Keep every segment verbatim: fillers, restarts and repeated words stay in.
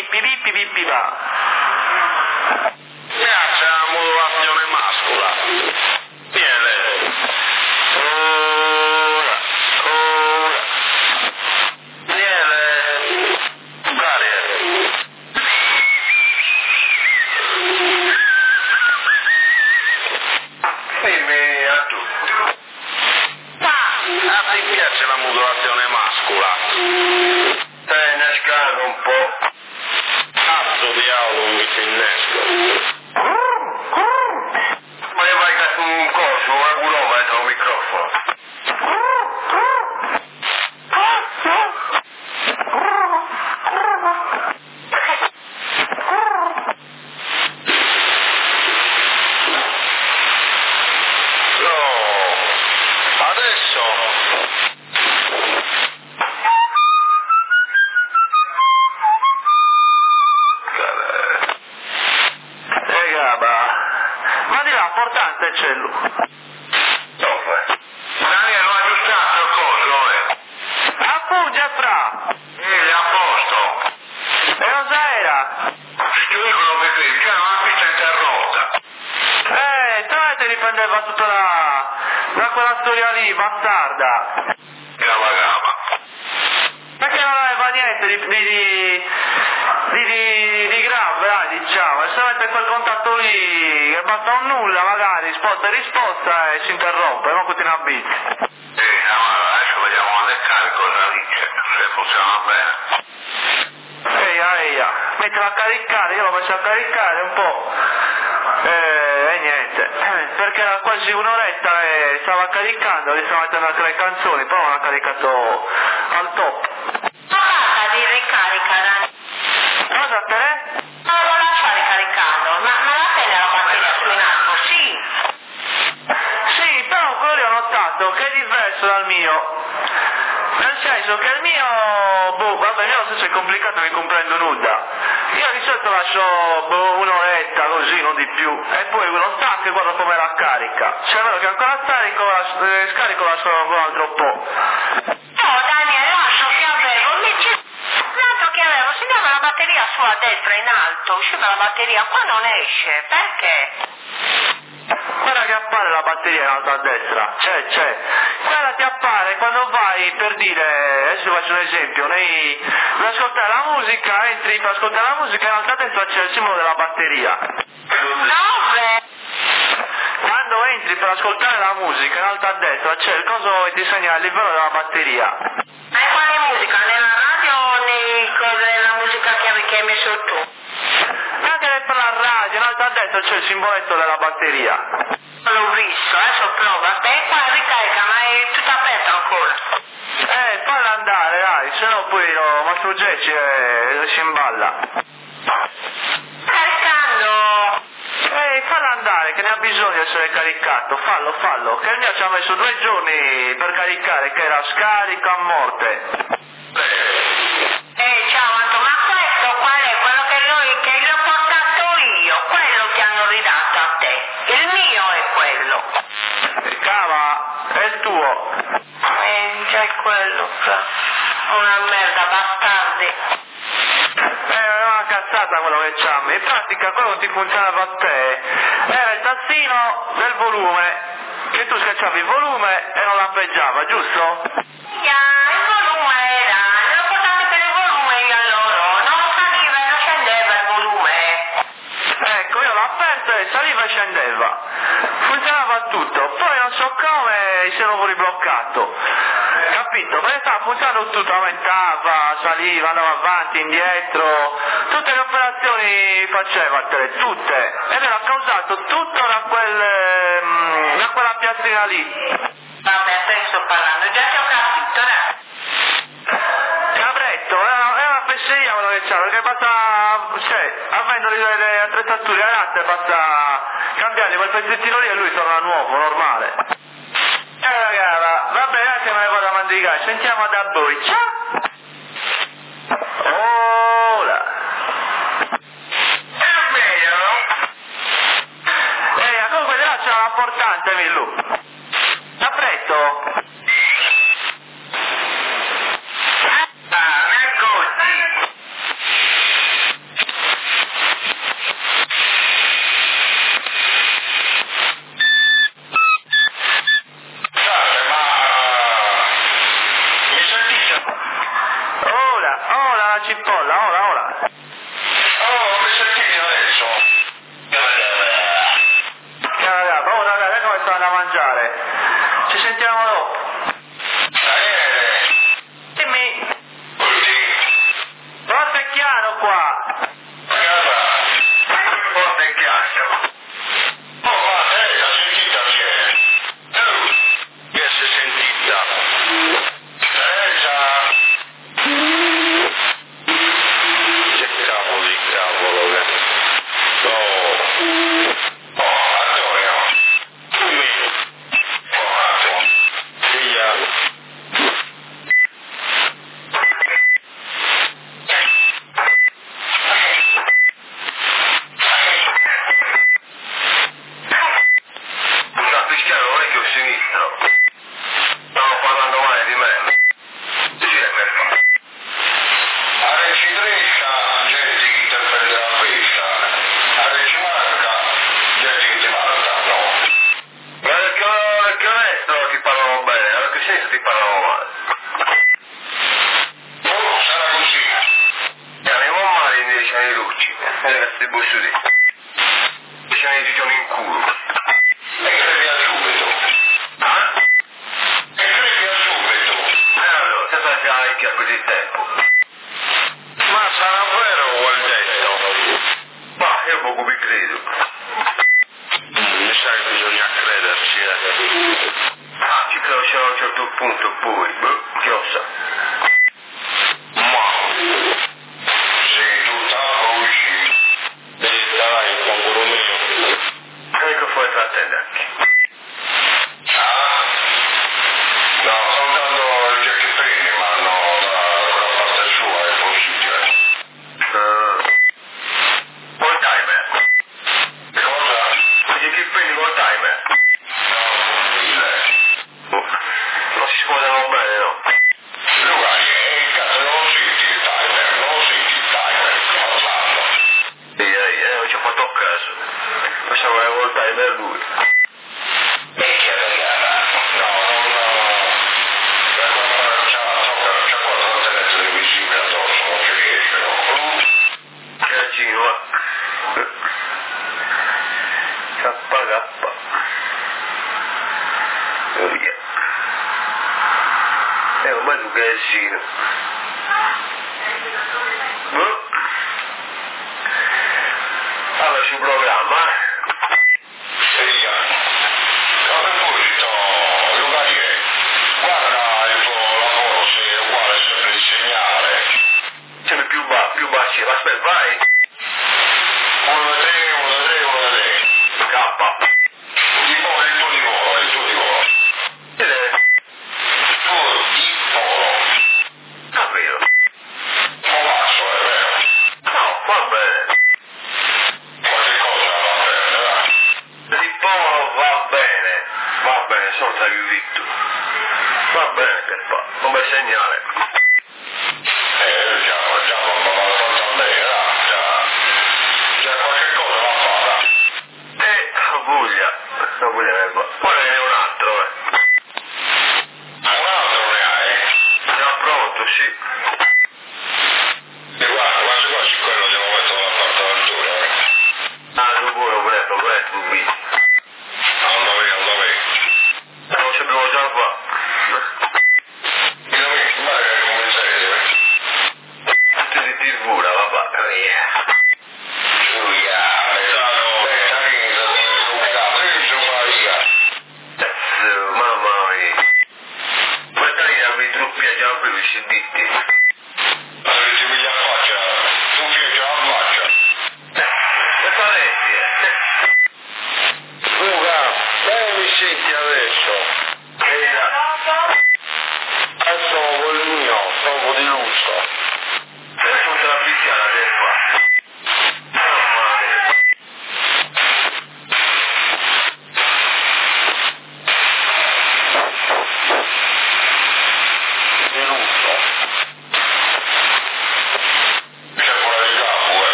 pippi pippi pippi va. Piace la modulazione mascola. Viene. Ora, ora. Viene. Varie. Dimmi a tu. A te piace la modulazione mascola? Te ne scalo un po'. Cazzo diavolo mi si innesco. Ma io vai con un coso, un agurometro, un microfono. No, adesso... Ma di là, portante il cellu. Dove? Daniele, l'ho aggiustato il coso, eh? Appuggia fra! Ehi, a posto. E cosa era? Ti dicono che c'è una pista interrotta. Eh, te ti riprendeva tutta la... da quella storia lì, bastarda. Gava gava. Perché non aveva niente di... di... di... di, di, di grave, dai, diciamo. E se avete quel contatto lì, che basta un nulla, magari, risposta e risposta, e si interrompe, non continua a bit. Sì, allora, adesso vediamo quando è carico la dice, se funziona bene. Eia, eia, mettila a caricare, io l'ho messo a caricare un po'. Eh, e niente, perché era quasi un'oretta e stava caricando, gli stavo mettendo anche le canzoni, però non ha caricato al top. Basta di ricarica, Cosa a te? non lo lascia ricaricando, ma, ma la tiene la batteria su in alto, sì. Sì, però quello lì ho notato che è diverso dal mio. Nel senso che il mio, boh, vabbè, il mio stesso è complicato, mi comprendo nulla. Io di solito lascio, boh, un'oretta così, non di più. E poi quello stacco e guardo come la carica. Se è vero che ancora scarico, la, eh, scarico lascio ancora un altro po'. No, Daniele, lascio che avevo, invece l'altro che avevo, si dava la batteria su a destra in alto, usciva la batteria, qua non esce, perché? Quella che appare la batteria in alto a destra, c'è, c'è. Quella che appare quando vai, per dire, adesso faccio un esempio, nei, per ascoltare la musica, entri per ascoltare la musica, in alto a destra c'è il simbolo della batteria. Dove? Quando entri per ascoltare la musica, in alto a destra c'è il coso che ti segna il livello della batteria. Ma quale musica? Nella radio o nei cose della musica che, che hai messo tu? Anche per la radio, in alto a destra c'è il simboletto della batteria. L'ho visto, adesso prova. Beh, qua ricarica, ma è tutta aperta ancora. Eh, falla andare, dai, se no poi lo Mastro Gecci e si imballa. Caricando! Ehi, fallo andare, che ne ha bisogno di essere caricato, fallo, fallo, che il mio ci ha messo due giorni per caricare, che era scarico a morte. Eh, ciao Anto, ma questo qual è? Quello che noi, che l'ho portato io, quello che hanno ridato a te. Il mio è quello. E cava, è il tuo. Eh, già è quello, fra. Una merda, bastardi. Eh, è una cazzata quello che c'ha, in pratica quello che ti funzionava a te era il tastino del volume, che tu schiacciavi il volume e non lampeggiava, giusto? Ya, il volume era, l'ho portato per il volume io a loro, non saliva e non scendeva il volume. Ecco, io l'ho aperto e saliva e scendeva, funzionava tutto, poi non so come si è proprio ribloccato, capito? Perché stava funzionando tutto, aumentava, saliva, andava avanti, indietro, tutte le operazioni faceva, tutte, ed era causato tutto da quel, ehm, da quella piastrina lì. Vabbè, adesso sto parlando, già ti ho capito, dai. Cabretto, è una, è una fesseria quello che c'ha, perché basta, cioè, avendo le, le attrezzature adatte, basta cambiare quel pezzettino lì e lui torna nuovo, normale. E eh, ragazzi, va bene, che me ne vado a mandigare, sentiamo da voi, ciao! Ora! È meglio, no? Ehi, comunque là c'è una portante, Millu. A presto? Ah, eccoci. qua. Forte in chiacchiera. Oh, ma lei l'ha sentita chi è? Che si è sentita? Teresa! Che cavolo di cavolo, che... Oh! Oh, Antonio! Dimmi! Oh, Antonio! Figlia!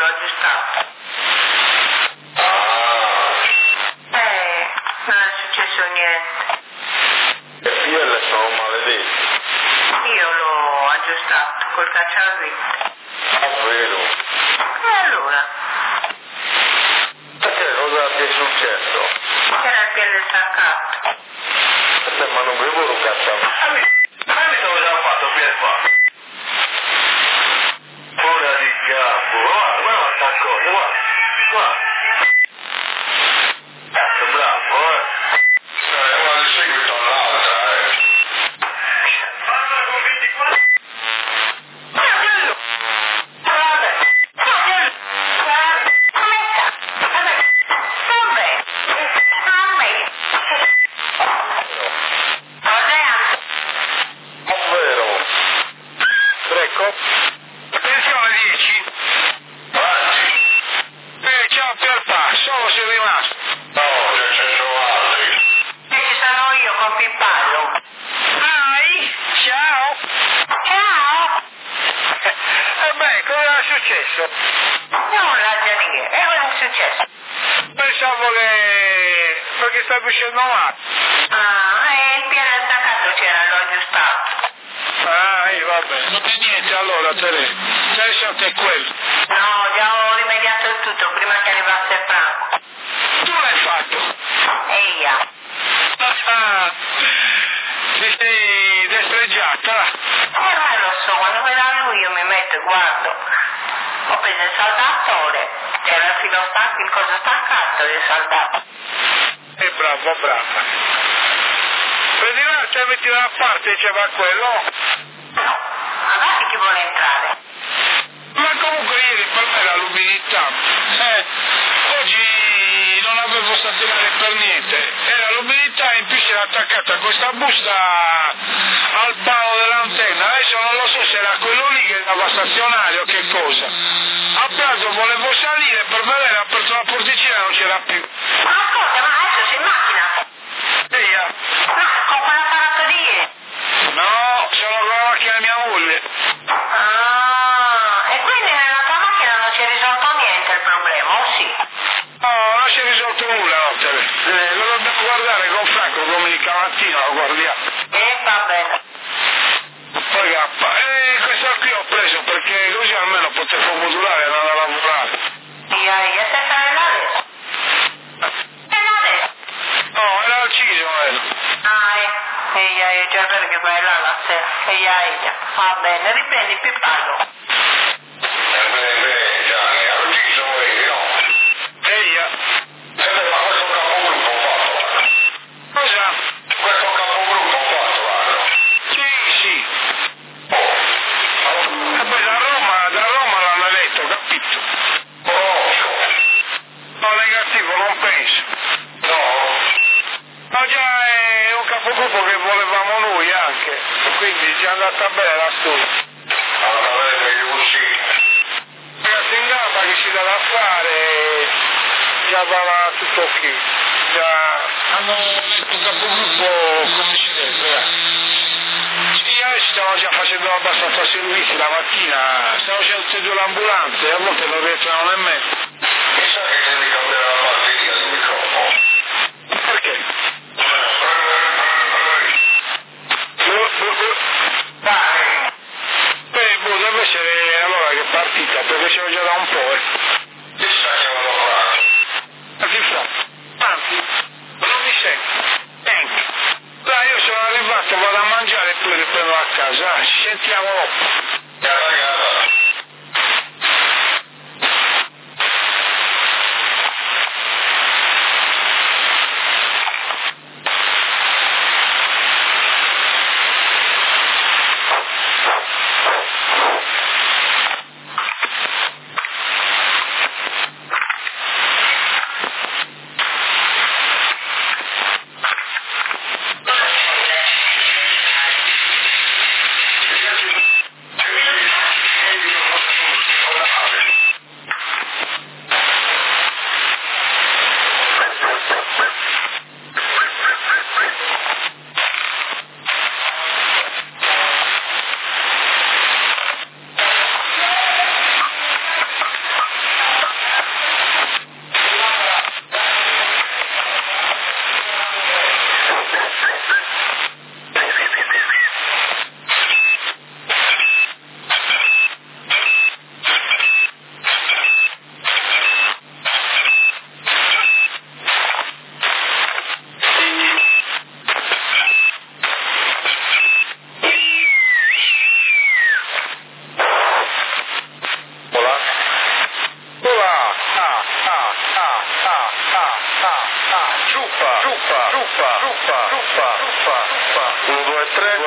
l'ho aggiustato. Ah. Eh, non è successo niente. Le fielle sono maledetti. Io l'ho aggiustato col cacciavite. Davvero? E allora? Perché cosa ti è successo? Era il piede staccato. Eh, ma non bevo un cacciavite. Fammi dove l'ha fatto per qua. Ora di capo, guarda, guarda questa cosa, guarda, guarda. Cazzo, bravo, eh. Eh, guarda il seguito all'altra, eh. Ovvero, tre coppie. Attenzione dieci. Avanti. Eh, ciao Pierpa, solo sei rimasto. No, ce sono altri. Ci sono io con Pippallo. Dai, ciao. Ciao! E beh, cosa è successo? Nulla, Gianni. E cosa è successo? Pensavo che... perché stai uscendo male. Ah, e il piede staccato c'era, l'ho aggiustato. Ah, io vabbè. Non è niente allora, Teresa. Teresa è quello. No, già ho rimediato tutto prima che arrivasse Franco. Tu l'hai fatto. Eia. Ah, ti sei destreggiata. Eh, ma lo so, quando me da lui io mi metto e guardo. Ho preso il saldatore, c'era il filo staccato, il coso staccato e il saldato. E bravo, brava. Per divertirti metti da parte c'era quello. No, magari chi vuole entrare. Ma comunque ieri per me era l'umidità. Eh, oggi non avevo saturare per niente. Era l'umidità e in più si era attaccata questa busta al palo dell'antenna. Adesso non lo so se era quello lì che stava stazionario o che cosa. A pranzo volevo salire per vedere, aperto la porticina e non c'era più. Ma ascolta, ma adesso sei in macchina? Via. No, con quell'apparato di ieri. No, sono con la macchina di mia moglie. Ah, e quindi nella tua macchina non si è risolto niente il problema, o sì? No, non si è risolto nulla, no, Tere. Eh, lo dobbiamo guardare con Franco domenica mattina, lo guardiamo. E va bene. Poi cappa. E questo qui ho preso perché così almeno potevo modulare e andare a lavorare. Ia, ia, stai facendo adesso? E adesso? No, era al Cisio, eh. Ah, eh, ia, ia, già vero che vai là la sera. Ia, ia, va bene, riprendi Pippallo. Eh, bene, bene, Gianni, ha ucciso voi, no? Eia. Eh, beh, ma questo capogruppo quanto hanno? Cosa? Questo capogruppo quanto hanno? Sì, sì. Oh, E poi da Roma, da Roma l'hanno eletto, capito? conosco. No, negativo, non penso. No? Ma già è un capogruppo che volevamo noi anche, quindi ci è andata bene la storia. Allora vede che uscì. Ragazzi in gamba che ci dà da fare, già va tutto qui. Già hanno messo un capogruppo come si deve. Sì, adesso stiamo già facendo abbastanza servizi la mattina, stiamo facendo tutte e due l'ambulanza e a volte non rientrano nemmeno. Chissà che devi cambiare la batteria del microfono. Perché? Dai! Beh, boh, deve essere allora che è partita, perché c'ero già da un po', eh. Chissà che vado a fare. Ma chi fa? Anzi, non mi senti? Niente. Dai, io sono arrivato, vado a mangiare e poi riprendo a casa. Ah, ci sentiamo dopo. Gata, gata.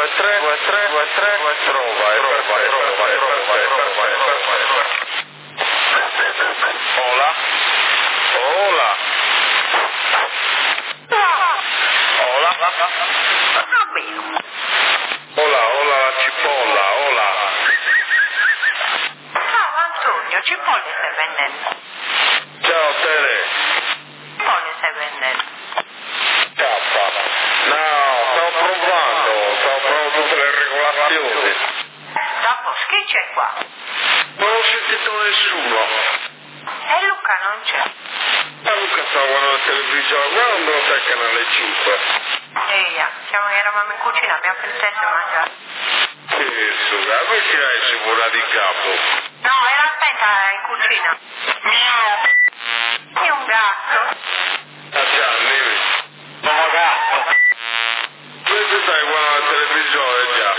due, tre, due, tre, due, tre, prova, e prova, e prova, e prova, e prova, e prova. Hola? Hola? Hola? Hola, hola la cipolla, hola. Ciao Antonio, cipolle stai vendendo? Ciao Tere. Cipolle stai vendendo? Cappa. No, stavo provando, stavo provando tutte le regolazioni. Dopo, chi c'è qua? Non ho sentito nessuno. E Luca non c'è. Ma Luca stava guardando la televisione, guardando sai canale cinque. Ehi, siamo, eravamo in cucina, abbiamo finito di mangiare. Che suga, perché hai sicura di capo? No, era aspetta in cucina. Miau. È un gatto. Ah Gianni, Sono gatto. tu stai guardando la televisione già.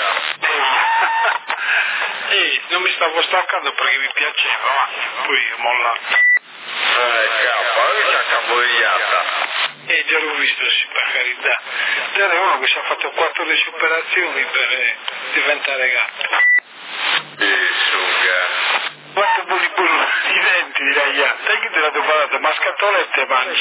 Ehi, non mi stavo staccando perché mi piaceva, ma poi ho mollato. Eh, cappa, lui c'ha capoigliata. E già l'ho visto, sì, per carità. Era uno che ci ha fatto quattordici operazioni per eh, diventare gatto. Che suga. Quanto bulli bulli i denti, direi io. Sai che te l'ha doparata, ma scatolette mangia.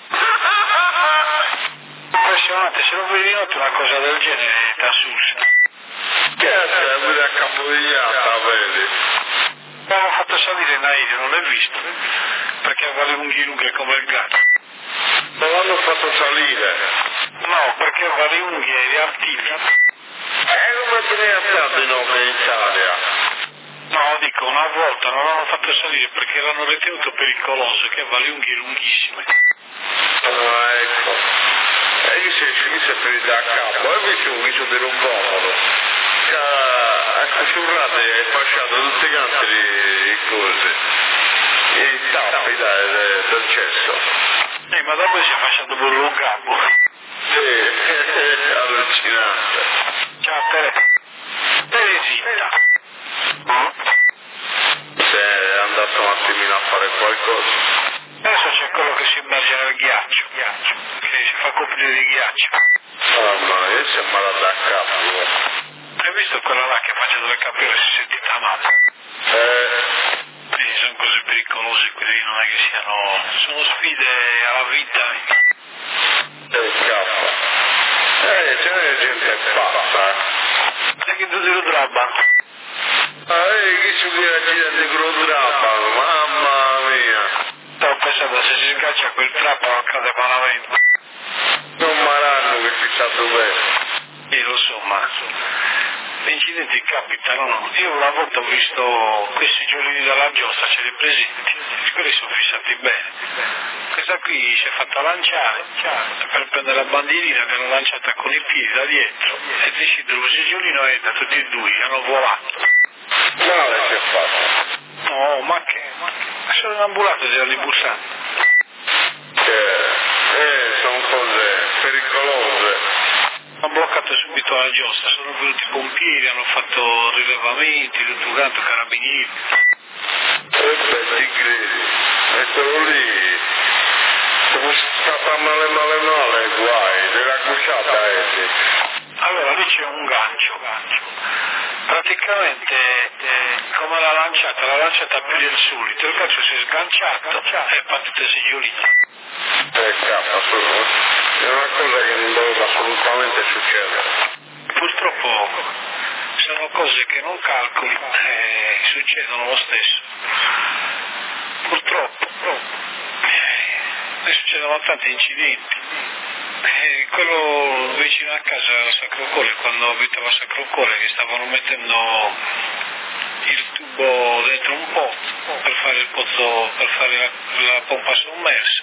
Impressionante, se lo vedi di notte una cosa del genere ti assusta. Che è lui a capoigliata, vedi? L'hanno fatto salire in aereo, non l'hai visto? Perché aveva le unghie lunghe come il gatto. Non l'hanno fatto salire. No, perché aveva le unghie di artigli. E come te ne hai stato in nome in Italia? No, dico, una volta non l'hanno fatto salire perché l'hanno ritenuto pericoloso, che aveva le unghie lunghissime. Ah, ecco. E io si è si è ferito a capo, e invece ho visto di un pomolo. Che ha sussurrato e ha fasciato tutte quante le cose. I tappi dai, del cesso. Eh, ma dopo si è fasciato pure un capo. Sì, allucinante. Ciao, Tere. Teresita. Se è andato un attimino a fare qualcosa. Adesso c'è quello che si immerge nel ghiaccio, ghiaccio, che si fa coprire di ghiaccio. Mamma mia, si è malato a capo. Hai visto quella là che facendo le capire si è sentita male? Eh, Quindi sono cose pericolose, quelle non è che siano... sono sfide alla vita. eh, cappa. Eh, ce n'è gente pazza, eh. E che tu te lo drabba? Ah, eh, chi si viene a girare con lo trapano, mamma mia. Stavo pensando se si scaccia quel trapano accade malamente. Non maranno che chissà dov'è. Io lo so, ma gli incidenti capitano, no? Io una volta ho visto questi giolini dalla giostra, ce li ho presenti, quelli sono fissati bene. Questa qui si è fatta lanciare per prendere la bandierina che l'hanno lanciata con i piedi da dietro e decidono così giolino e da tutti e due, hanno volato. Male si è fatto. No, ma che? Ma sono in ambulato c'erano i bussanti. Eh, eh, sono cose pericolose. Hanno bloccato subito la giostra, sono venuti i pompieri, hanno fatto rilevamenti, tutto quanto, carabinieri. E beh, ti credi. E quello lì, se fosse stata male male male, guai, l'era cusciata, eh. Allora lì c'è un gancio, gancio. Praticamente eh, come l'ha lanciata, l'ha lanciata più del solito, il gancio si è sganciato e è partito seggiolito. Eh, cappa, solo. È una cosa che non doveva assolutamente succedere. Purtroppo sono cose che non calcoli e succedono lo stesso. Purtroppo. Eh, succedono tanti incidenti. Eh, quello vicino a casa a Sacro Cuore, quando abitavo a Sacro Cuore, che stavano mettendo il tubo dentro un pozzo per fare il pozzo, per fare la, la pompa sommersa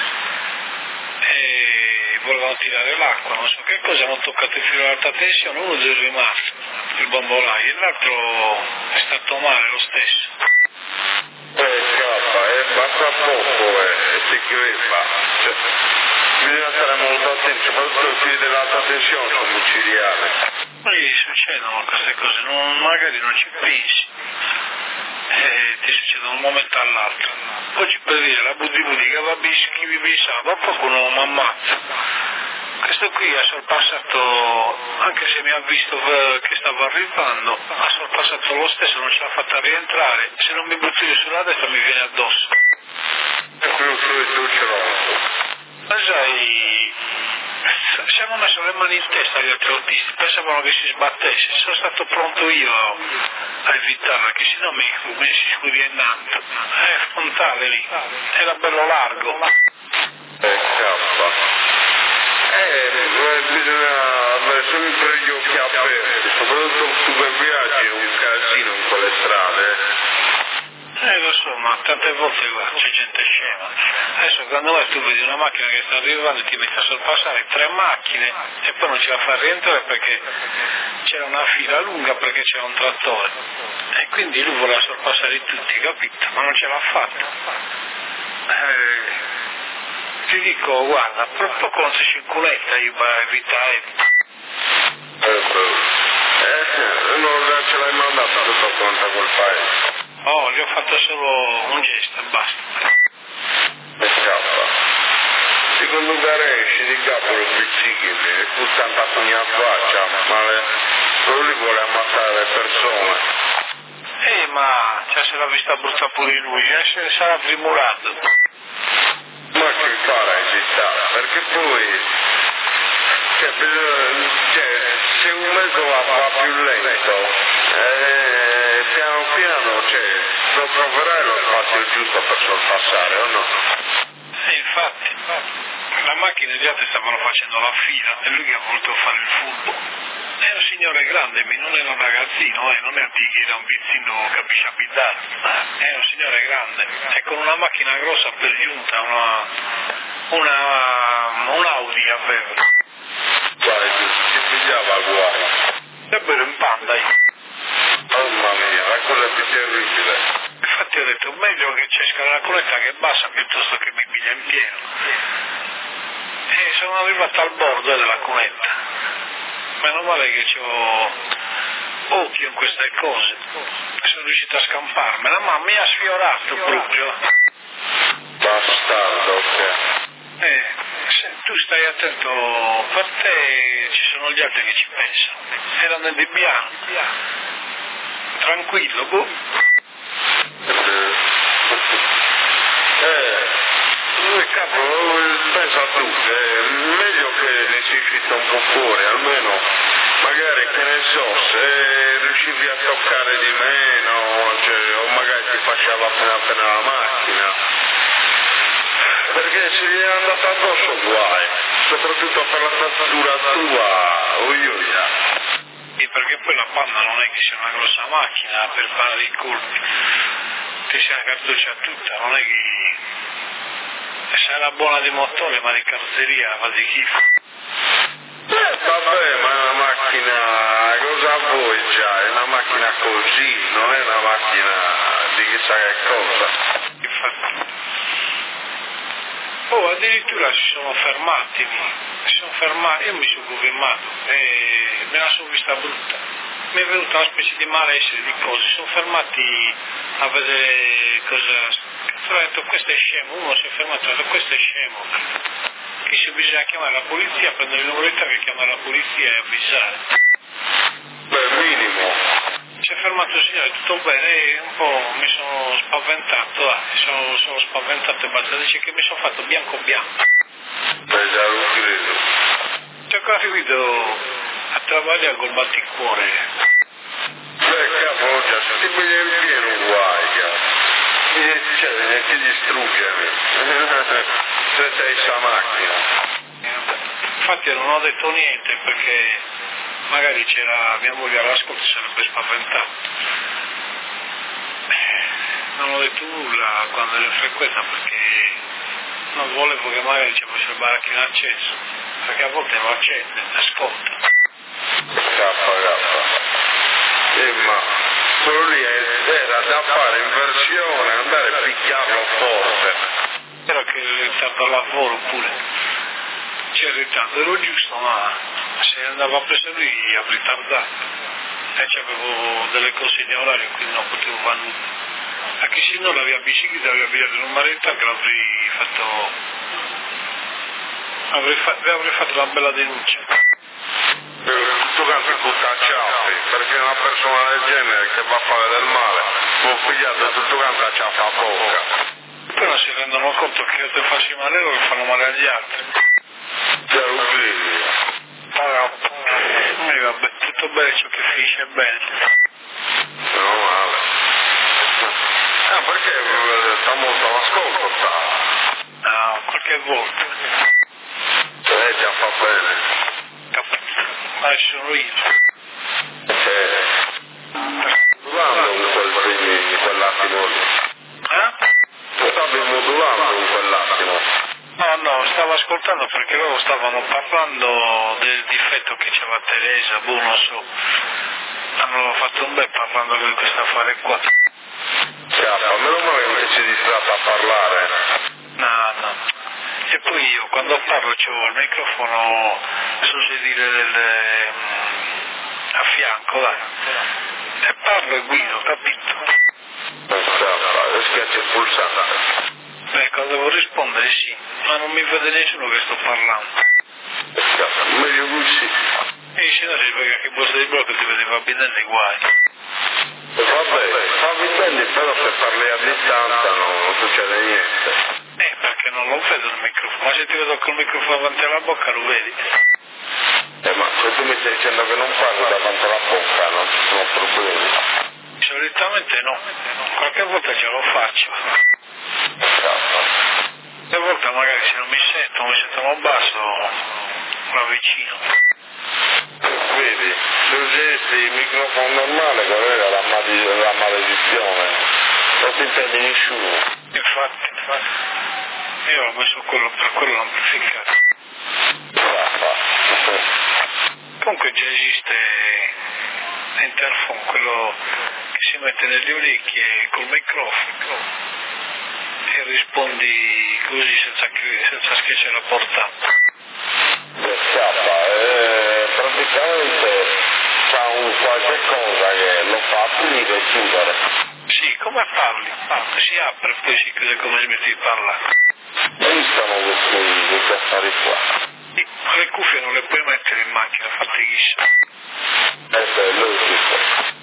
e volevano tirare l'acqua, non so che cosa, hanno toccato il filo all'alta tensione, uno è rimasto, il bombolaio, e l'altro è stato male lo stesso. Eh, cappa, eh, basta poco, eh, e si crepa. Cioè, bisogna stare molto attenti, soprattutto i fili dell'alta tensione sono micidiali. Poi succedono queste cose, non, magari non ci pensi, e ti succedono da un momento all'altro. Oggi per dire la buddi buddi che va bischi mi pensava, dopo qualcuno mi ammazza. Questo qui ha sorpassato, anche se mi ha visto che stavo arrivando, ha sorpassato lo stesso, non ce l'ha fatta rientrare. Se non mi butto io sulla destra mi viene addosso. E quello che tu ce l'ho. Ma sai, ci hanno messo le mani in testa gli altri autisti, pensavano che si sbattesse, sono stato pronto io a evitarla, che sennò mi, mi si scudia innanzi. È frontale lì, era bello largo. Eh, cappa. Eh, bisogna avere sempre gli occhi aperti, soprattutto su per viaggi è un casino in quelle strade. Eh lo so, ma tante volte guarda, c'è gente scema. Adesso quando vai tu vedi una macchina che sta arrivando e ti metti a sorpassare tre macchine e poi non ce la fa rientrare perché c'era una fila lunga perché c'era un trattore. E quindi lui voleva sorpassare tutti, capito? Ma non ce l'ha fatta. Eh, ti dico, guarda, proprio con questa circoletta io per evitare. Eh, eh, non ce l'hai mandata tutto quanto a quel paese. Oh, gli ho fatto solo un gesto e basta. E scappa. Secondo te esci di capo lo bicicli e tu tanta pugna in faccia, male. Quello lì vuole ammazzare le persone. Eh, ma cioè, se l'ha vista brutta pure lui, eh, se sarà tribulato. Ma che farà esistare? Perché poi, cioè, bisogna, cioè, se un mezzo va, va più lento, eh, piano piano, cioè, lo troverai lo spazio giusto per sorpassare, o no? E infatti, la macchina e gli altri stavano facendo la fila e lui che ha voluto fare il furbo. È un signore grande, non era un ragazzino, eh, non è che era un pizzino capisce abitare. È un signore grande e con una macchina grossa per giunta, una, una, un Audi aveva. Guarda, si pigliava guai. Ebbero un panda io. Mamma mia, la cosa più terribile. Infatti ho detto meglio che c'esca la coletta che è bassa piuttosto che mi piglia in pieno. E sono arrivato al bordo della cunetta. Meno male che c'ho occhio in queste cose. Sono riuscito a scamparmela, ma mi ha sfiorato proprio. Bastardo, ok. Eh, se tu stai attento, per te ci sono gli altri che ci pensano. Era nel di bianco. Tranquillo, boh. Eh, eh, cavolo, pensa tu, è meglio che ne si fitta un po' fuori, almeno, magari, che ne so, se riuscivi a toccare di meno, cioè, o magari ti faceva appena appena la macchina, perché se gli è andata addosso guai, soprattutto per la statura tua, uioia. Sì, perché poi la panna non è che sia una grossa macchina per fare dei colpi, che sia cartuccia tutta, non è che se era buona di motore ma di carrozzeria va di schifo. Eh, vabbè, ma è una macchina, cosa vuoi già? È una macchina così, non è una macchina di chissà che cosa. Infatti. Oh, addirittura si sono fermati, si sono fermati, io mi sono fermato e me la sono vista brutta. Mi è venuta una specie di malessere di cose, si sono fermati a vedere cosa. Ho detto questo è scemo, uno si è fermato e ha detto questo è scemo. Qui se bisogna chiamare la polizia, prendere il numero di telefono, chiamare la polizia e avvisare. Beh, minimo. Si è fermato il signore, tutto bene, e un po' mi sono spaventato, ah, sono, sono spaventato e basta, dice che mi sono fatto bianco bianco. Beh, già lo credo. Cioè qua arrivato a lavorare col batticuore. Beh, cavolo, già, se ti piglia in pieno guai, cazzo. E cioè, ne ti distrugge. Se sei sta macchina. Infatti non ho detto niente perché magari c'era mia moglie all'ascolto e sarebbe spaventato. Non ho detto nulla quando ero in frequenza perché non volevo che magari ci fosse il baracchino acceso, perché a volte lo accende, ascolta. Kappa, kappa. Eh, ma quello lì era da fare in versione, andare a picchiarlo forte. Era che ero in ritardo al lavoro pure. C'era il ritardo, ero giusto, ma se andava preso lui avrei ritardato. E c'avevo delle cose di orario, quindi non potevo fare nulla. Anche se non la mia bicicletta aveva pigliato in un maretto che l'avrei fatto Avrei, fa- avrei fatto una bella denuncia. Tutto quanto butta a ciaffi, perché una persona del genere che va a fare del male può pigliare tutto quanto a ciaffa a bocca. Poi non si rendono conto che io te faccio male loro che fanno male agli altri. C'è un grido. E vabbè, tutto bene ciò che finisce bene. Meno male. Ah, perché sta molto all'ascolto, sta? No, qualche volta. Eh, già fa bene. Capito? Ma sono io. Eh. Modulando in quel, in quell'attimo lì. Eh? Stavi modulando in quell'attimo. No, no, stavo ascoltando perché loro stavano parlando del difetto che c'era Teresa, boh, non so. Hanno fatto un bel parlando di questo affare qua. Ciappa, meno male che non si è distratto a parlare. No, no. E poi io quando parlo c'ho il microfono sul sedile del, a fianco, dai. E parlo e guido, capito? Non ciappa, schiaccia il pulsante. Beh, quando devo rispondere sì, ma non mi vede nessuno che sto parlando. Ciappa, meglio così. E se no si spiega che busta di blocco ti vedeva bene nei guai. Vabbè, fammi bene, però se parli a distanza non, non succede niente. Eh, perché non lo vedo il microfono, ma se ti vedo col microfono davanti alla bocca lo vedi. Eh, ma se tu mi stai dicendo che non parlo davanti alla bocca non ci sono problemi. Solitamente no, qualche volta ce lo faccio. Ciappa. Qualche volta magari se non mi sento, mi sentono basso, lo avvicino. Vedi, se usassi il microfono normale, qual era la, male- la maledizione? Non ti intende nessuno. Infatti, infatti, io l'ho messo quello per quello l'amplificato. Ciappa. Comunque già esiste l'interphone, quello che si mette negli orecchi e col microfono e rispondi così senza, che, senza schiacciare la portata. Ciappa, eh, praticamente c'ha un qualche cosa che lo fa aprire e chiudere. Sì, come parli? Parli, si apre e poi si chiude come smetti di parlare. Esistono questi, questi affari qua. Sì, ma le cuffie non le puoi mettere in macchina, fatti chissà. Eh beh, logico.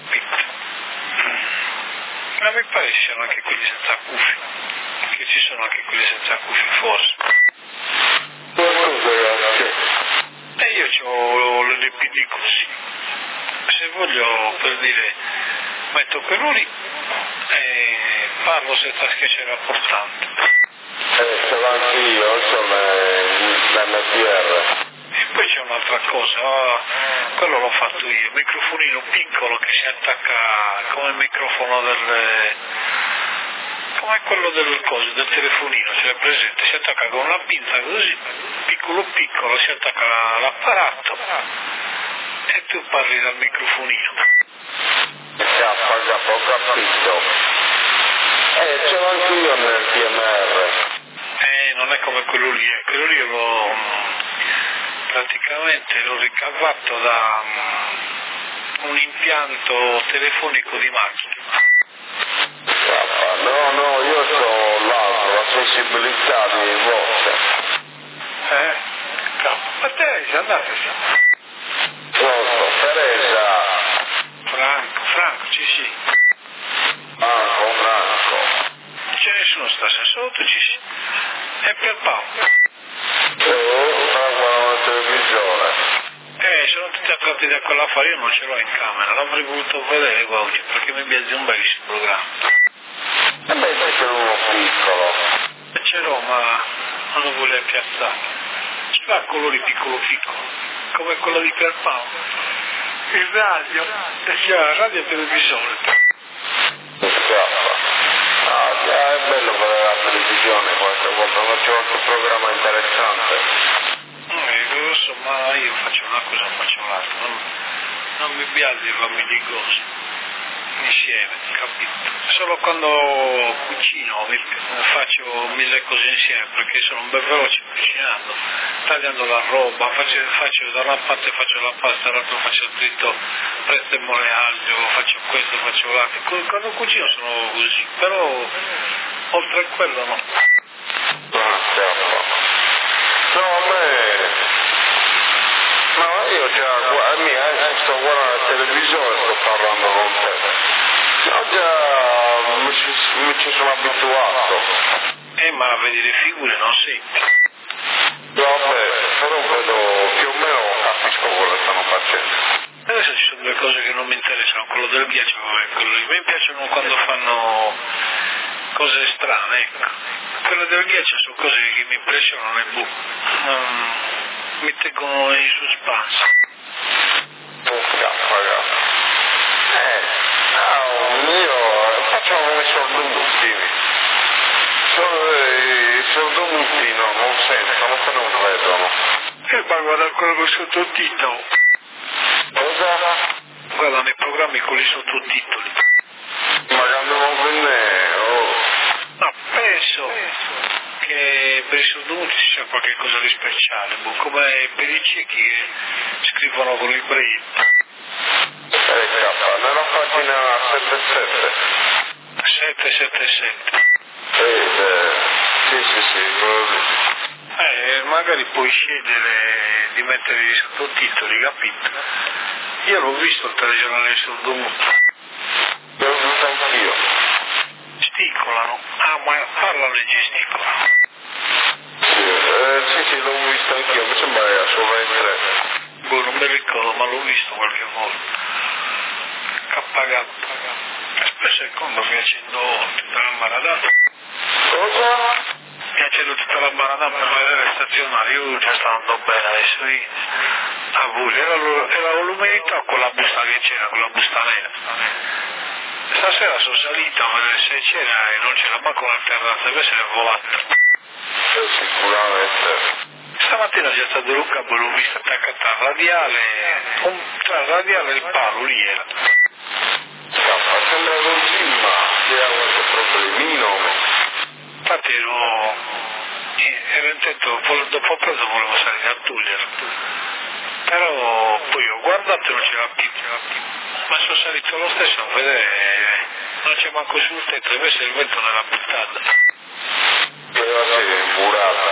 Ma mi pare ci siano anche quelli senza cuffie, che ci sono anche quelli senza cuffie forse. Qualcosa che... E io ho l'L P D così. Se voglio, per dire, metto quello lì e parlo senza schiacciare la portante. Eh, ce l'ho anche io, sono l'M D R. E poi c'è un'altra cosa, oh, quello l'ho fatto io, un microfonino piccolo che si attacca come il microfono del... come quello del coso, del telefonino, ce l'hai presente? Si attacca con una pinza così, piccolo piccolo, si attacca all'apparato e tu parli dal microfonino. Ciappa, ciappa, ho capito. Eh, ce l'ho anche io nel P M R. Eh, non è come quello lì, eh. Quello lì l'ho praticamente l'ho ricavato da um, un impianto telefonico di macchina. Ciappa, no, no, io ho l'altro, la sensibilità di voce. Eh? Ma Teresa, andateci. Pronto, Teresa. Franco, Franco, ci sì. Franco, Franco. Non c'è nessuno stasera, solo tu ci sì. E per Paolo. Oh, Franco alla televisione. Eh, sono tutti attratti da quell'affare, io non ce l'ho in camera, l'avrei voluto vedere qua oggi, perché mi piace un bellissimo programma. E beh, c'è uno piccolo. E ce l'ho, ma non lo volevo piazzare. Ce l'ha colori piccolo piccolo, come quello di Pierpaolo. Il radio, e c'è la radio e televisore. Ah, già, è bello vedere la televisione qualche volta, non c'è qualche programma interessante. Eh, lo so, ma io faccio una cosa, faccio l'altra, non, non mi piace farmi di cose insieme, capito? Solo quando cucino mi, faccio mille cose insieme perché sono ben veloce cucinando, tagliando la roba, faccio, faccio da una parte faccio la pasta, dall'altra faccio fritto, presto e mole aglio, faccio questo, faccio l'altro. Quando cucino sono così, però oltre a quello no. Ah, certo. No, a me... No, io già a me, eh, sto guardando la televisione e sto parlando con te. No, già mi ci, mi ci sono abituato. Eh, ma a vedere figure non senti. Vabbè, però vedo più o meno capisco quello che stanno facendo. Adesso ci sono due cose che non mi interessano, quello del ghiaccio e quello di me piacciono quando fanno cose strane, ecco. Quelle del ghiaccio sono cose che mi impressionano e boh, non, mi tengono in suspense. Oh, cazzo, eh, no, io facciamo come i sordomuti. I sordomuti no, non sentono, poi non vedono. E poi guarda quello col sottotitolo. Cosa? Guarda nei programmi con i sottotitoli. Ma quando non venne, oh. No, penso che per i sordomuti ci sia qualche cosa di speciale, boh, come per i ciechi che scrivono con il braille. Eh, cazzo, nella pagina settantasette. settecentosettantasette. Eh, beh, sì, sì, sì, quello lì. Eh, magari puoi scegliere di mettere i sottotitoli, capito? Io l'ho visto il telegiornale sordomuto. L'ho visto anch'io. Sticolano. Ah, ma parlano e gesticolano. Sì, eh, sì, sì, l'ho visto anch'io, mi sembra che era su Rai tre. Boh, non mi ricordo, ma l'ho visto qualche volta. Cappagatto. Spesso è conto che accendo tutta la maradata. Cosa? Mi accendo tutta la maradata per vedere stazionario, io già sta andando bene adesso io. A voi, era, era l'umidità con la busta che c'era, con la busta nera. Stasera sono salito a vedere se c'era e non c'era manco una terrazza, invece è volata. Eh, sicuramente. Stamattina c'è stato Luca, l'ho visto attaccata al radiale, un, tra il radiale e il palo, lì era. Cazzo, sembra così, ma c'era qualche problemino. Infatti ero, ero intento, dopo preso volevo salire a toglierlo. Però poi ho guardato e non c'era più, ma sono salito lo stesso a vedere, non c'è manco sul tetto, invece il vento nella buttata. Doveva essere imburata.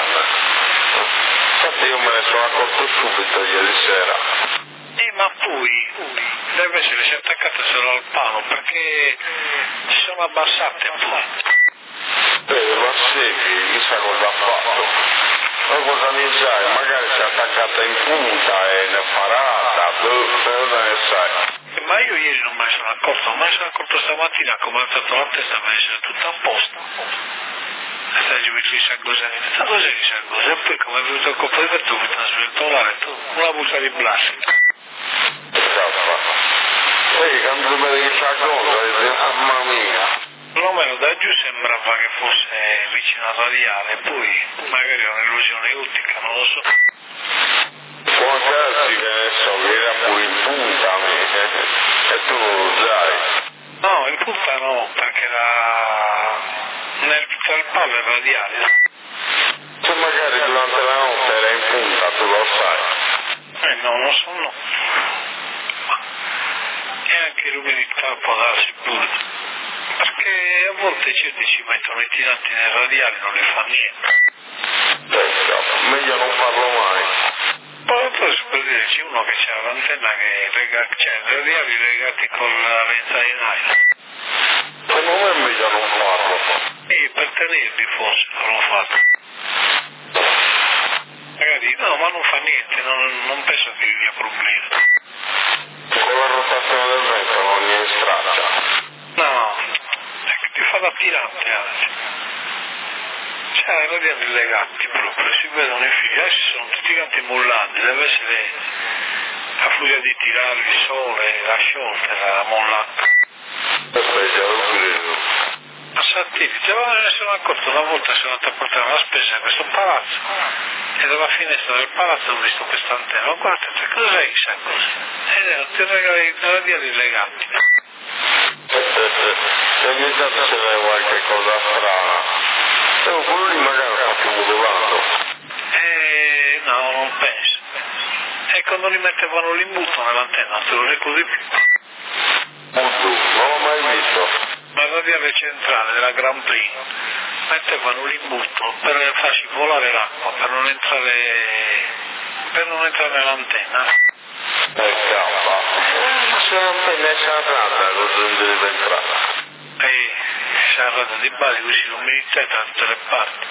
Infatti io me ne sono accorto subito ieri sera. Eh, ma poi deve essere si è attaccata solo al palo perché si sono abbassate poi. Eh, ma sì, chissà cosa ha fatto. Ma cosa ne sai? Magari si è attaccata in punta e ne è parata, cosa ne sai? Ma io ieri non me ne sono accorto, ma me ne sono accorto stamattina, come ho alzato la testa, me ne sono tutto a posto. E stai giù di Sangosani, questa cosa è di Sangosani, e poi come è venuto il colpo di vento, mi sono sveltolato, tu, una busta di plastica. Esatto. Poi quando mi vedi questa cosa, mamma mia. Perlomeno da giù sembrava che fosse vicino al radiale, poi magari è un'illusione ottica, non lo so. Può darsi che adesso viene pure in punta, e tu lo sai. No, in punta no, perché era nel, tra il palo e il radiale. Se magari durante la notte era in punta, tu lo sai. Eh no, non lo so, no. Ma e anche l'umidità può darsi pure. Perché a volte certi ci mettono i tiranti nei radiali, non le fa niente. Eh, meglio non farlo mai. Poi posso per dire, c'è uno che c'ha l'antenna che lega, cioè i radiali legati con la lenza in aria. Secondo me è meglio non farlo. E per tenerli forse non l'ho fatto. Magari no, ma non fa niente, non, non penso che vi sia problema. Con la rotazione del vento non gli straccia. No, è che ti fa da tirante anzi. Cioè, i radiali legati proprio, si vedono i fili, adesso sono tutti quanti mollati, deve essere la furia di tirare il sole, la sciolta, la mollata. Aspetta, lo credo. Ma satellite, ma ne sono accorto una volta sono andato a portare la spesa in questo palazzo e dalla finestra del palazzo ho visto questa antenna, ho guardato, cosa è chissà cosa? Ed erano tutti radiali legati. Se ogni tanto ce n'è qualche cosa strana. Però quello lì magari sta più modulato. Eh, no, non penso. E quando li mettevano l'imbuto nell'antenna, te lo ricordi più? Molto, non l'ho mai visto. Ma radiale centrale della Grand Prix mettevano l'imbuto per farci volare l'acqua, per non entrare per non entrare nell'antenna. Eh cavolo, ma se l'antenna è serrata, cosa non deve entrare? E serrata di base, così l'umidità da tutte le parti.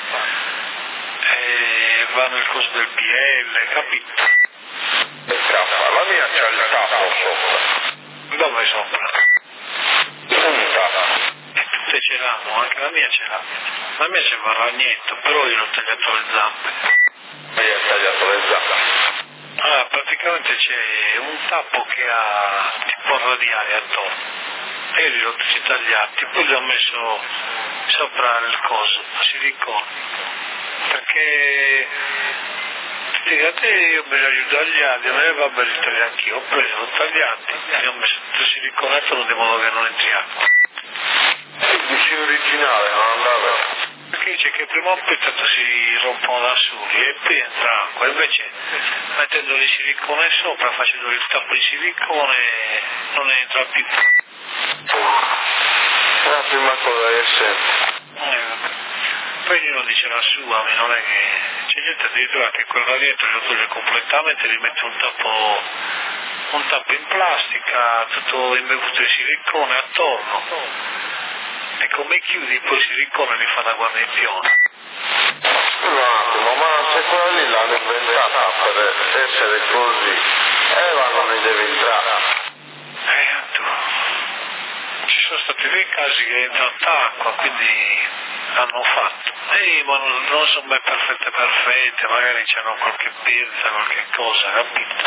E va nel coso del P L, capito? Eh cavolo, la mia c'ha il tappo sopra. Dove sopra? Un tappo. E tutte ce l'hanno, anche la mia ce l'ha. La mia c'è un ragnetto, però io l'ho tagliato le zampe. E gli ha tagliato le zampe. Allora, praticamente c'è un tappo che ha tipo radiale attorno. E io li ho tutti tagliati, poi gli ho messo sopra il coso, silicone. Perché tutti gli altri io bisogna tagliati, a me va bene tagliare anch'io, ho preso, l'ho tagliati, e ho messo tutto il siliconato di modo che non entri acqua. Il vicino originale non andava. Perché dice che prima o poi tanto si rompono da soli e poi entra acqua, invece mettendo il silicone sopra, facendo il tappo di silicone, non entra più. È la prima cosa che sento. Eh, poi ognuno dice la sua, ma non è che c'è gente addirittura che quel radietro lo toglie completamente, gli mette un tappo, un tappo in plastica, tutto imbevuto di silicone attorno. E come chiudi poi il silicone li fa da guarnizione. Scusa un attimo, ma se quella lì l'hanno inventata per essere così, Eva non ne deve entrare. Eh, tu. Ci sono stati dei casi che entra tanta acqua, quindi l'hanno fatto. E ma non, non sono mai perfette perfette, magari c'hanno qualche pezza, qualche cosa, capito?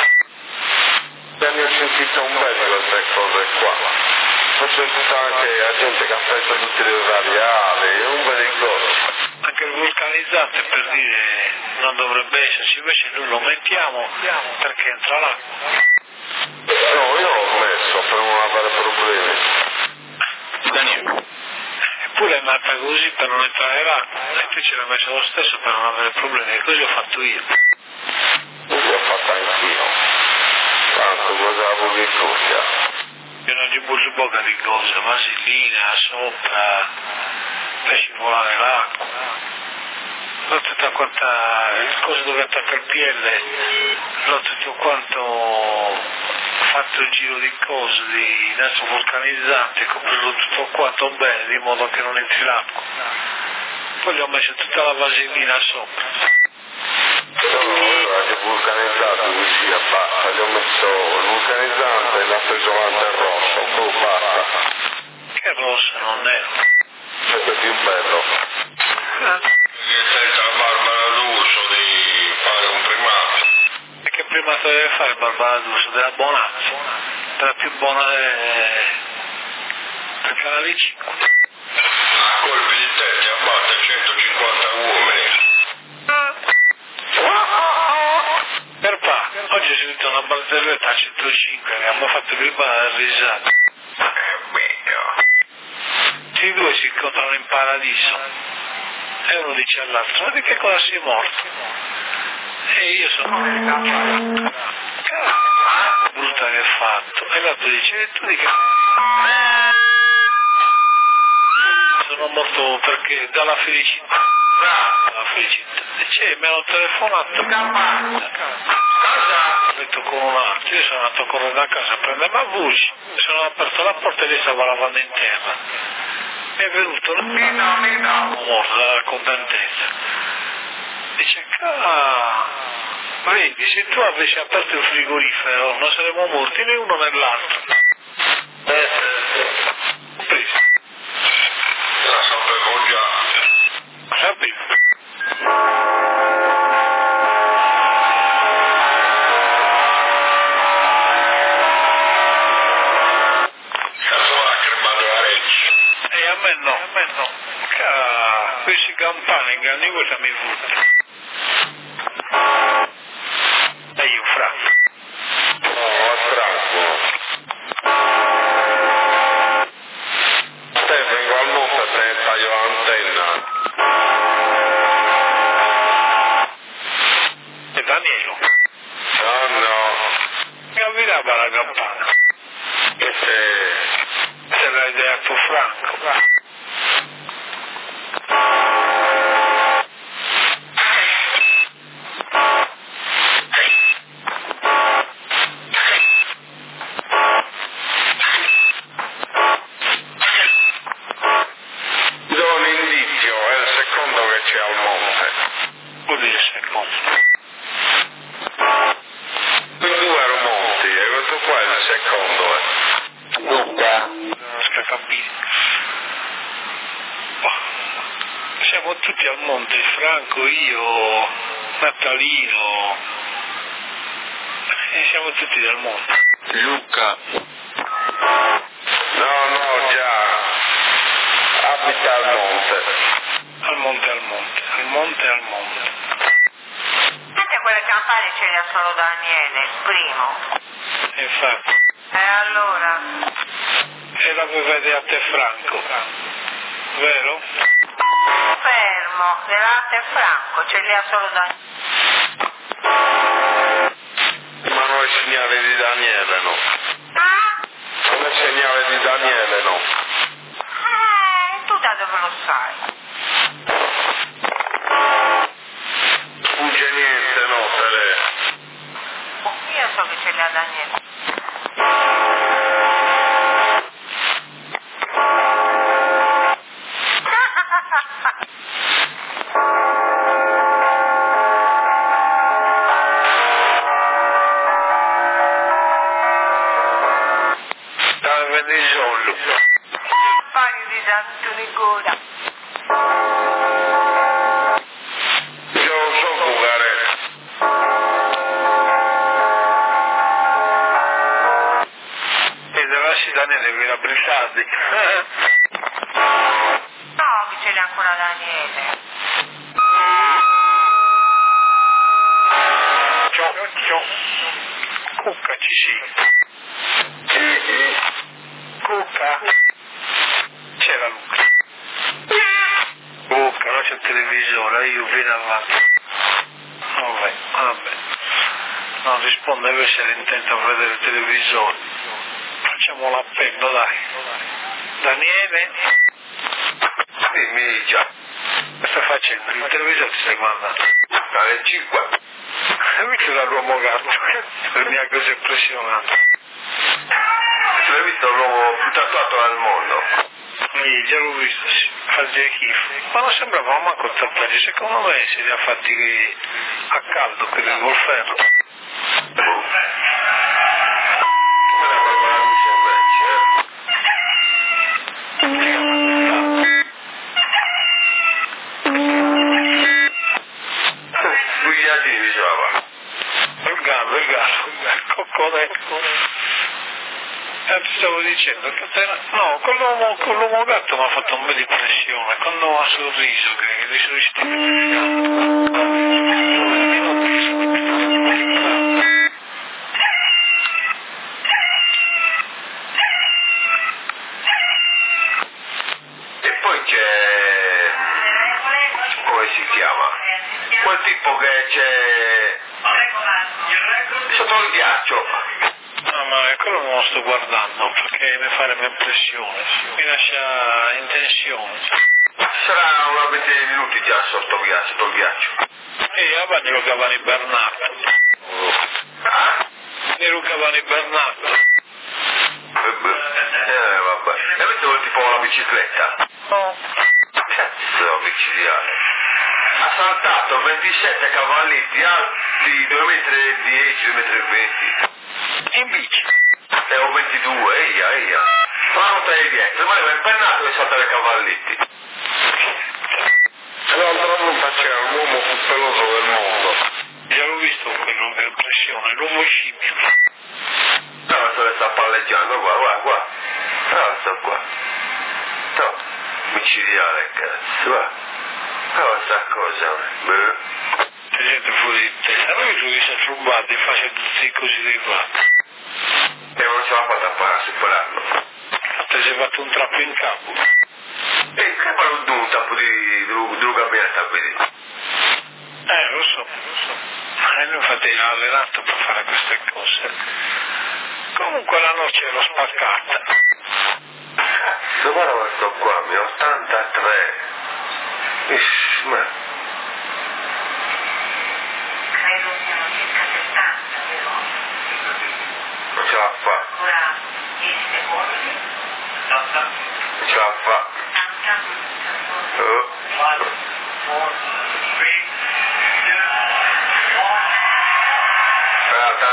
Ne ho sentito un bel di queste cose qua. Ho sentito anche la gente che affetta tutte le radiali, un bel di cose. Anche il vulcanizzante, per dire, non dovrebbe esserci, invece noi lo mettiamo perché entra l'acqua. No, io l'ho messo per non avere problemi. Daniele. Eppure è nata così per non entrare l'acqua, e tu ce l'hai messo lo stesso per non avere problemi, e così ho fatto io. Così ho fatto anch'io. Tanto cosa avevo in cuffia. Io non gli butto bocca di cose, vaselina, sopra, per scivolare l'acqua. L'ho tutta quanta, il coso dove attacca il P L, l'ho tutto quanto fatto il giro di cose, di nastro vulcanizzante, coprirlo tutto quanto bene, di modo che non entri l'acqua. Poi gli ho messo tutta la vaselina sopra. No, io anche vulcanizzato così e basta, gli ho messo il vulcanizzante e l'ha preso avanti il rosso, poi basta. Che rosso, non nero. Questo è più bello. Eh. Senza Barbara D'Urso di fare un primato. E che primato deve fare Barbara D'Urso? Della Bonazza, della più buona del, del canale cinque. A colpi di testa abbatte centocinquanta uomini. Per pa, oggi ho sentito una barzelletta a centocinque che mi ha fatto gridare la risata. Tutti e due si incontrano in paradiso e uno dice all'altro: ma di che cosa sei morto? E io sono cazzo brutta che hai fatto. E l'altro dice: e tu di che? Sono morto perché dalla felicità. Dalla felicità. Dice: mi hanno telefonato. Ho detto con un altro, io sono andato a correre da casa a prendere ma voci, sono aperto la porta e lei stava lavando in terra. Mi è venuto il morto dalla contentezza. Dice: ah, vedi, se tu avessi aperto il frigorifero non saremmo morti né uno né l'altro. Eh, Presa. la sapevo già. Sapevo. E a me no, a me no. Ah, questi campani inganni questa mi frutta. E io franco. No, a Franco. Te vengo al monte e te ne taglio l'antenna. E Danielo. No, no. Mi avvirava la campana. E se... Se l'hai detto Franco. al monte. Vuol dire secondo. Quei due al monte, e questo qua è il secondo. Eh. Luca. Non si capire. Siamo tutti al monte, Franco, io, Natalino, e siamo tutti dal monte. Luca. No, no, già. Abita al monte. Al monte, al monte, al monte, al monte. Anche quelle campane ce le ha solo Daniele, il primo. E infatti. E allora? E la vede a te Franco, vero? Fermo, dell'arte Franco, ce le ha solo Daniele. Ma non è segnale di Daniele, no. Ah? Non è segnale di Daniele, no. Eh, tu da dove lo sai? Sfugge niente, no, Tele. Io so che ce le ha Daniele. Dai, vedi i soldi. Il paio di Santo Nicola. Io non so giocare. E lasci Daniele qui la Brisardi. No, che ce l'ha ancora Daniele. Ciao, ciao. Cuccaci sì. Cucca. C'era Luca. Cucca, non c'è il televisore, io fino avanti. Vabbè, vabbè. Non risponde, deve essere intento a vedere il televisore. Facciamo l'appello, dai. Daniele? Dimmi già. Che stai facendo? Il televisore ti stai guardando? Alle cinque. Hai visto l'uomo gatto? Per me è così impressionante. L'hai visto l'uomo più tatuato al mondo? Sì, già l'ho visto, sì. Fazia schifo. Ma non sembrava manco tatuaggi, secondo me si li ha fatti che a caldo, credo, col ferro. Come la la luce invece? Due viaggi diceva. Il gallo, il gallo, il coccodrillo. Eh, ti stavo dicendo che te... No, con l'uomo, con l'uomo gatto mi ha fatto un bel impressione, quando ha sorriso, che che dei sorrisi E poi c'è... come si chiama? Quel tipo che c'è... sotto il ghiaccio. No, ma quello non lo sto guardando perché mi fa la mia impressione, mi lascia in tensione. Sarà una ventina di minuti già sotto il ghiaccio, sotto il ghiaccio. E a Nero Cavani Bernardo. Ah? Nero Cavani Bernardo. Eh, vabbè. E avete quel tipo con la bicicletta? No. Cazzo, micidiale. Ha saltato ventisette cavalletti alti due metri e dieci, due metri e venti. In bici. E ho ventidue, eia, eia. La ruota è dietro, ma è pennato e saltare cavalletti. L'altra volta c'era l'uomo più peloso del mondo. Già l'ho visto quello che impressione, l'uomo scimmio. No, se le sta palleggiando, qua, qua, qua. No, sto qua. No, micidiale, cazzo, va. No, sta cosa, beh. C'è gente fuori di testa, noi tu si è rubato e facendo tutti così dei fatti. E non ce l'ha fatta a fare a superarlo. Ti sei fatto un trappo in capo. E che parlo di un tappo di, di, di Luca Berta, vedi? Eh, lo so, lo so. E noi infatti l'ho allenato per fare queste cose. Comunque la noce l'ho spaccata. Cazzo, guarda questo qua, mi ottantatré. Ish, ma... Credo siano circa settanta, vero? non ce la fa. Ora dieci secondi. Non ce la fa. ottanta. Oh. quattro.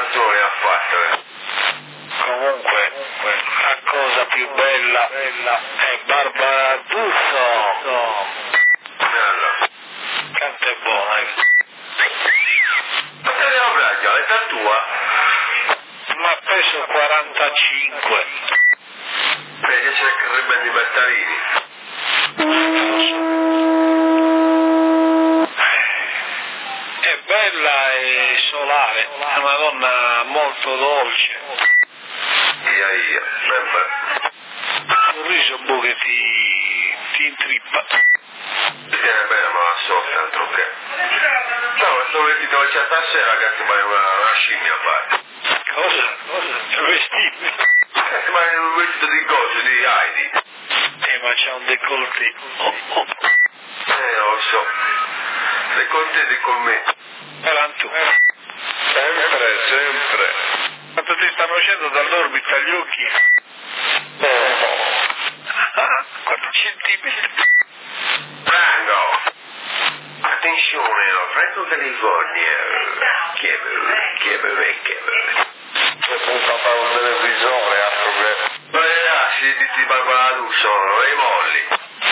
canzoni ha fatto. Eh. Comunque, la cosa più bella è Barbara D'Urso. Allora. Canta è buona, eh. Ma te ne avrai già, l'età tua? Ma peso quarantacinque. Vedi, c'è che ribendi Bertarini. È bella e solare, è una donna molto dolce. Ia ia, beh, Un riso boh che ti, ti intrippa. ti tiene bene ma la sorte altro che. No, ma sto vestito che c'è stasera che ti vai una, una scimmia a fare. Cosa? Cosa? Il vestito? Eh, ti vai un vestito di cose, di Heidi. Eh, ma c'è un décolleté. Oh, oh. Eh, lo so. Le contenti con me. Era tu. Sempre, sempre. Quanto ti stanno uscendo dall'orbita gli occhi? Oh. Ah, quanti centimetri? Franco. Attenzione, no, Franco California. Chi è beve? Chi è beve? Chi è beve? C'è punta a fare un televisore, altro che... Ma ragazzi, di ti Barbara D'Urso, i molli.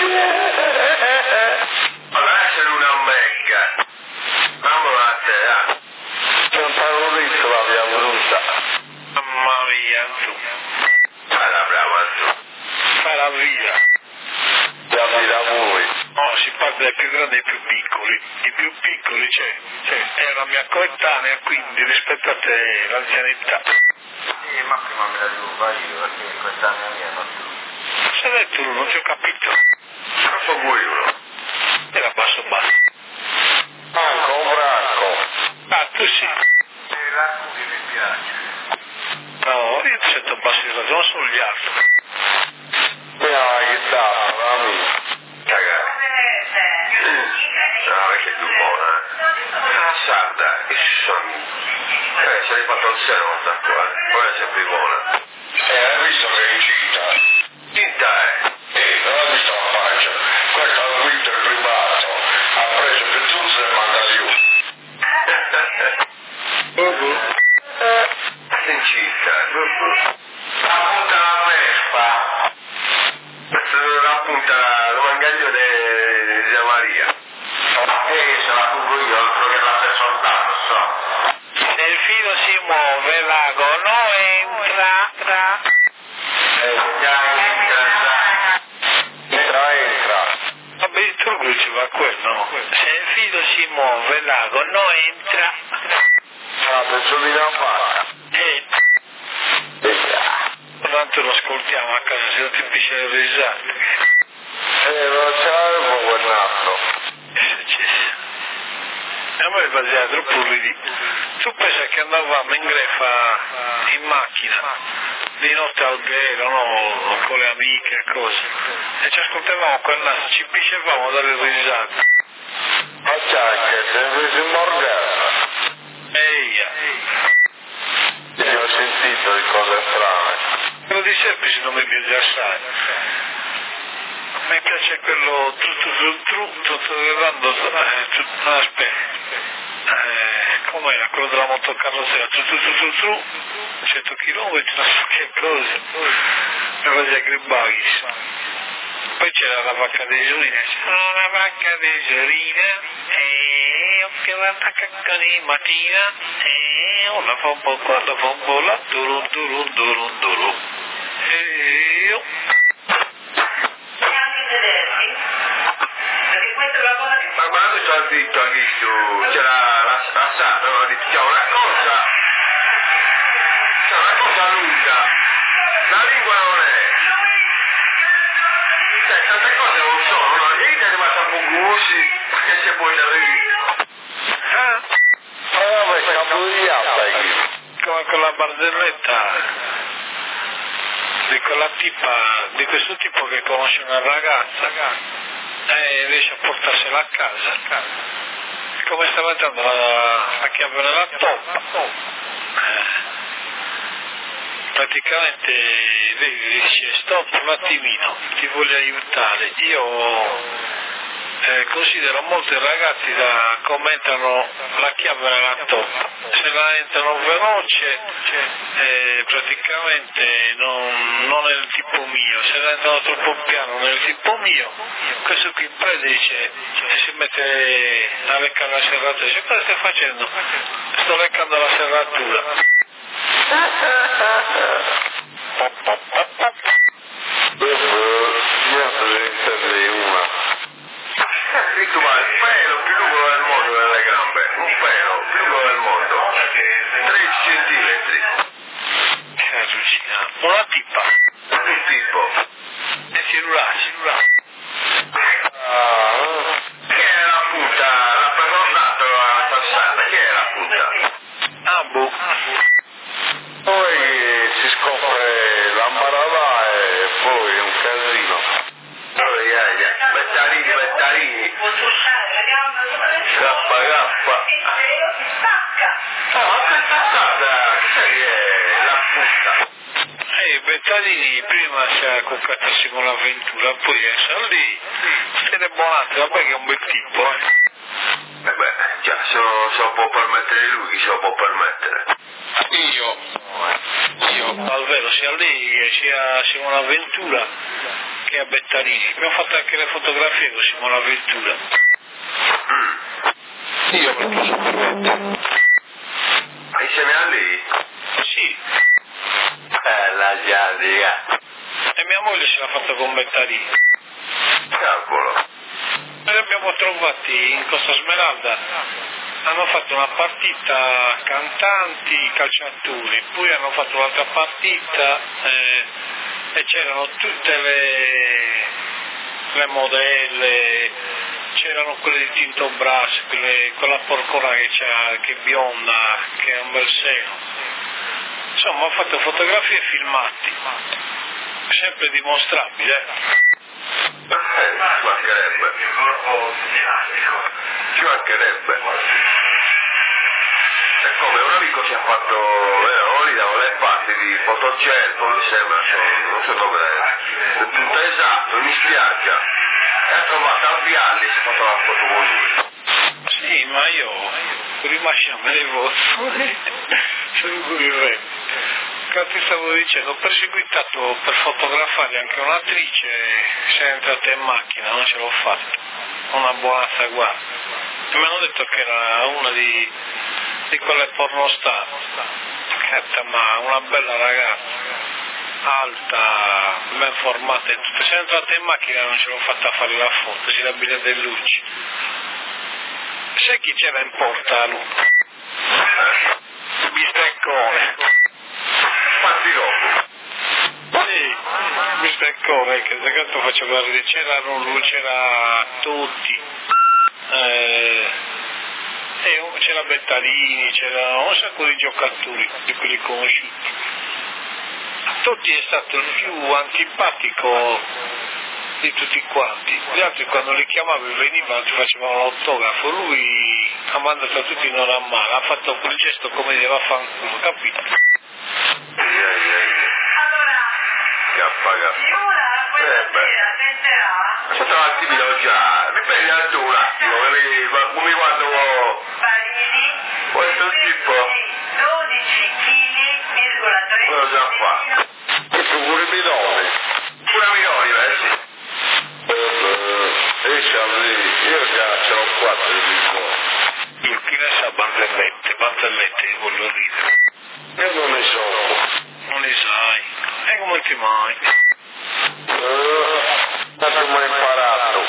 Allora essere una mecca. Mamma a te, ah. C'è un terrorista la via brutta. Mamma mia, tu. Alla brava tu. Fai la vita. La vita voi. No, si parla dai più grandi e più piccoli. I più piccoli c'è, c'è. È una mia coetanea, quindi rispetto a te l'anzianità. Sì, ma prima me la devo fare io, perché quest'anno mia non tu. Cosa hai detto tu? Non ti ho capito. Non so voi uno. Era basso basso. Franco, Franco. Ah, tu sì. E l'acqua che mi piace. No, io ti sento basso di ragione, sono gli altri. E la chitarra, amico. Cagare. No, perché è più buona, eh. Ah, sarda, che sono... Eh, se l'hai fatto il seno, sta qua, eh. Poi è sempre buona. Eh, hai visto che è incinta? Tinta è. Eh, non l'hai visto la faccia. Questo è un Winter privato. Ha preso più zuzze e manda giù. È incinta, la punta la vespa. La punta, lo mangaglio di Maria. Eh, se la curo io, altro che la per soldato, so. Se il filo si muove, l'ago non entra. Eh, già entra, entra, entra. Vabbè, il trucco diceva quello, no? Se il filo si muove, l'ago non entra. La tesolina fatta. E tanto lo ascoltiamo a casa, se non ti piace le risate. Eh, non ce l'avevo quel naso. Che è successo? A me faceva troppo ridicolo. Tu pensa che andavamo in greffa in macchina, di notte al vero, no? Con le amiche e cose. E ci ascoltavamo quel naso, ci piscevamo dalle risate. Ma c'è che sempre si mordeva. Eia. Io ho sentito di cose strane. Quello di Serpisi non mi piace assai. A me piace quello tru tru tru tru tru tru tru no aspetta. Eh, com'era quello della motocarrozzera? Tru tru tru tru tru cento chilometri, non so che cosa. Mi faceva gribagis. Poi c'era la vacca di Giorina, sono la vacca di Giorina e ho chiamato a caccani mattina e una fa un po' quando fa un po' la duru duru duru duru e io Ma quando ci ho detto anche tu, c'era la, la Sandra, ho detto, c'è una cosa, c'è una cosa lunga, la lingua non è. Cioè, tante cose non sono, no? E è rimasta un po' gusi, perché se poi la vedi. ah, Ma vabbè, capo di yappa qui. come quella barzelletta di quella tipa, di questo tipo che conosce una ragazza e riesce a portarsela a casa. Come sta mettendo la, la chiave nella toppa. Eh, praticamente lei dice stop un attimino, ti voglio aiutare, io eh, considero molti ragazzi da, commentano la chiave nella top, se la entrano veloce eh, praticamente non, non è il tipo mio, se la entrano troppo piano non è il tipo mio, questo qui prende dice e si mette a leccare la serratura, dice cosa stai facendo? Sto leccando la serratura. Capito, ma il pelo più lungo del mondo nelle gambe, un pelo più lungo del mondo, tredici centimetri. Che allucinante. Una tipa. Un tipo. E cellulare, cellulare. Ah, che è la puta? L'ha perdonato la passata, che è la puta? Ah, boh. Poi si scopre l'ambarava e poi è un casino. Bettarini, bettarini. Gappa, gappa. No, ma questa strada, sai che è la puta. Eh, Bettarini prima si è coccata Simona Ventura, poi è lì, se ne è buonate, vabbè che è un bel tipo, eh. Eh beh, già, se lo, se lo può permettere lui, chi se lo può permettere? Io, io, al vero, sia lei che sia Simona Ventura che a Bettarini. Abbiamo fatto anche le fotografie con Simona Ventura. Mm. Io perché sono perfetto. Ma insieme a lei? Sì, Eh, la giadica. e mia moglie ce l'ha fatta con Bettarini. Cavolo. Noi li abbiamo trovati in Costa Smeralda, hanno fatto una partita cantanti, calciatori, poi hanno fatto un'altra partita eh, e c'erano tutte le, le modelle, c'erano quelle di Tinto Brass, quelle, quella porcona che c'ha, che è bionda, che è un bel seno. Insomma, ho fatto fotografie e filmati, sempre dimostrabile. Eh. Eh, ci mancherebbe. Ci mancherebbe. È come un amico ci ha fatto, vero, lì da le parti di Fotocerco, mi sembra, non so dove è. Il punto esatto, in spiaggia. E ha trovato a Vialli e si è fatto la foto con lui. Sì, ma io rimasciamo le vostre, sono curioso. Che ti stavo dicendo, ho perseguitato per fotografare anche un'attrice, si è entrata in macchina, non ce l'ho fatta, una buonazza guarda. E mi hanno detto che era una di, di quelle pornostar, Cazzo, ma una bella ragazza, alta, ben formata e tutto. Si è entrata in macchina e non ce l'ho fatta fare la foto, si l'abita delle luci. Sai chi c'era in porta lui? Bisteccone. Fatti dopo. Sì, Bisteccone, che da quanto faccio vedere, c'erano lui, c'era tutti, eh, e c'era Bettarini, c'era un sacco di giocatori, di quelli conosciuti. A tutti è stato il più antipatico di tutti quanti. Gli altri quando li chiamavi venivano, ti facevano l'autografo, lui ha mandato a tutti non a male, ha fatto quel gesto come dire vaffanculo, capito? Gappa, gappa. Eh beh. Sono un attimino già. Riprendi tu un attimo, mi guardo questo tipo. dodici virgola tre chili. Cosa fa? Questo pure bidone. Pure bidone, eh sì. Esce a lì, io già ce l'ho quattro di bidone. Io chi ne sa barzellette, barzellette di voglio ridere. Io non ne so. Non li sai. E come ti mai? Uh, non ho mai imparato.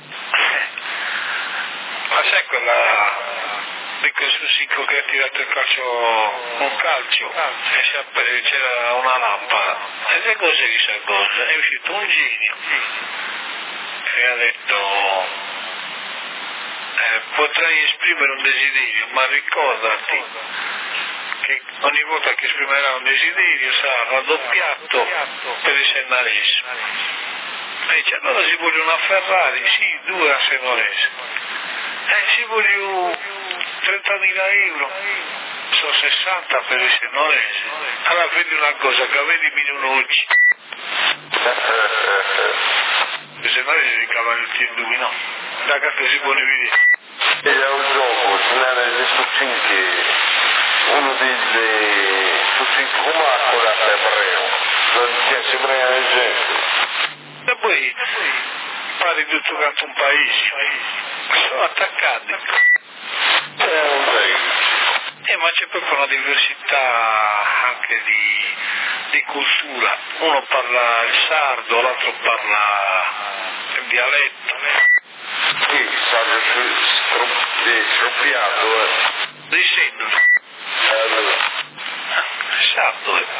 Ma sai quella di quel sussico che ha tirato il calcio, un calcio, e si appare, c'era una lampada. E che cos'è questa cosa? È uscito un genio che ha detto eh, potrai esprimere un desiderio, ma ricordati che ogni volta che esprimerà un desiderio sarà raddoppiato per il Sennalese. E dice, allora si vuole una Ferrari? Sì, due a Sennalese. E si voglio trentamila euro, sono sessanta per il Sennalese. Allora vedi una cosa, che vedi minuti. Il Sennalese si cava il T due, no? Ragazzi si può dividere. Era un gioco, c'era su cinque, uno dice su cinque come accorato ebreo, non c'è sempre la gente. E poi pare tutto quanto un paese, sono attaccati. È un paese. Eh, ma c'è proprio una diversità anche di, di cultura, uno parla il sardo, l'altro parla il dialetto. Sì, sardo stroppiato, eh. Risendo. Allora, Sardo, eh.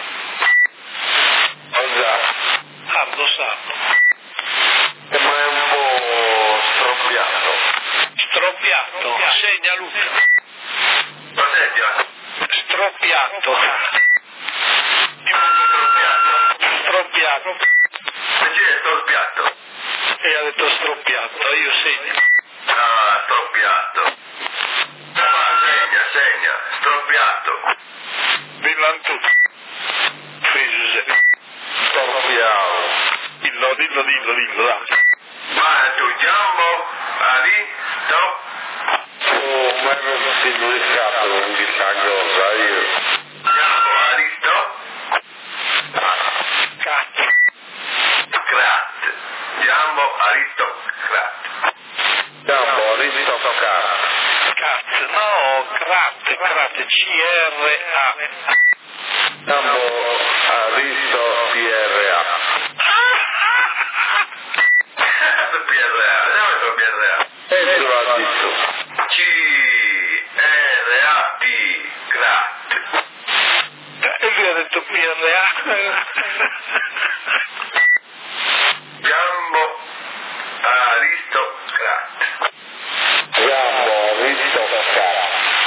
esatto. Sardo, sardo. Ma è un po' stroppiato. Stroppiato, segna Luca. Ma senti, Stroppiato. stroppiato. Stroppiato. Perché è stroppiato? E ha detto stroppiato, io segno. Ah, stroppiato. Ah, segna, segna, stroppiato. Dillo tu. Fece. Stroppiato. Dillo, dillo, dillo, dillo, dai. Ma tu, Giambo, Ali, to. Oh, ma non si lui capo non di sta cosa, io. Giambo, Ali, to. Cazzo. Crat. Giambo, aristocrat. Siamo aristocrati. Cazzo, no, Crat, Crat, C R A. Siamo aristo P R A. P R A, andiamo a P R A. E tu l'ha detto. C R A T, crat. E lui ha detto P R A. Giambo, aristocrat. Siamo aristocrati.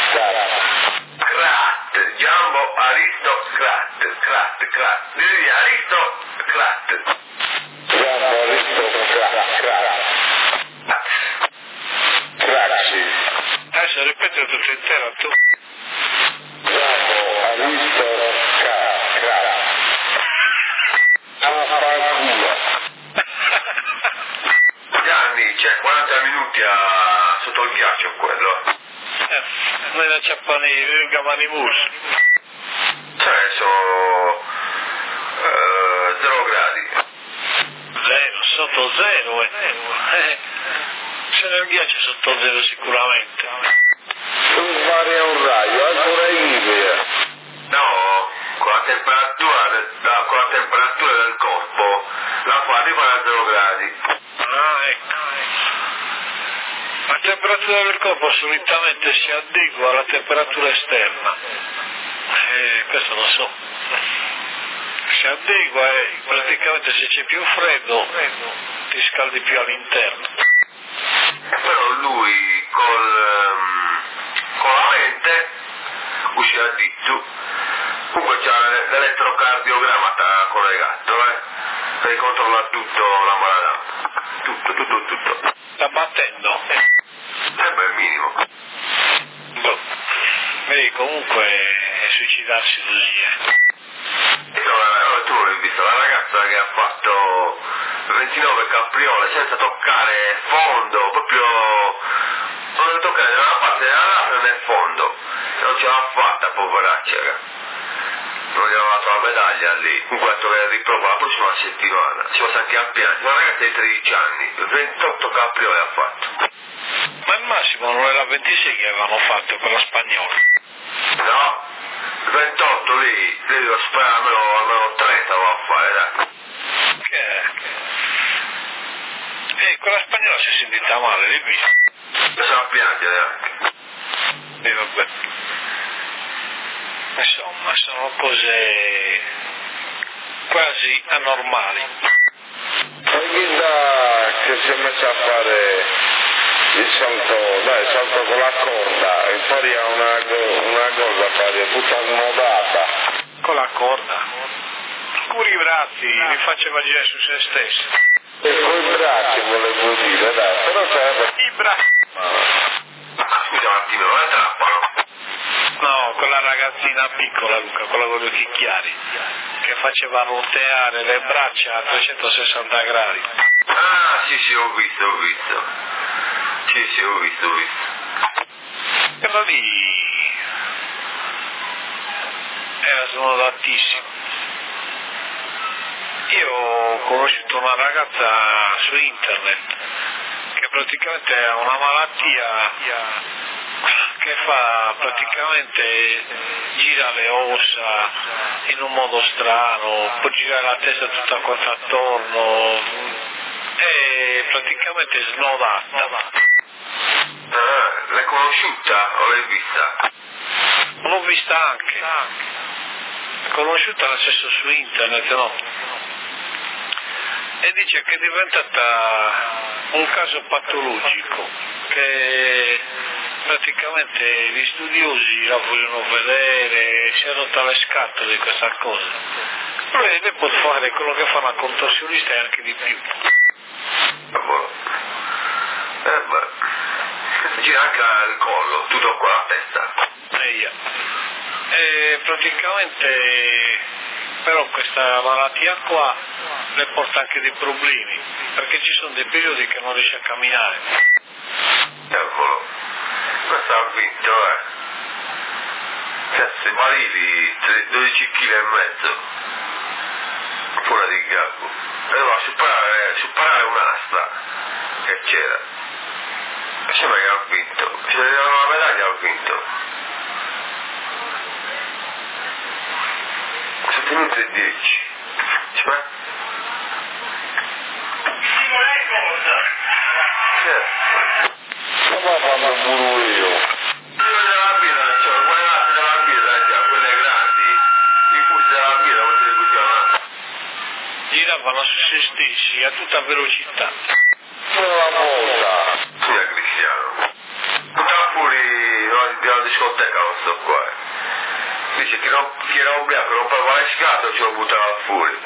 Crat, Giambo, aristocrat. Crat, crat. Devi aristocrat. Siamo aristocrati. Craxi. Adesso ripeto tutto intero tu. Siamo aristocrati. Affanculo. Gianni, c'è quaranta minuti a... sotto il ghiaccio quello. Eh, noi la ciappani, gavani musi. Cioè, sono... eh, zero gradi. Zero, sotto zero, eh. eh. Se nel ghiaccio sotto zero sicuramente. Non varia un raio, ancora Ivea. No, con la temperatura del, da- con la temperatura del corpo l'acqua arriva a zero gradi. Ah, ecco. La temperatura del corpo solitamente si adegua alla temperatura esterna. Eh, questo lo so. Si adegua e praticamente se c'è più freddo ti scaldi più all'interno. Però lui col, ehm, con la mente uscì a dito. Comunque c'ha l'e- l'elettrocardiogramma sta collegato, eh. Per controlla tutto la malattia. Tutto, tutto, tutto. Sta battendo. Eh beh, il minimo. Boh. Vedi, comunque è suicidarsi così, eh. E no, eh, tu l'hai visto, la ragazza che ha fatto ventinove capriole senza toccare fondo, proprio non le toccare nella parte dell'altra nel fondo. Non ce l'ha fatta, poveraccia. Non gli hanno dato la medaglia lì, in quanto che riprova la prossima settimana. Si passa anche a piangere. Una ragazza di tredici anni, ventotto capriole ha fatto. Ma il massimo non era ventisei che avevano fatto con la spagnola. No? ventotto lì, lì devo sperare almeno, almeno trenta va a fare, dai. Che è? E quella spagnola si è sentita male, l'hai visto? Bisogna piangere anche. E vabbè. Insomma, sono cose quasi anormali. Poi da che si è messa a fare il salto, dai, il salto con la corda, e poi ha una, una cosa a fare tutta snodata. Con la corda. Pure i bracci li faceva girare su se stesso. E con i bracci volevo dire, dai, però serve. I bracci. Ah, scusa un attimo, non è trappolo. No, quella ragazzina piccola, Luca, quella con gli occhi chiari, che faceva roteare le braccia a trecentosessanta gradi. Ah, sì, sì, ho visto, ho visto. Sì, sì, ho visto, ho visto. E da lì era snodatissimo. Io ho conosciuto una ragazza su internet che praticamente ha una malattia che fa praticamente gira le ossa in un modo strano, può girare la testa tutta quanta attorno, è praticamente snodata. Ah, l'hai conosciuta o l'hai vista? L'ho vista anche, conosciuta nel senso su internet, no? E dice che è diventata un caso patologico, che praticamente gli studiosi la vogliono vedere, si è rotta le scatole di questa cosa. Lei, lei può fare quello che fa una contorsionista e anche di più. Eh beh, gira anche il collo, tutto qua la testa. E io. E praticamente però questa malattia qua le porta anche dei problemi, perché ci sono dei periodi che non riesce a camminare. Cavolo, questo ha vinto, eh. Cioè, se Marili, dodici chili e mezzo, fuori di gabbo, e doveva superare, superare un'asta che c'era. E sembra che ha vinto, se ne davano la medaglia ha vinto. sette minuti e dieci. Cioè? Come fanno pure io? Io della birra, cioè, quelle latte della birra, già, quelle grandi, i fusti della birra, quelle che chiamano. Giravano su se stessi a tutta velocità. Una volta. Sì, è Cristiano. Buttava fuori di una discoteca questo qua. eh. Dice che non, chi era ubriaco rompeva le scatole e ce lo buttava fuori.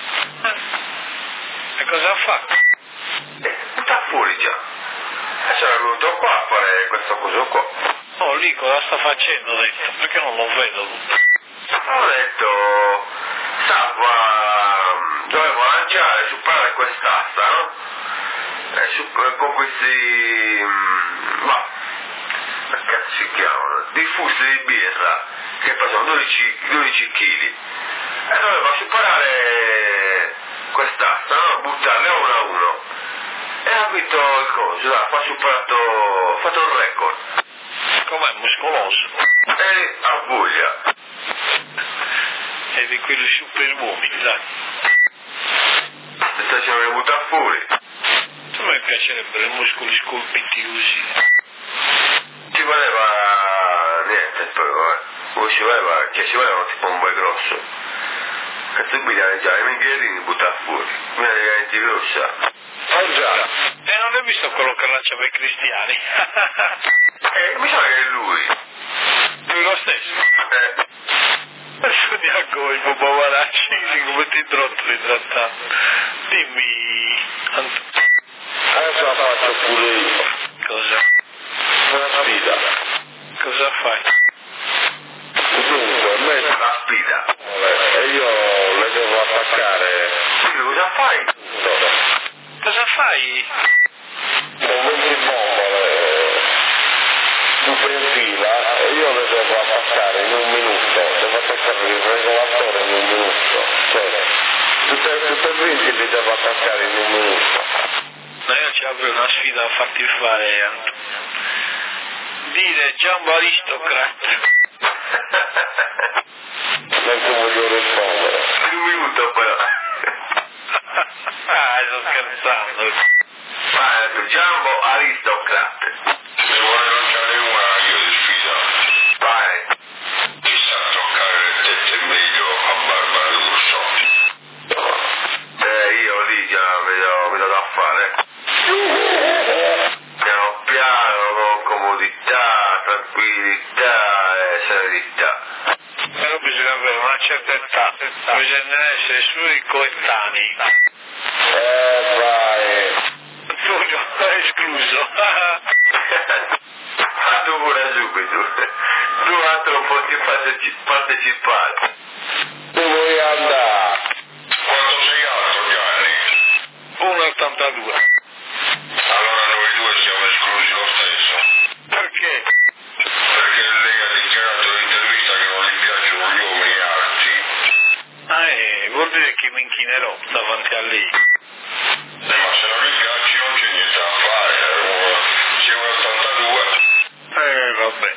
E cosa ha fatto? Eh, buttava fuori già. E c'era venuto qua a fare questo coso qua. Oh, lì cosa sta facendo, ho detto, perché non lo vedo lui? Ho detto, stava, dovevo lanciare, superare quest'asta, no? E su, con questi, ma, che cazzo si chiamano? Diffusi di birra, che pesano dodici chili. E doveva superare quest'asta, no? Buttarle uno a uno. E ha vinto il coso, ha superato, ha fatto il record. Com'è muscoloso? E a voglia. È di quelli super uomini, dai. Questa ce l'aveva buttata fuori. A me piacerebbero i muscoli scolpiti così. Ci voleva niente, poi vabbè. Poi ci voleva, che ci voleva tipo un bel grosso. Che tu guidare già i mingherini buttare fuori. Mi hai di grossa. Oh già. E non hai visto quello che lanciava i cristiani? Eh, mi sa che è lui. Lui lo stesso. Eh. Adesso neanche i popovaracci come ti trottoli trattato. Dimmi, Antonio. Adesso la faccio pure io. Cosa? Una sfida. Cosa fai? Dunque, me La sfida. e io le devo attaccare. Sì, cosa fai? Cosa fai? Con venti bombole tutte in fila e io le devo attaccare in un minuto. Devo attaccare il regolatore in un minuto. Cioè, tutte, tutte e venti li devo attaccare in un minuto. No, io ci avrei una sfida a farti fare, Antonio. Dire Giambo Aristocrat. Non ti voglio rispondere. In un minuto però. Ah, sto scherzando. Ma ha detto Giambo Aristocrat. Se vuole lanciare una io di sfida. Vai. Chi sa toccare le tette meglio a Barbara Russo. Eh, io lì già mi do, mi do da fare. Piano piano, con comodità, tranquillità e serenità. Però bisogna avere una certa età, bisogna essere sui coetanei. Eh vai. Antonio, è escluso. Fatto pure subito. Tu altro non puoi partecipare. Dove vuoi andare? Quanto sei alto, Gianni? uno virgola ottantadue. Allora noi due siamo esclusi vuol dire che mi inchinerò davanti a lei. Eh, ma se non ringracci non c'è niente da fare, siamo ottantadue. Eh, vabbè.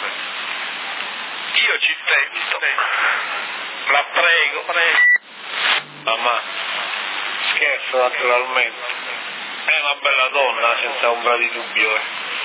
Io ci tento. La prego, prego. Mamma, scherzo naturalmente. È una bella donna, senza ombra di dubbio. Eh.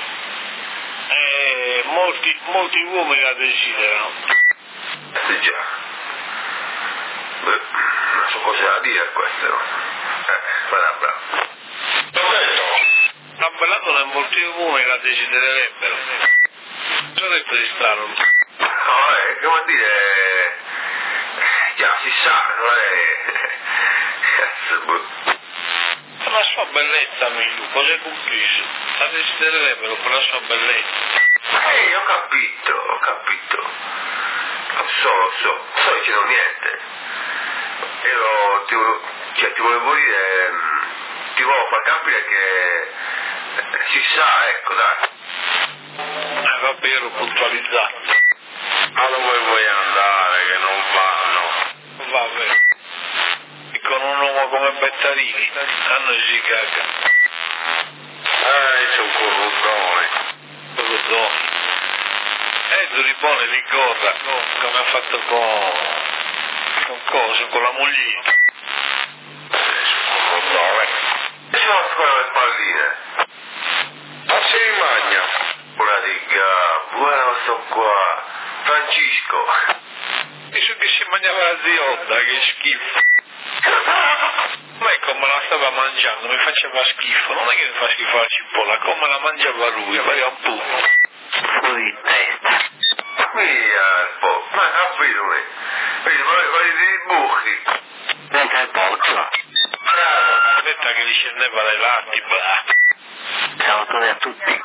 Eh, molti, molti uomini la desiderano. Sì già. Beh, non so cosa da dire a questo, no? Eh, farà bravo. L'ho detto. Una bella donna e molti uomini la desidererebbero. Cosa ho detto di strano? No, è come a dire... Già, si sa, non è... Cazzo, boh. La sua bellezza, Milu, cosa è compreso? La desidererebbero per la sua bellezza. Eh, ho capito, ho capito. Lo so, lo so, non sto dicendo niente. Io ti, cioè, ti volevo dire, ti volevo far capire che si sa, ecco, dai. Eh, vabbè, ero puntualizzato. Ma dove vuoi andare che non vanno? Vabbè. E con un uomo come Bettarini, a noi si caga. Eh, c'è un corruttone. Corruttone. E Zuripone di Gorra, come ha fatto con... con cosa, con la moglie. Eh, c'è un corruttone. E c'è una scuola per palline. Ma si rimagna. Una diga, buono sto qua. Francisco. Dice che si mangiava la ziotta, che schifo. Ma come la stava mangiando, mi faceva schifo. Non è che mi fa schifo la cipolla, come la mangiava lui, poi un po'. Fuori di testa. Via il po'. Ma capito me. Vedi, voglio dei buchi. Mentre il porco. Bravo. Aspetta che gli scendeva dai lati, bla. Ciao a tutti.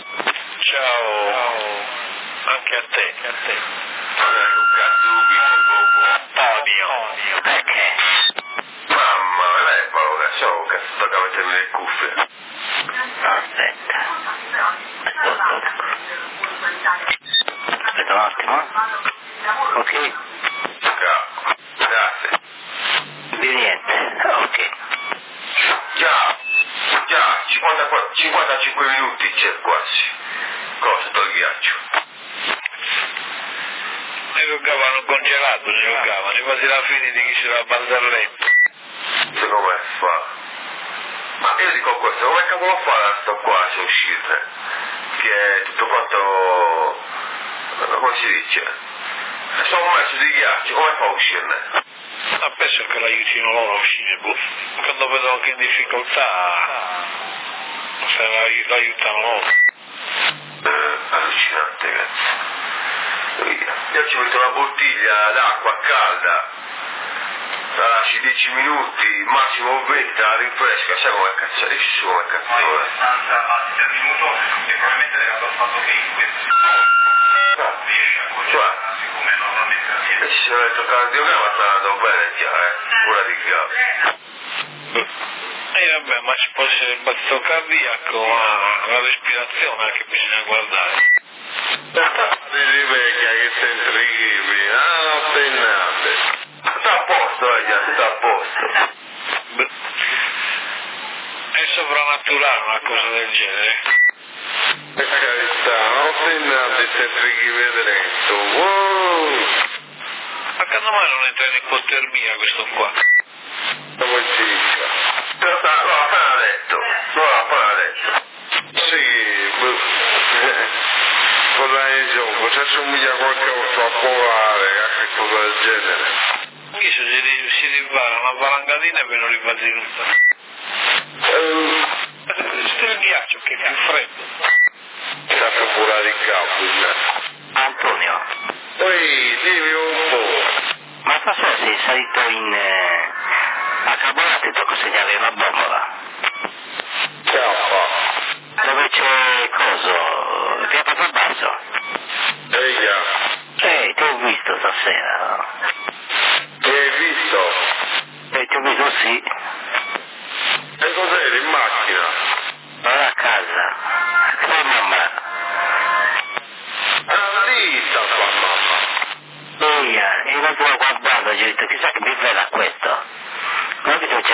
Ciao. Anche a te. Anche a te. Non è un cazzo dopo. Antonio. Perché? Mamma, lei Paolo Cacciò, cazzo tocca mettermi le cuffie. Aspetta. Aspetta un attimo. Ok? Bravo. Grazie. Di niente. Ok. Già, già, cinquanta, cinquantacinque minuti c'è quasi. Cosa sotto il ghiaccio? Ne giocavano congelato, ne giocavano, quasi la fine di chi si va a barzarletto. Secondo me fa. Ma io dico questo, come cavolo fa da sto qua se uscirne? Che tutto quanto... come si dice? Sono messo di ghiaccio, come fa a uscirne? Ma penso che l'aiutino loro a uscire, boh. Quando vedono che è in difficoltà, se la- l'aiutano loro. Eh, allucinante, cazzo. Io ci metto una bottiglia d'acqua calda, la lasci dieci minuti, massimo venti, la rinfresca, sai come cazzo, esci su come cazzo. Ma io abbastanza battita al minuto e probabilmente legato al fatto che in questo No. riesce a concentrandosi come normalmente E avviene. ci sono detto cardiogramma, sta andando bene, già, eh, ora di capo. E vabbè, ma ci può essere il battito cardiaco, ma la respirazione anche bisogna guardare. Dici vecchia che senti chi ah, no, pennate. Sta a posto, eh, già, sta a posto. Beh, è sovrannaturale una cosa del genere. Per carità, non pennate senti chi vedretto. Wow! Ma quando mai non entra in ipotermia questo qua? Come dica? Però sta, l'ho appena detto, l'ho appena detto. Sì, beh, con la gioco, se assomiglia a qualche altro a polare, a che cosa del genere. Qui se si, ri- si rivara una valangatina e ve lo rivasi tutta. Eh, Sto il ghiaccio che è più freddo. sta per pure di capo, il Antonio, Poi dimmi un po'. ma stasera sei salito in... Eh, a Carbonato e tu cosa gli aveva bombola? Ciao. Dove c'è coso? Via Papa Basso? Ehi, già. Eh, ti ho visto stasera. Ti hai visto? Eh, ti ho visto sì. E cos'eri in macchina? Ora a casa. Sai mamma? Ah, lì sta tua mamma. Via, e la tua guardando, ho detto chissà che mi veda questo.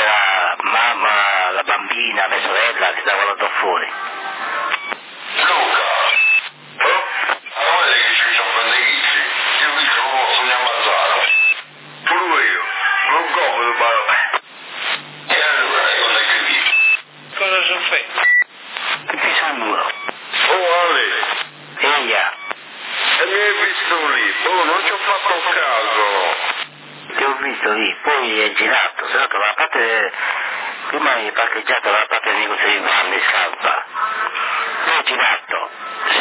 la mamma, la bambina, mia sorella che sta guardando fuori. Luca, oh? Ma vedi che ci sono prende chisi? Io qui non posso mi ammazzare. Pure io, non comodo, ma... E allora, io non è che dico. Cosa sono fatto? Tutti sul muro. Oh, Ale, Eia, e mi hai visto lì? Oh, non ci ho fatto caso. ti ho visto lì, poi è girato, se no dalla parte, prima hai parcheggiato dalla parte del negozio di Vanni Scalpa, poi è girato,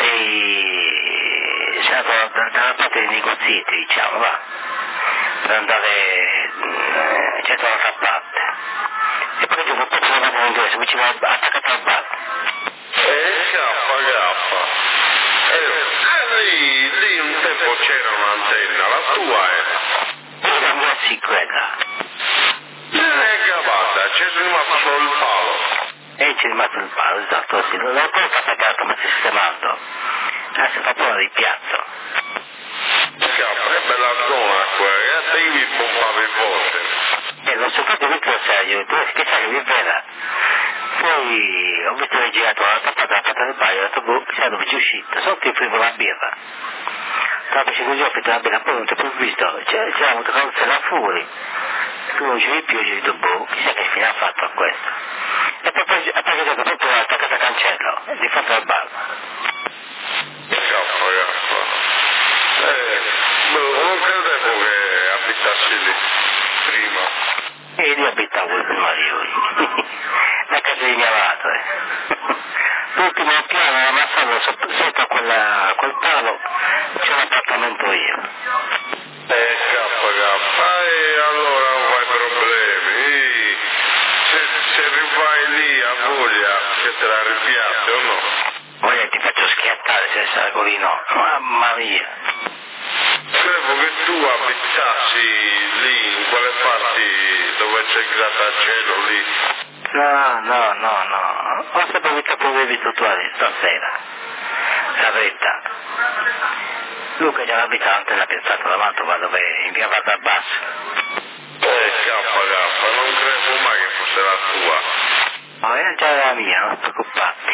sei, sei andato da- dalla parte dei negozieti, diciamo, va, per andare, eh, certo dall'altra parte, e poi dopo poi sono andato all'ingresso, vicino al attaccato al bar. Eh, gaffa, gaffa. Eh, eh, lì, lì un tempo c'era un'antenna, la tua era. E la mia sì, quella, Se n'è cavata, c'è rimasto solo il palo. e c'è rimasto il palo, esatto, sì, l'ho ancora attaccato, ma si è sistemato, adesso fa pure di piazza. Cavolo, è bella zona quella, e te mi pompavi forte. E l'ho soltanto visto al serio, tu che sai che mi vera. Poi ho visto che è girato dall'altra parte, dalla parte del bagno, ho detto, boh, chissà dove ci è uscito, solo che offrivo la birra. Stavo facendo così, ho fatto la birra, poi non ti ho più visto, c'era c'era avuto carrozza là fuori. Tu non ci vedi più, ci ho detto, boh, chissà che fine ha fatto a questo. E poi poi ha parcheggiato proprio l'attaccato a cancello, di fronte al bar. Cavolo, cavolo. Eh, boh, non credevo che abitassi lì, prima. E lì abitavo prima io, la casa di mia madre. L'ultimo piano, la mansarda sotto, sotto a quella, quel palo, c'è un appartamento io. Eh, cavolo, cavolo. E allora non fai problemi. Se, se rifai lì a voglia, che te la ripiatte o no? Voglio ti faccio schiattare se sei colino, mamma mia. Credo che tu abitassi lì, in quelle parti dove c'è il grattacielo lì. No, no, no, no, ho sempre visto che avevi visto tu stasera, la verità. Luca già l'abitava anche nella piazzata da Mantova dove in via Vada Basso. Eh, cappa, cappa, non credevo mai che fosse la tua. No, era già la mia, non preoccuparti.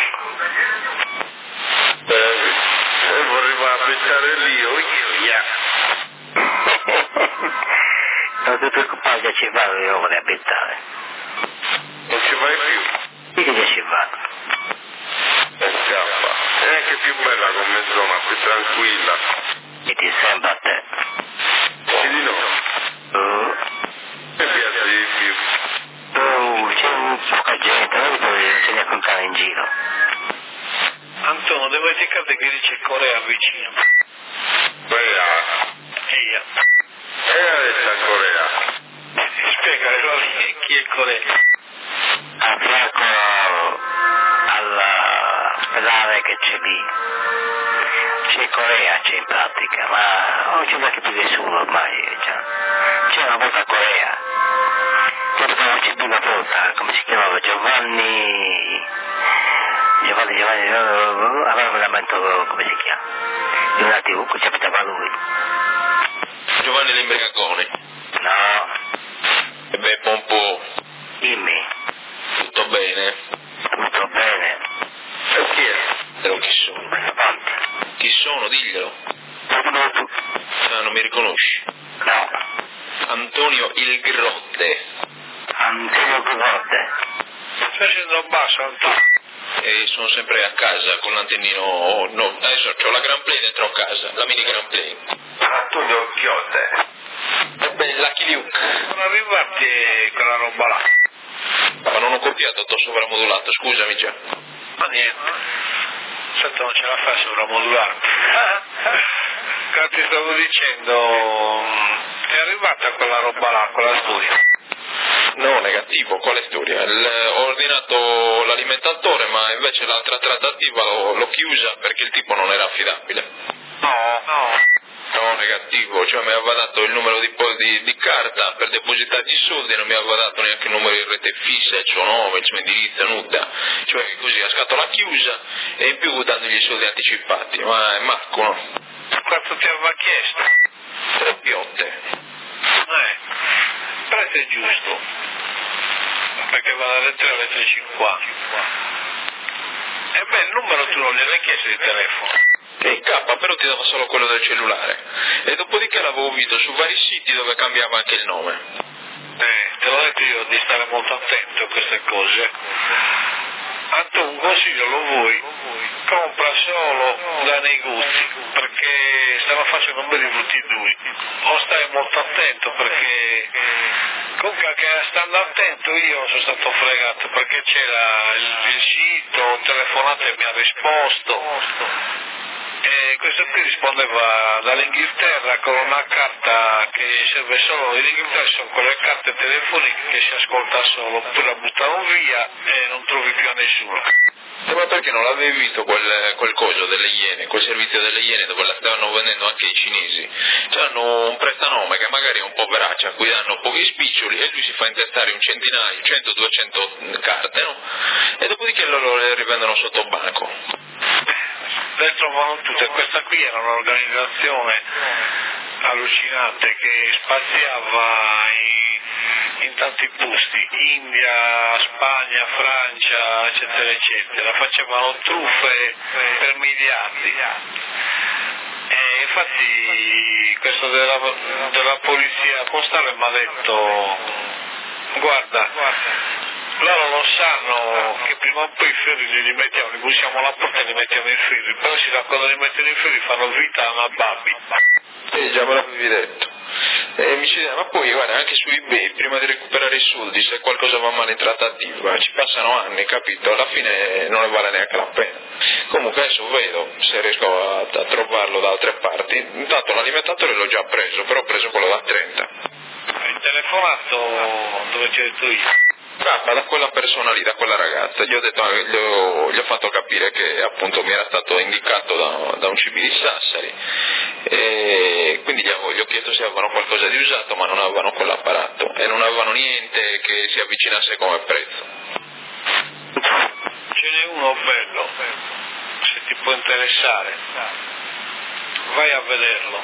Eh, se vorrei abitare lì, oh io, yeah. Non ti preoccupare, già ci vado, io vorrei abitare. Non ci vai più? Sì che già ci vado. Eh, cappa, è anche più bella come zona, più tranquilla. E ti sembra a te? Sì di no? Oh, Mi piace di più. oh c'è un poca gente, non puoi se ne raccontare in giro. Antonio, dove ti cade che dice Corea vicino? Corea. Eia. E adesso a Corea. Spiegalo lì, chi è Corea? A fianco all'ospedale che c'è lì. C'è Corea, c'è in pratica, ma non ci va che più nessuno ormai. Cioè. C'è una volta Corea. C'è c'è più una volta, come si chiamava? Giovanni... Giovanni, Giovanni, aveva un lamento, come si chiama? Di una tivù, ci abitava lui. Giovanni Lembricagone. No, E beh, buon po'. dimmi, Tutto bene? tutto bene. E chi è? Però chi sono? Avanti. Chi sono? Diglielo. Dimmelo tu. Ah, non mi riconosci. No, Antonio Il Grotte. Antonio Grotte. Stai facendo basso, Antonio. E sono sempre a casa con l'antennino. No, adesso ho la Grand Play dentro a casa, la mini Grand Play. Antonio Chiotte. E beh, Lucky Luke. Non arrivarti quella roba là. Ma non ho copiato, t'ho sovramodulato, scusami già. Ma niente. Sento non ce la fai a sovramodulare. Che ti stavo dicendo, è arrivata quella roba là, quella storia. No, negativo, quale storia? Il- ho ordinato l'alimentatore, ma invece l'altra trattativa l'ho, l'ho chiusa perché il tipo non era affidabile. No, no. No, negativo, cioè mi aveva dato il numero di, po- di, di carta per depositare i soldi e non mi aveva dato neanche il numero di rete fissa, il suo nome, il suo indirizzo, nulla. Cioè così, a scatola chiusa e in più dandogli i soldi anticipati, ma è Marco, no? Quanto ti aveva chiesto? Tre piotte. Eh, prezzo è giusto. perché va dalle tre alle tre e cinquanta. E beh, il numero tu non gliel'hai chiesto di telefono. E K, però ti dava solo quello del cellulare. E dopodiché l'avevo visto su vari siti dove cambiava anche il nome. Eh, te l'ho detto io di stare molto attento a queste cose. Anto, un consiglio lo vuoi? Compra solo da negozi, perché stanno facendo un bel di brutti duri. O stai molto attento, perché comunque anche stando attento io sono stato fregato, perché c'era il, il sito, telefonate e mi ha risposto. E questo qui rispondeva dall'Inghilterra con una carta che serve solo, in Inghilterra sono quelle carte telefoniche che si ascolta solo, poi la buttano via e non trovi più a nessuno. Eh, ma perché non l'avevi visto quel, quel coso delle Iene, quel servizio delle Iene dove la stavano vendendo anche i cinesi? Cioè hanno un prestanome che magari è un po' verace, a cui danno pochi spiccioli e lui si fa intestare un centinaio, cento duecento carte, no? E dopodiché loro le rivendono sotto banco. Le trovano tutte, questa qui era un'organizzazione allucinante che spaziava in, in tanti posti, India, Spagna, Francia, eccetera eccetera, facevano truffe per miliardi. E infatti questo della, della polizia postale mi ha detto guarda, loro lo sanno che prima o poi i ferri li mettiamo, li bussiamo alla porta e li mettiamo in ferri, però si sa quando li mettono in ferri fanno vita a una babbi. Eh già me l'avevi detto. E mi ci diceva, ma poi guarda anche su eBay prima di recuperare i soldi se qualcosa va male in trattativa ci passano anni, capito? Alla fine non ne vale neanche la pena. Comunque adesso vedo se riesco a, a trovarlo da altre parti. Intanto l'alimentatore l'ho già preso, però ho preso quello da trenta. Hai telefonato dove ti ho detto io? Ah, da quella persona lì, da quella ragazza, gli ho, detto, gli ho, gli ho fatto capire che appunto mi era stato indicato da, da un C B di Sassari e quindi gli, avevo, gli ho chiesto se avevano qualcosa di usato, ma non avevano quell'apparato e non avevano niente che si avvicinasse come prezzo. Ce n'è uno bello, se ti può interessare, vai a vederlo.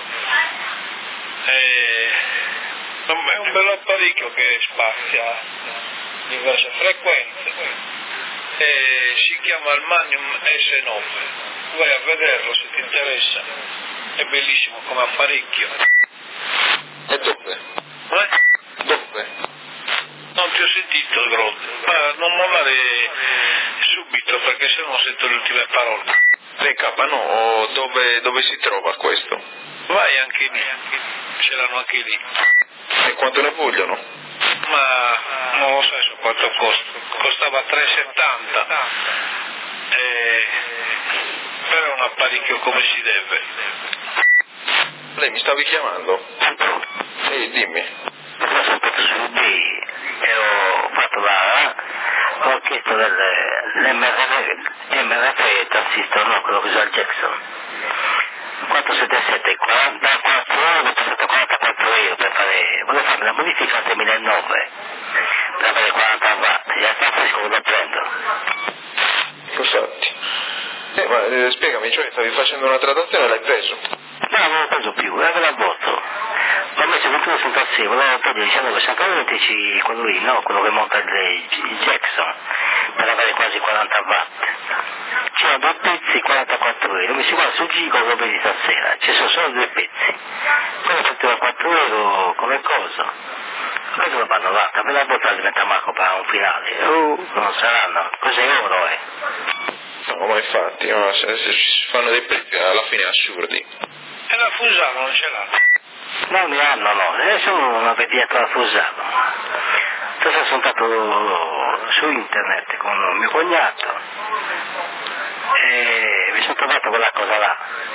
E... è un bello apparecchio che spazia diverse frequenze e si chiama il Magnum S nove, vai a vederlo se ti interessa, è bellissimo come apparecchio. E dove? Eh? Dove? Non ti ho sentito Grodd, ma non mollare subito perché se no sento le ultime parole. E K, no, dove, dove si trova questo? Vai anche lì, c'erano anche lì. E quanto ne vogliono? Ma non lo so adesso quanto costa, costava tre e settanta, eh, però è un apparecchio come si deve. Lei mi stavi chiamando? Ehi, dimmi. Sono stato su eBay e ho fatto la... ho chiesto dell'M R F transistor, no, quello che usa il Jackson. quattrocentosettantasette, quarantaquattro euro, ho passato quarantaquattro euro per fare, volevo fare una modifica al duemilanove per avere quaranta watt, in realtà fresco lo prendo. Infatti. Eh, ma eh, spiegami, cioè stavi facendo una trattazione e l'hai preso? No, non l'ho preso più, era quello a botto. Ho messo ventuno sessantasei, volevo togliere diciannove centoventici, quello lì, no, quello che monta il, il Jackson, per avere quasi quaranta watt. C'erano due pezzi, quarantaquattro euro, mi si guarda sul Gigo, lo vedi stasera, ci sono solo due pezzi. Quello faceva quattro euro come cosa. Questo lo vanno là, per la botta diventa Marco per un finale. Oh, non saranno, cos'è euro eh? No, ma infatti, no, se, se si fanno dei prezzi alla fine assurdi. E la Fusano non ce l'ha? No, ne hanno, no, adesso non avete dietro la Fusano. Adesso sono stato su internet con mio cognato e mi sono trovato quella cosa là.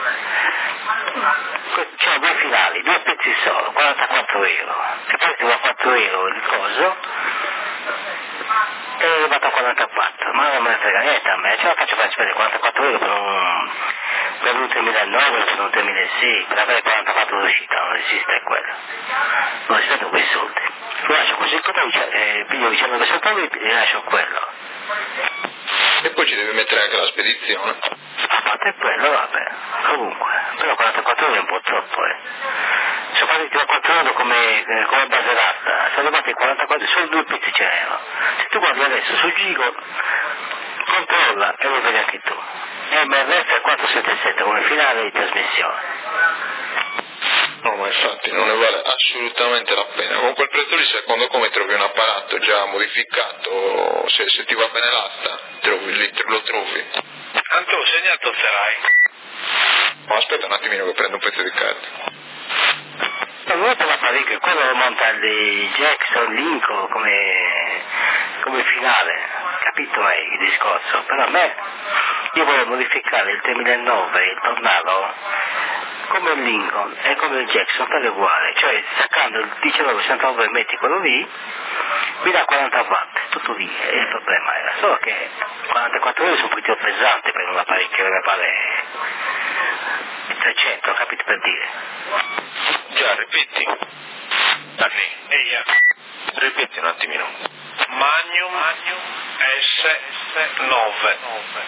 C'erano due finali, due pezzi solo, quarantaquattro euro. E poi ti va quattro euro il coso e è arrivato a quarantaquattro, ma non me ne frega niente a me, ce la faccio fare spendere quarantaquattro euro per un, per un duemilanove, per un duemilasei, per avere quarantaquattro d'uscita, non esiste quello. Non esiste quei soldi. Lo lascio così come eh, piglio diciannove centesimi e lascio quello. E poi ci devi mettere anche la spedizione. A parte quello, vabbè, comunque, però quarantaquattro euro è un po' troppo, eh. sono partiti da quattro euro come, eh, come base d'asta, sono arrivati ai quarantaquattro, solo due pezzi ce n'erano. Se tu guardi adesso sul giro, controlla e lo vedi anche tu. M R F quattrocentosettantasette come finale di trasmissione. No, ma infatti non ne vale assolutamente la pena. Con quel prezzo lì, secondo come trovi un apparato già modificato, se, se ti va bene l'asta, trovi, lo trovi. Anto, segnato sarai. Ma aspetta un attimino che prendo un pezzo di carta. Non per l'apparecchio, quello monta il Jackson Lincoln come, come finale, capito è il discorso? Però a me, io volevo modificare il tremilanove, il Tornado, come il Lincoln e come il Jackson per uguale, cioè staccando il diciannove sessantanove e metti quello lì, mi dà quaranta watt, tutto lì, e il problema era solo che quarantaquattro euro sono un po' pesanti per un apparecchio che vale trecento, capito per dire? Già, ripeti. Danni. Eia. Ripeti un attimino. Magnum, Magnum S nove.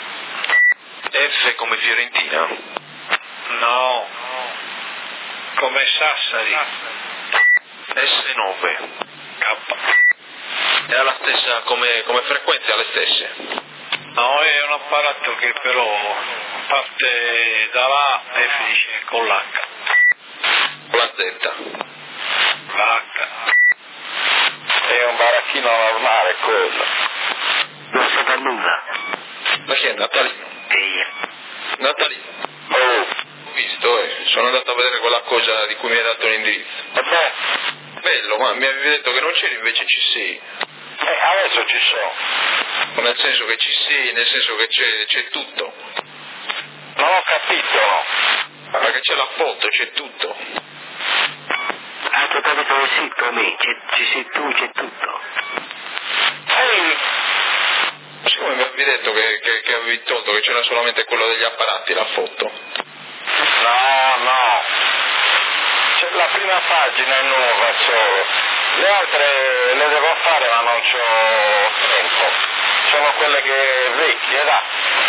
F come Fiorentina? No. Come Sassari. S nove. K. È la stessa, come, come frequenze alle stesse? No, è un apparato che però parte dalla A e finisce con l'H. Con la Z? L'H. È un baracchino normale quello. Non so per nulla. Ma chi è Natalino? Eia. Natalino? Oh, Ho visto, eh. Sono andato a vedere quella cosa di cui mi hai dato l'indirizzo. vabbè, Bello, ma mi avevi detto che non c'eri, invece ci sei. eh, adesso ci sono. Nel senso che ci sei, nel senso che c'è, c'è tutto. Non ho capito, no. Perché c'è la foto, c'è tutto. Ah, tu hai detto che sì, per me, c'è, ci sei tu, c'è tutto. Ehi, Ma siccome mi avevi detto che, che, che avevi tolto, che c'era solamente quello degli apparati, la foto. no, no. C'è la prima pagina è nuova solo. Le altre le devo fare ma non c'ho tempo. Sono quelle che vecchie, da.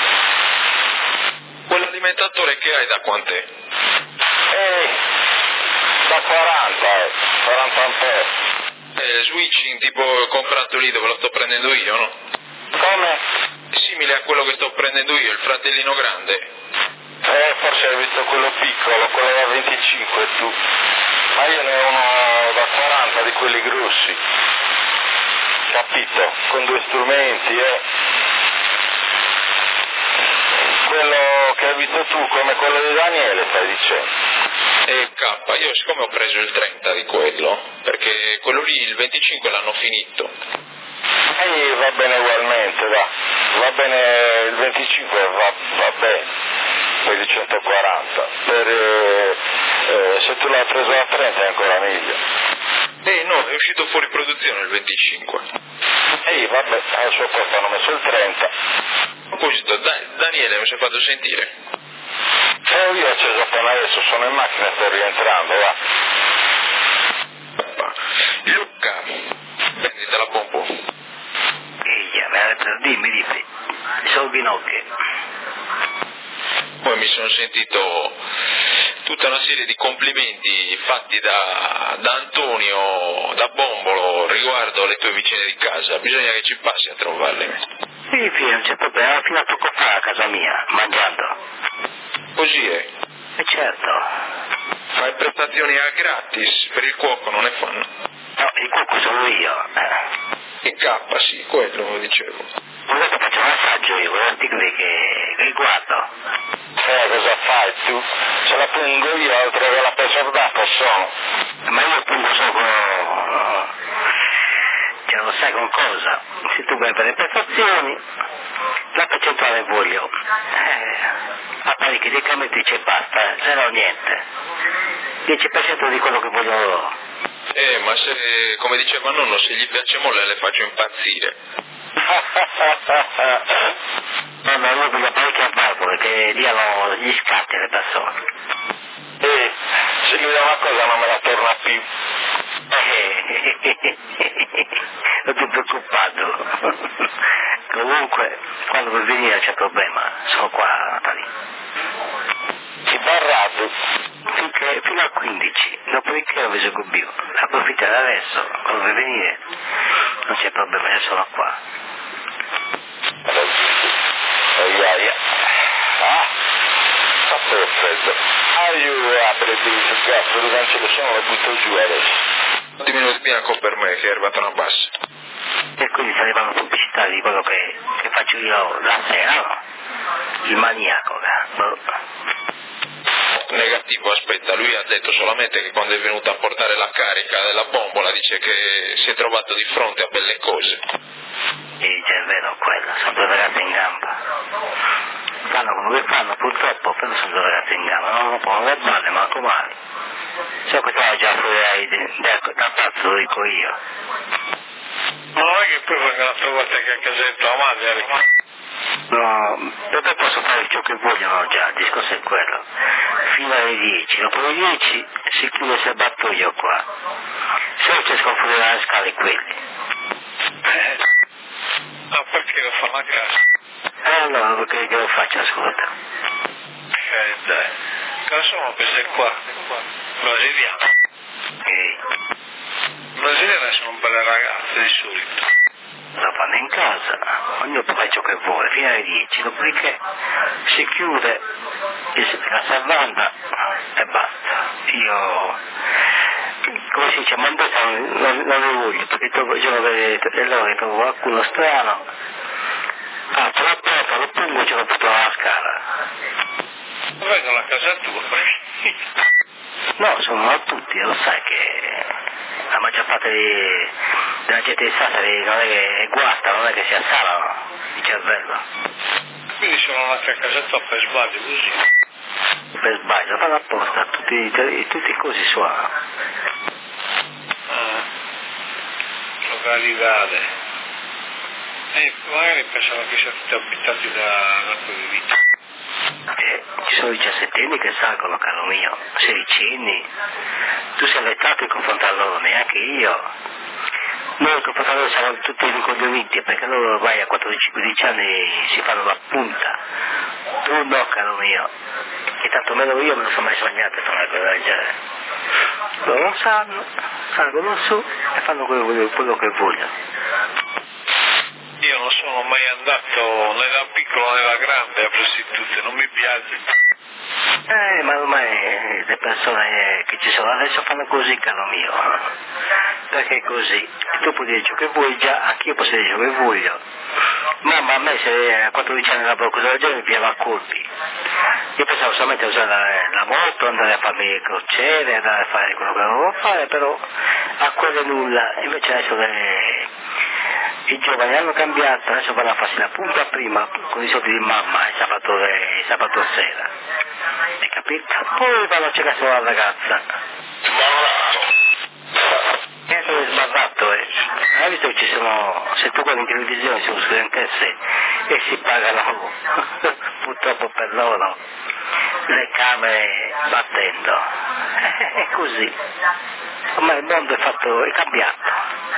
Quell'alimentatore che hai da quant'è? Ehi, da quaranta, eh. quaranta ampere. Eh, switching tipo comprato lì dove lo sto prendendo io, no? Come? È simile a quello che sto prendendo io, il fratellino grande. Eh, forse hai visto quello piccolo, quello da venticinque tu. Ma io ne ho uno da quaranta di quelli grossi. Capito? Con due strumenti, eh. Quello che hai visto tu, come quello di Daniele, stai dicendo? E K, io siccome ho preso il trenta di quello, perché quello lì il venticinque l'hanno finito. E va bene ugualmente, va. Va bene il venticinque, va, va bene. Poi di centoquaranta. Per, eh, eh, se tu l'hai preso a trenta è ancora meglio. Eh no, è uscito fuori produzione il venticinque. Ehi, vabbè, al suo posto hanno messo il trenta. A proposito, Da- Daniele mi si è fatto sentire. Eh, io ho acceso appena adesso, sono in macchina e sto rientrando, va. Papà. Luca, prenditi la pompo. Eia, me l'ha detto, dimmi, dimmi. Sono Ginocchi. Poi mi sono sentito tutta una serie di complimenti fatti da, da Antonio, da Bombolo, riguardo alle tue vicine di casa. Bisogna che ci passi a trovarle. Sì, sì, non c'è problema, fino a poco fa a casa mia, mangiando. Così è. E certo. Ma le prestazioni a gratis per il cuoco non ne fanno. No, il cuoco sono io. Eh. In K, sì, quello dicevo. Volete che faccio un assaggio io, con l'articoli che, che guardo. Eh, cosa fai tu? Ce la pungo io, oltre che la pezza d'acqua sono. Ma io appunto sono con... cioè lo sai con cosa? Se tu vai per le prestazioni, la percentuale voglio. Eh, apparecchi di cameritrice e basta, se no niente. dieci per cento di quello che voglio loro. Eh, ma se, come diceva nonno, se gli piace molle le faccio impazzire. No, no, io voglio apparecchi a valvole che diano gli scatti alle persone. Eh, se mi dà una cosa non me la torna più. Non ti preoccupato. Comunque, quando vuoi venire c'è problema. Sono qua, Natali. Ti barrato. Finché, fino a quindici. Dopo dopodiché non vi seguo più. Approfittate adesso, quando vuoi venire, non c'è problema, io sono qua. Aia, aia. Ah, fatto freddo. Ah, io apro il gatto, le cance che sono le butto giù adesso. Ti minuti bianco per me che è arrivata una bassa. E quindi saremo pubblicità di quello che, che faccio io la sera, no? Il maniaco, boh. Negativo, aspetta, lui ha detto solamente che quando è venuto a portare la carica della bombola dice che si è trovato di fronte a belle cose. E già è vero quello, sono due ragazze in gamba. Fanno quello che fanno purtroppo, però sono due ragazze in gamba, non lo possono verbale, ma com'è? So che stava già fuori da, da pazzo, lo dico io. Ma non è che poi vengono a trovarti anche a casetta la madre? No, perché posso fare ciò che vogliono già, il discorso è quello. Fino alle dieci, dopo le dieci si chiude il serbatoio qua. Se non riescono fuori dalle scale quelli. Eh, ma perché lo fanno a casa? E eh, allora perché che lo faccio, ascolta? Eh dai, cosa sono queste qua? Brasiliane. Ehi. Brasiliane sono belle ragazze di solito. Lo fanno in casa, ognuno può fare ciò che vuole, fino alle dieci, dopodiché si chiude la servanda e basta. Io, come si dice, mandata non, non lo voglio, perché dopo il giorno che loro trovo qualcuno strano, apro la porta, lo pongo e ce l'ho portato alla scala. Vengono a casa tua, perché? No, sono a tutti, lo sai che la maggior parte di, della gente di Sassari non è che guasta, non è che si assalano il cervello. Quindi sono andati a casa tua per sbaglio così? Per sbaglio, fanno apposta, tutti, tutti così suonano. Ah, località. E magari pensano che siano tutti abitati da, da quelle vite. Eh, ci sono diciassettenni che salgono, caro mio, sedicenni. Tu sei allettato in confronto a loro, neanche io. Noi in confronto a loro siamo tutti incoglioniti, perché loro ormai a quattordici quindici anni si fanno la punta. Tu no, caro mio. E tanto meno io me lo sono mai sognato a fare una cosa del genere. Loro non sanno, salgono su e fanno quello, quello che vogliono. Io non sono mai andato né da piccolo né da grande a prostitute, non mi piace. Eh, ma ormai le persone che ci sono adesso fanno così, caro mio. Perché è così. Tu puoi dire ciò che vuoi, già, anch'io posso dire ciò che voglio. Mamma, a me se a quattordici anni lavoro cosa del genere mi pigliava a colpi. Io pensavo solamente a usare la, la moto, andare a farmi le crociere, andare a fare quello che dovevo fare, però a quelle nulla. Invece adesso le... i giovani hanno cambiato, adesso vanno a farsi la punta prima con i soldi di mamma il sabato, il sabato sera. Hai capito? Poi vanno a cercare solo la ragazza. E sono sbarrato, eh. Hai visto che ci sono, se tu guardi in televisione, ci sono studentesse e si pagano, purtroppo per loro, le camere battendo. È così. Ormai il mondo è fatto, è cambiato.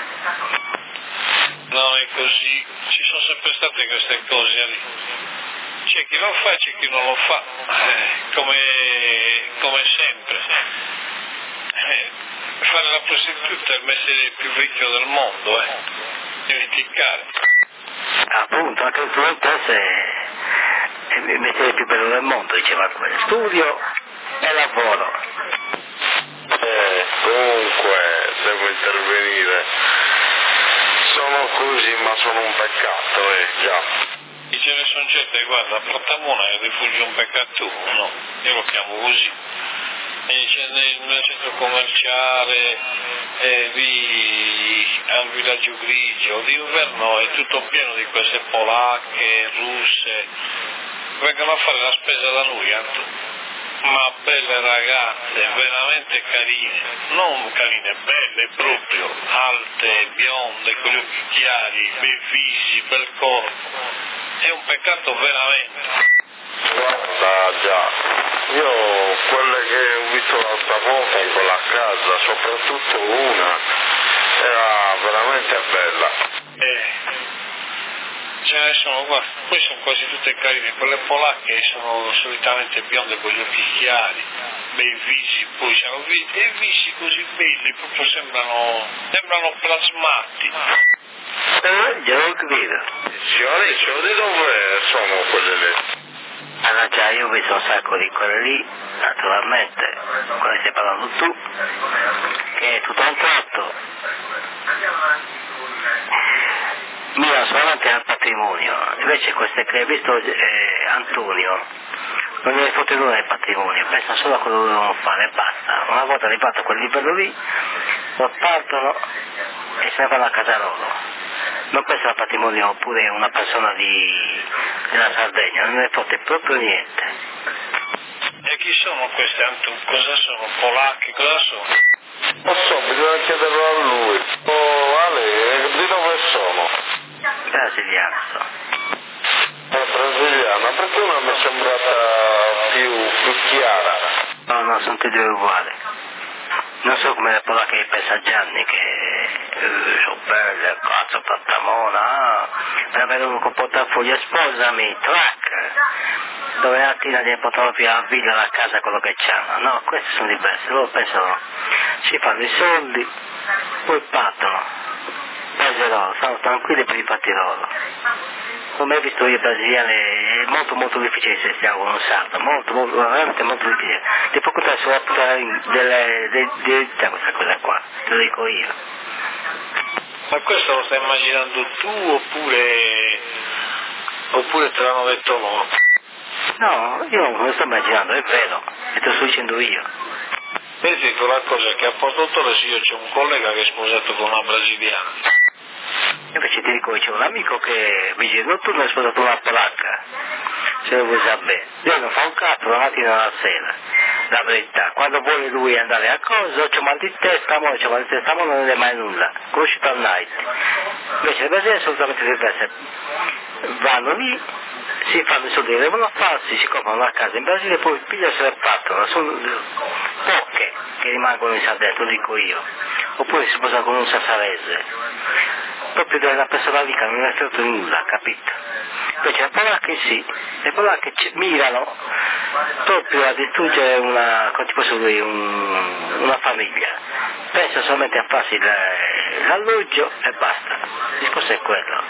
No, è così, ci sono sempre state queste cose lì. C'è chi lo fa e c'è chi non lo fa, eh, come, come sempre. Eh, fare la prostituta è il mestiere più vecchio del mondo, eh. Dimenticare. Appunto, anche il studentesse è il mestiere più bello del mondo, diceva quello. Studio e lavoro. Eh, comunque, devo intervenire. Sono così, ma sono un peccato, eh, già. E ce ne sono gente, guarda, a Portamona è rifugio un peccato, no? Io lo chiamo così. E c'è nel, nel centro commerciale, eh, lì al villaggio grigio, d'inverno è tutto pieno di queste polacche, russe, vengono a fare la spesa da noi, Anto. Ma belle ragazze, veramente carine, non carine, belle proprio, alte, bionde, con gli occhi chiari, bei visi, bel corpo. È un peccato veramente. Guarda già, io quelle che ho visto l'altra volta in quella casa, soprattutto una, era veramente bella. Eh, ce ne sono qua, poi sono quasi tutte carine, quelle polacche sono solitamente bionde con gli occhi chiari. bei visi, poi siamo visti dei visi così belli, proprio sembrano, sembrano plasmati. Eh, io non vedo. Silenzio, di dove sono quelle lì? Allora già io ho visto un sacco di quelle lì, naturalmente, quelle stai parlando tu, che tutto a un tratto mirano solamente al patrimonio, invece queste che hai visto eh, Antonio non gliene fotte nulla del patrimonio, pensano solo a quello che devono fare e basta. Una volta arrivato a quel livello lì, lo partono e se ne vanno a casa loro. Non pensa al patrimonio oppure una persona di, della Sardegna, non ne fotte proprio niente. E chi sono queste Antu? Cosa sono? Polacchi? Cosa sono? Non so, bisogna chiederlo a lui. Oh, Ale, di dove sono? Brasiliano so. È brasiliana, perché una mi è sembrata più, più chiara? No, no, sono tutti due uguali. Non so come le polacche di Pesaggianni che eh, sono belle, cazzo, tanta mona, ah, per avere un portafoglio sposami, track, dove la mattina gli portano via la villa, la casa, quello che c'hanno. No, questi sono diversi, loro pensano, ci fanno i soldi, poi partono, paese loro, stanno tranquilli per i fatti loro. Come hai visto io brasiliani è molto molto difficile se stiamo con un sardo, molto, molto, veramente molto difficile. Ti può contare sulla puntata delle identità questa cosa qua, te lo dico io. Ma questo lo stai immaginando tu oppure, oppure te l'hanno detto loro? No, io non lo sto immaginando, è vero, e te lo sto dicendo io. Vedi quella cosa che a Porto Torres io c'ho un collega che è sposato con una brasiliana. Invece ti dico, c'è un amico che vigile notturno è sposato una polacca, se lo vuoi sapere. Lui non fa un cazzo la mattina alla sera, la verità. Quando vuole lui andare a cosa, c'ho mal di testa, mo, c'ho mal di testa, mo non è mai nulla. Conosciuto al night. Invece le brasiliane sono assolutamente diverse. Vanno lì, si fanno i soldi che devono farsi, si comprano una casa in Brasile e poi pigliano se le partono. Sono poche che rimangono in Sardegna, te lo dico io. Oppure si sposano con un sassarese. Proprio della persona lì che non è stato nulla, capito? Invece le polacche sì, le polacche mirano proprio a distruggere una, come ti posso dire, un, una famiglia. Pensano solamente a farsi l'alloggio e basta. Il discorso è quello.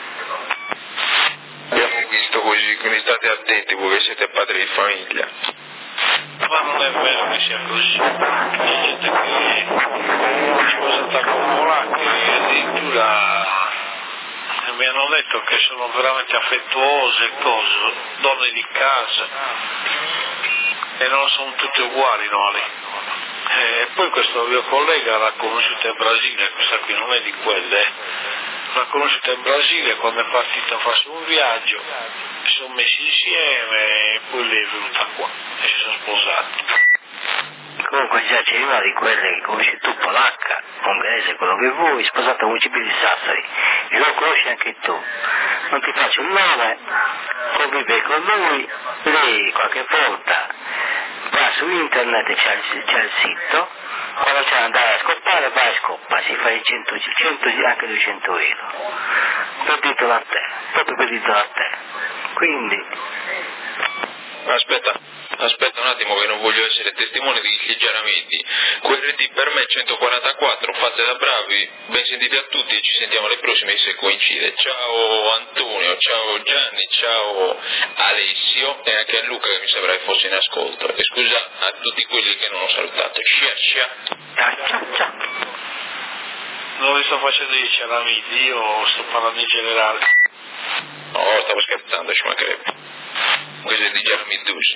Abbiamo visto così, quindi state attenti voi che siete padri di famiglia. Ma non è vero che sia così, c'è gente che è sposata con polacchi e addirittura mi hanno detto che sono veramente affettuose, cose, donne di casa e non sono tutte uguali, no? E poi questo mio collega l'ha conosciuta in Brasile, questa qui non è di quelle, eh. L'ha conosciuta in Brasile quando è partita a farsi un viaggio, si sono messi insieme e poi lei è venuta qua e si sono sposati. Comunque già c'è una di quelle che conosci tu, polacca, ungherese, quello che vuoi, sposata con Cibi di Sassari, e lo conosci anche tu. Non ti faccio il nome, convive con lui, lei qualche volta va su internet e c'è il, c'è il sito, quando c'è da andare a scoppare va e scoppa, si fa i cento, cento anche duecento euro. Per dirtelo a te, proprio per dirtelo a te. Quindi... Aspetta, aspetta un attimo che non voglio essere testimone di questi giramenti. Q R T per me centoquarantaquattro, fate da bravi, ben sentiti a tutti e ci sentiamo alle prossime se coincide. Ciao Antonio, ciao Gianni, ciao Alessio e anche a Luca che mi sembra che fosse in ascolto. E scusa a tutti quelli che non ho salutato. Cia cia. Ciao ciao. Non vi sto facendo i ciaramiti, io sto parlando in generale. No, stavo scherzando, ci mancherebbe. Questo è di Giaramidusi.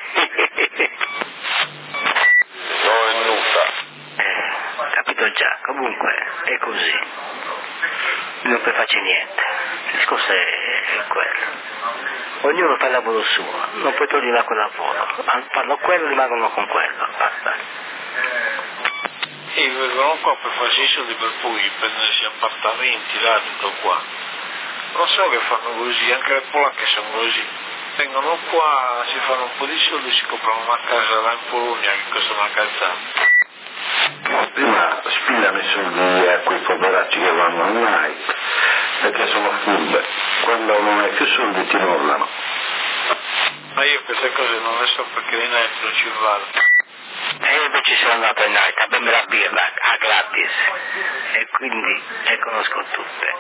No, è nuda. Eh, capito già, comunque è così. Non puoi fare niente. Il discorso è quello. Ognuno fa il lavoro suo, non puoi togliere da quel lavoro. Fanno quello, rimangono con quello, basta. E vengono qua per farsi i soldi per poi prendersi appartamenti, là, tutto qua. Non so che fanno così, anche le polacche sono così. Vengono qua, si fanno un po' di soldi, si comprano una casa là in Polonia che costa una cazzata. Prima spigliano i soldi a quei poveracci che vanno online, perché sono furbe. Quando non hai più soldi ti mollano. Ma io queste cose non le so perché in net non ci vado. andato in night a bermi la birra a gratis e quindi le conosco tutte.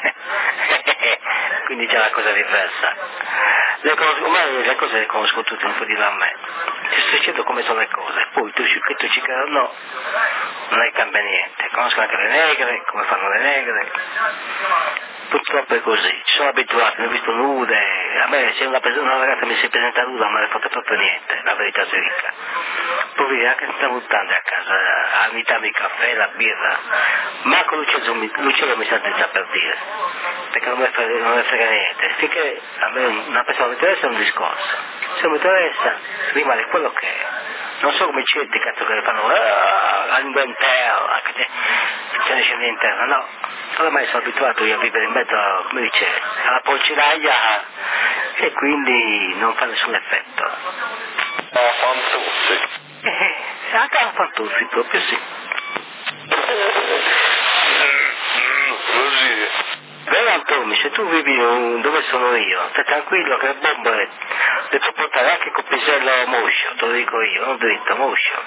Quindi c'è una cosa diversa. Le conosco, ormai le cose le conosco tutte, non puoi dirlo a me. Ti sto dicendo come sono le cose, poi tu ci tu ci credi o no, non è cambia niente. Conosco anche le negre, come fanno le negre. Purtroppo è così, ci sono abituato, mi ho visto nude, a me se una, una ragazza mi si presenta nuda non me ne fotte proprio niente, la verità si dica. Poi anche senza mutande a casa, a mità di caffè, la birra, manco l'uccello, l'uccello mi sta senza per dire, perché non mi frega, non mi frega niente, finché a me una persona mi interessa è un discorso, se non mi interessa rimane quello che è. Non so come c'è di cazzo che le fanno ah, all'interno, anche se c'è ne scende interno, no. Ormai sono abituato io a vivere in mezzo, come dice, alla polciraia e quindi non fa nessun effetto. Ah, fantuzzi. Eh, anche a fantuzzi, proprio sì. Così. Vero Antonio, se tu vivi dove sono io, stai tranquillo che le bombe le puoi portare anche con pisello moscio, te lo dico io, non dritto, moscio.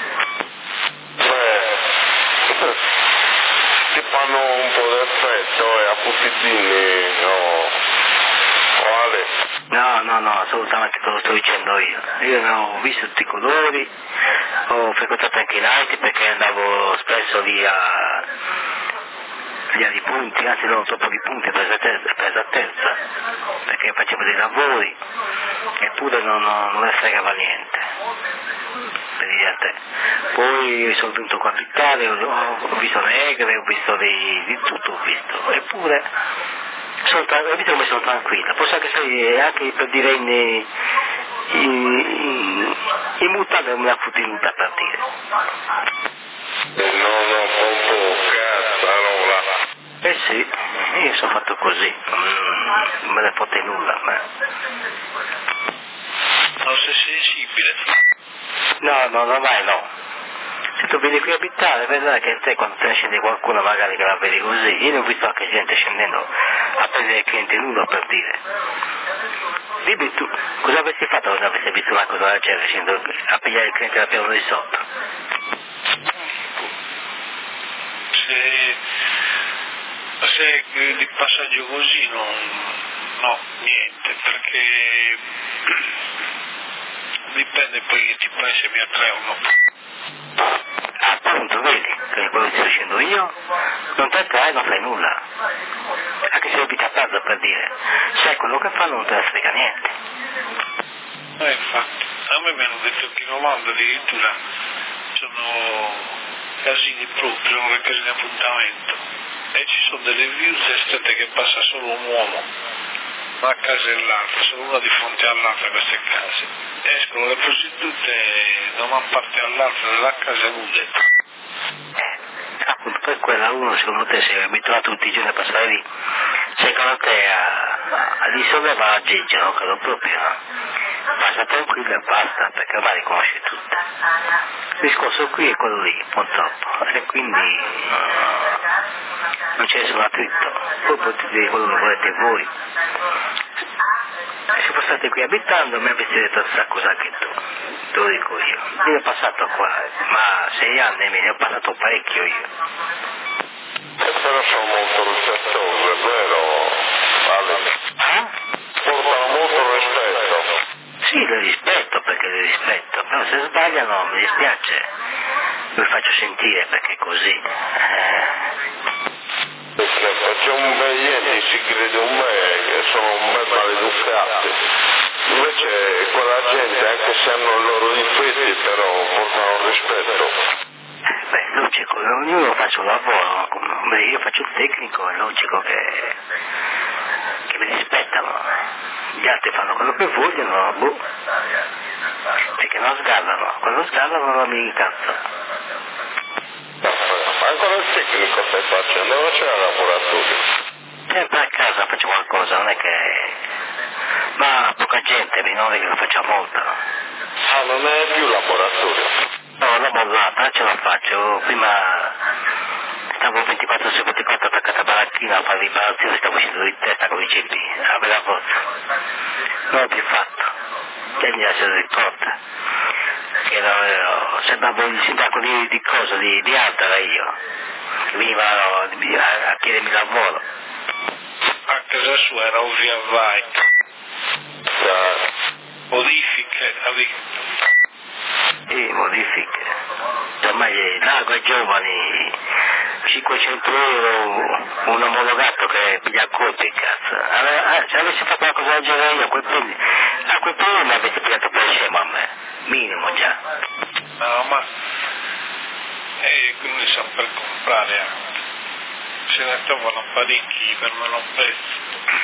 Beh, ti fanno un po' d'effetto e a puttidini, no, quale? No, no, no, assolutamente te lo sto dicendo io. Io ne ho visto tutti i colori, ho frequentato anche i night perché andavo spesso lì a... via di punti, anzi non troppo di punti per esattezza, per esattezza, perché facevo dei lavori eppure non, non, non ne fregava niente, per dire a te. Poi sono venuto qua in Italia, ho, ho visto negre, ho visto dei, di tutto ho visto, eppure sono, ho visto come sono tranquilla, posso anche sai, anche per dire in, in, in, in mutande non me la fotto in muta per dire. No, no, proprio cazzarola. Eh sì, io sono fatto così, non me ne fotte nulla. Ma... Non sei sensibile. No, no, no, mai no. Se tu vieni qui a abitare, vedrai che te quando te ne scende qualcuno magari che la vedi così, io ne ho visto anche gente scendendo a prendere il cliente nudo per dire. Dimmi tu, cosa avresti fatto quando avresti visto una cosa del genere, scendendo a pigliare il cliente da piano di sotto? Se, se di passaggio così non, no, niente, perché dipende poi che ti fai se mi attrae o no. Appunto, vedi, che quello che sto dicendo io, non ti attrae, non fai nulla. Anche se abiti a casa per dire, sai quello che fanno non te ne frega niente. Eh, infatti, a me mi hanno detto che in Olanda addirittura sono casini proprio, sono le case di appuntamento e ci sono delle views estate che passa solo un uomo, una casa e l'altra, solo una di fronte all'altra queste case. Escono le prostitute da una parte all'altra della casa nude. Eh, appunto, per quella uno secondo te si è abituato tutti i giorni a passare lì, secondo te a, a risollevare la giggia, no? Credo proprio, no? Passa tranquillo e basta, perché ormai li conosci tutte. Il discorso qui è quello lì, purtroppo, e quindi no, non c'è nessun attrito. Poi potete dire quello che volete voi. Se foste state qui abitando mi avreste detto questa cosa anche tu, te lo dico io. Io ho passato qua, ma sei anni me ne ho passato parecchio io. E però sono molto rispettose, vero Ale? Eh? Portano molto rispetto. Sì, le rispetto perché le rispetto, però se sbagliano mi dispiace, mi faccio sentire perché è così. Eh. Perché c'è un bel niente, si crede un bel, che sono un bel maleducati. Invece quella gente, anche se hanno i loro difetti, però portano rispetto. Beh, è logico, ognuno fa il suo lavoro, come io faccio il tecnico, è logico che, che mi rispettano. Gli altri fanno quello che vogliono, boh, perché non sgallano, quando sgallano non mi incazzo. Ancora il tecnico stai facendo, non c'è la laboratorio? Sempre a casa faccio qualcosa, non è che... ma poca gente, non è che lo faccia molto. Ah, non è più laboratorio? No, l'ho mollata, ce la faccio, prima stavo ventiquattro su ventiquattro attaccata a baracchina a fare riparazioni, stavo uscendo di testa con i ceppi, a bella forza. Non l'ho più fatto, che mi lascio di porta. perché ero, sembravo il sindaco di, di cosa, di, di Altara io, che veniva a, a chiedermi lavoro. A casa sua era un via vai, modifiche, sì, modifiche, ormai largo ai giovani, cinquecento euro, un omologato che piglia a colpi, cazzo. Allora, se avessi fatto una cosa del genere io, a quel punto, a quel punto mi avessi pigliato per scemo a me, minimo già. No, ma e quindi sa per comprare anche. Se ne trovano parecchi per meno prezzo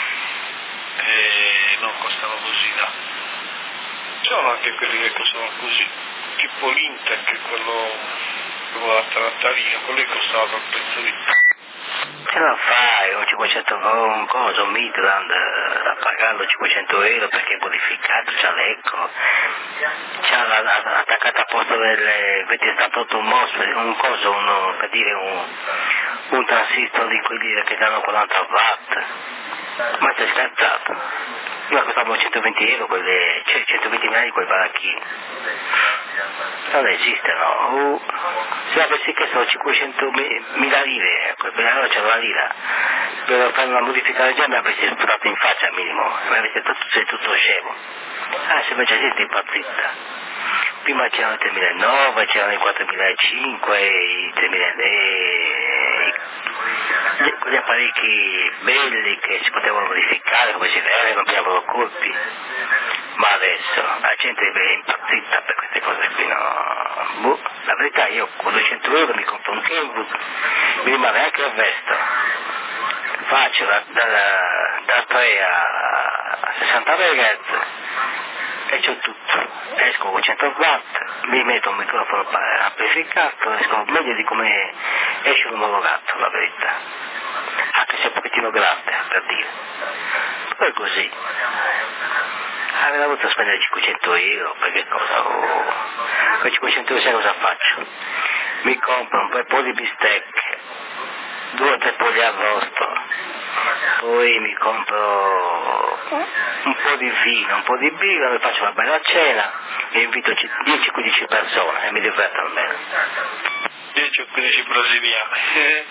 e non costano così, no. Ci sono anche quelli che costano così, tipo l'Inter, che quello la trattarina, quello che costava quel prezzo lì. Ce la fai, un cinquecento, un coso, un Midland, a pagarlo cinquecento euro perché è modificato, c'ha l'eco, c'ha la, la, attaccato a posto delle, vedi è stato un mosfero, un coso, uno, per dire un, un transistor di quelli che danno quaranta watt, ma sei scherzato? Io costavo centoventi euro, quelle, cioè centoventi mila di quei baracchini. Non esistono, uh, se avessi chiesto cinquecentomila lire, allora c'era la lira, per fare una modifica del genere mi avresti sputato in faccia al minimo, mi avresti detto sei tutto scemo. Ah, se invece siete impazzita. Prima c'erano i tremilanove, c'erano i quattromilacinque, i tremila, e quegli apparecchi belli che si potevano modificare come si vede, non pigliavano colpi. Ma adesso la gente è impazzita per queste cose qui, no? Boh, la verità io con duecento euro mi compro un Kenwood, mi rimane anche il resto. Faccio da, da, da tre a sessanta megahertz e c'ho tutto. Esco con cento watt, mi metto un microfono amplificato, esco meglio di come esce un omologato, la verità. Anche se è un pochettino grande, per dire. Poi così. Avrei dovuto spendere cinquecento euro, perché cosa? Oh, con cinquecento euro sai cosa faccio? Mi compro un bel po' di bistecche, due o tre po' di arrosto, poi mi compro un po' di vino, un po' di birra, mi faccio una bella cena e invito dieci quindici persone e mi diverto almeno. dieci o quindici brasiliani.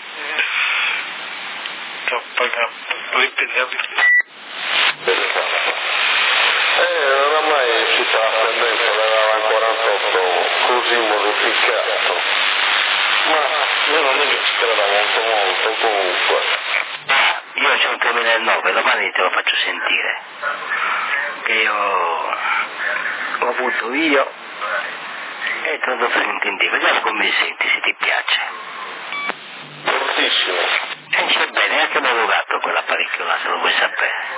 Troppa ripetiamo. Eh, oramai si fa la tendenza ad avere il quarantotto così modificato, ma io non è che ci creda molto molto comunque. Ah, io c'ho un tremilanove, domani te lo faccio sentire, che io ho avuto io e te lo do sentire, vediamo come mi senti, se ti piace. Fortissimo. E c'è bene, anche omologato quell'apparecchio là, se lo vuoi sapere.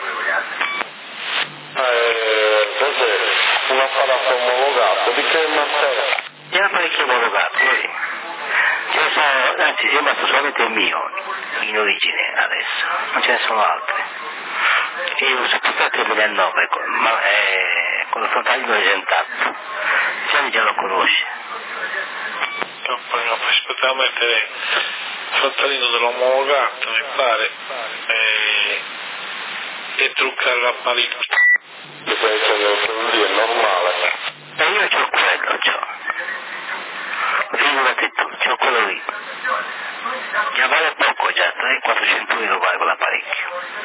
Eh, cos'è? Un apparato omologato, di che marca? È un apparecchio omologato, vedi? Ce ne sono, anzi, è rimasto solamente il mio in origine adesso, non ce ne sono altri. E io uso tutto il tremilanove, ma è con il frontalino esentato. Gianni già lo conosce. No, poi no, poi aspetta a mettere il frontalino dell'omologato, mi pare, e, e truccare l'apparecchio. Che stai dicendo che quello lì è normale? E io c'ho quello, c'ho. Figurati tu, c'ho quello lì. Già vale poco già, trecento quattrocento euro vale quell'apparecchio.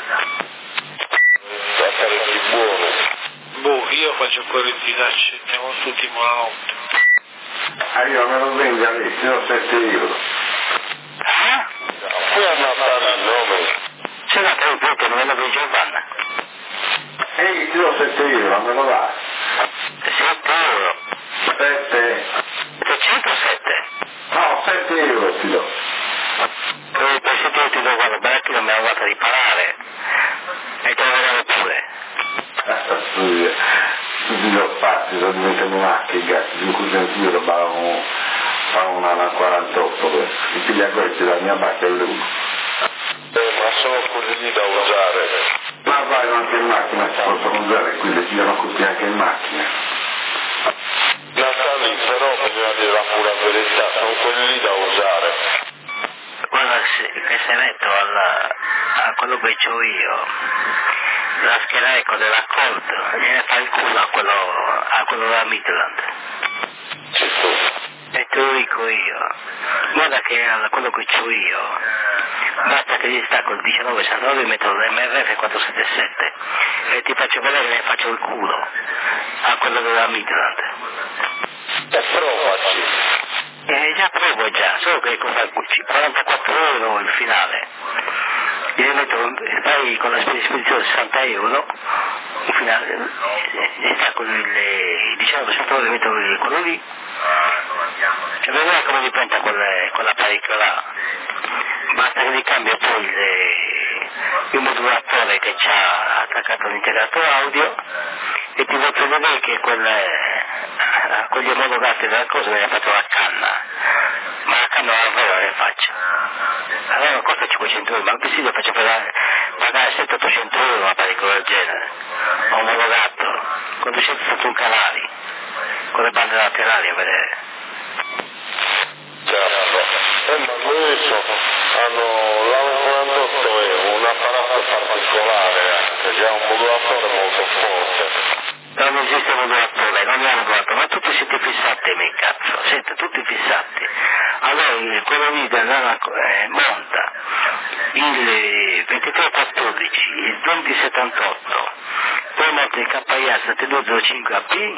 Apparecchi buoni. Boh, io faccio quelli di nascita, siamo tutti buonanotte. Ah, io me lo vendi all'inizio sette euro. Ah? Poi a Natale il nome. Se no, te lo detto, non me lo vedo Giovanna. Ehi, ti do sette euro, me lo dai? sette euro. sette. trecentosette. No, sette euro ti do. Eh, per sette euro ti do, guarda, perché non mi hanno guardato di parare. E te lo vedremo pure. Scusi, tutti gli spazi sono diventati macchina, di cui sentire fanno una quarantotto questo. Mi piglia questi la mia bacca è l'uno. Eh, ma sono quelli lì da usare. Ma vai anche in macchina, si possono usare qui, le tirano così anche in macchina. Natali, però bisogna dire la pura verità, sono quelli lì da usare. Guarda, se, che se metto alla, a quello che c'ho io, la scheda ecco dell'accordo, gliene fa il culo a quello, a quello della Midland. dico io, guarda che quello che c'ho io, basta che gli stacco il diciannove sessantanove e metto l'M R F quattrocentosettantasette e ti faccio vedere che ne faccio il culo a quello della Midland. E provaci. Eh, già provo già, solo che costa quarantaquattro euro il finale. Gli metto, fai con la spedizione sessanta euro, un finale, gli stacco il diciannove sessantanove e metto quello lì. Cioè, vedrai come dipende quell'apparecchio là. Basta che gli cambio poi il, il modulatore che c'ha attaccato all'integrato audio e ti faccio vedere che quel, con gli omologati della cosa mi ha fatto la canna, ma la canna la vera le faccio. Allora costa cinquecento euro, ma così lo faccio pagare, pagare settecento ottocento euro un apparecchio del genere, omologato, con duecentosessantuno canali, con le bande laterali a vedere. Certo. Eh, ma lui so, hanno l'A quarantotto è un apparato particolare anche, che ha un modulatore molto forte. Non esiste modulatore, non è modulatore, ma tutti siete fissati, mi cazzo, siete tutti fissati. Allora quello lì della, eh, monta il ventitré quattordici, il venti settantotto, poi monta il K I A settantadue zero cinque A P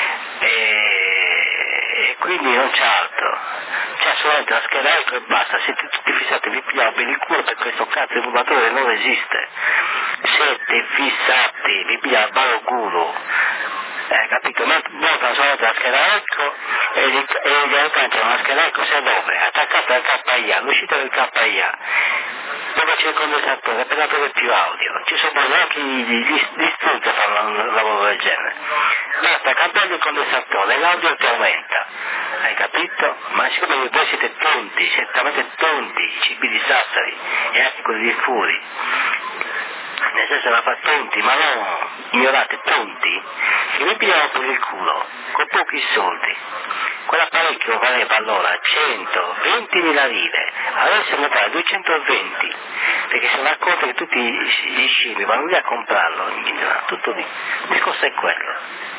e, e quindi non c'è altro. C'è solamente la scheda ecco e basta, siete tutti fissati, vi pigliamo per il culo per questo cazzo di modulatore non esiste. Siete fissati, vi pigliamo il ballo culo. Eh, capito? Montano solamente la scheda ecco e gli, e gli agganciano una scheda ecco se dove? Attaccata al K I A, l'uscita del K I A, dove c'è il condensatore per avere più audio. Ci sono anche gli, gli, gli struzzi a fare un lavoro del genere. Basta cambiare il condensatore e l'audio ti aumenta. Hai capito? Ma siccome voi siete tonti, siete talmente tonti, i cibi di Sassari e anche quelli di fuori, nel senso la fa tonti, ma non ignorate tonti, che vi pigliamo per il culo, con pochi soldi. Quell'apparecchio valeva allora centoventimila lire, adesso siamo a duecentoventi, perché sono accorto che tutti gli scemi vanno lì a comprarlo, tutto lì. Il discorso è quello.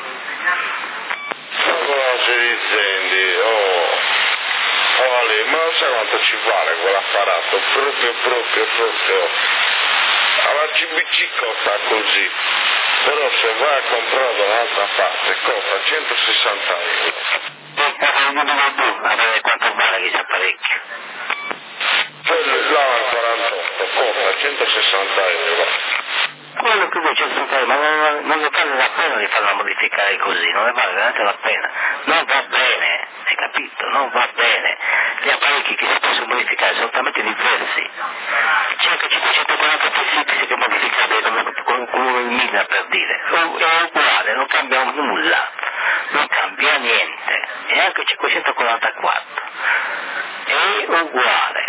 Cosa si dicendi? Oh, oh Ale, ma non sai quanto ci vale quell'apparato? Proprio, proprio, proprio. Alla C B C costa così, però se vai a comprare da un'altra parte costa centosessanta euro. A vedere quanto vale questo apparecchio. Quello là quarantotto costa centosessanta euro. Quello che dice centosessanta ma non, non ne vale la pena di farla modificare così, non ne vale veramente la pena. Non va bene, hai capito? Non va bene. Gli apparecchi che si possono modificare sono talmente diversi. C'è anche cinquecentoquaranta fissibili che modificate come, come il Mina per dire. È uguale, non cambia nulla. Non cambia niente. E anche cinquecentoquarantaquattro. È uguale.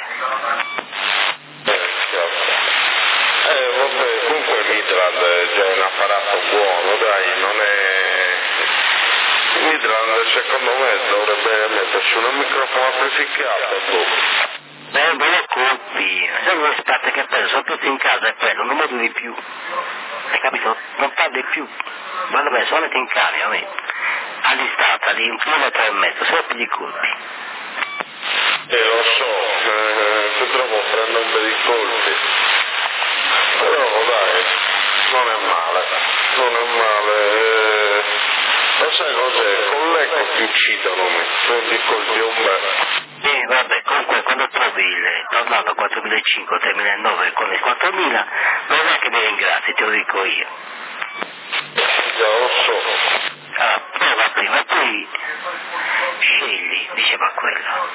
Eh vabbè, comunque il Midland è già un apparato buono, dai, non è... Il Midland secondo me dovrebbe metterci un microfono amplificato, boh. Beh, me lo colpi, se non aspetta che prendo, sono tutti in casa e prendo, non modo di più. Hai capito? Non parli più. Guarda bene, solamente in cambio, a me. All'istante, lì un chilometro e mezzo, se gli colpi. Eh lo so, eh, purtroppo prendo un bel colpi. Però dai, non è male, non è male. Eh, lo sai cos'è? Con l'eco ti uccidono, mi prendi colpi un bel. Eh vabbè, comunque quando trovi il tornado quattromilacinque, tremilanove con il quattromila, non è che mi ringrazi, te lo dico io. Già lo so. Allora, prova prima, poi scegli, diceva quello.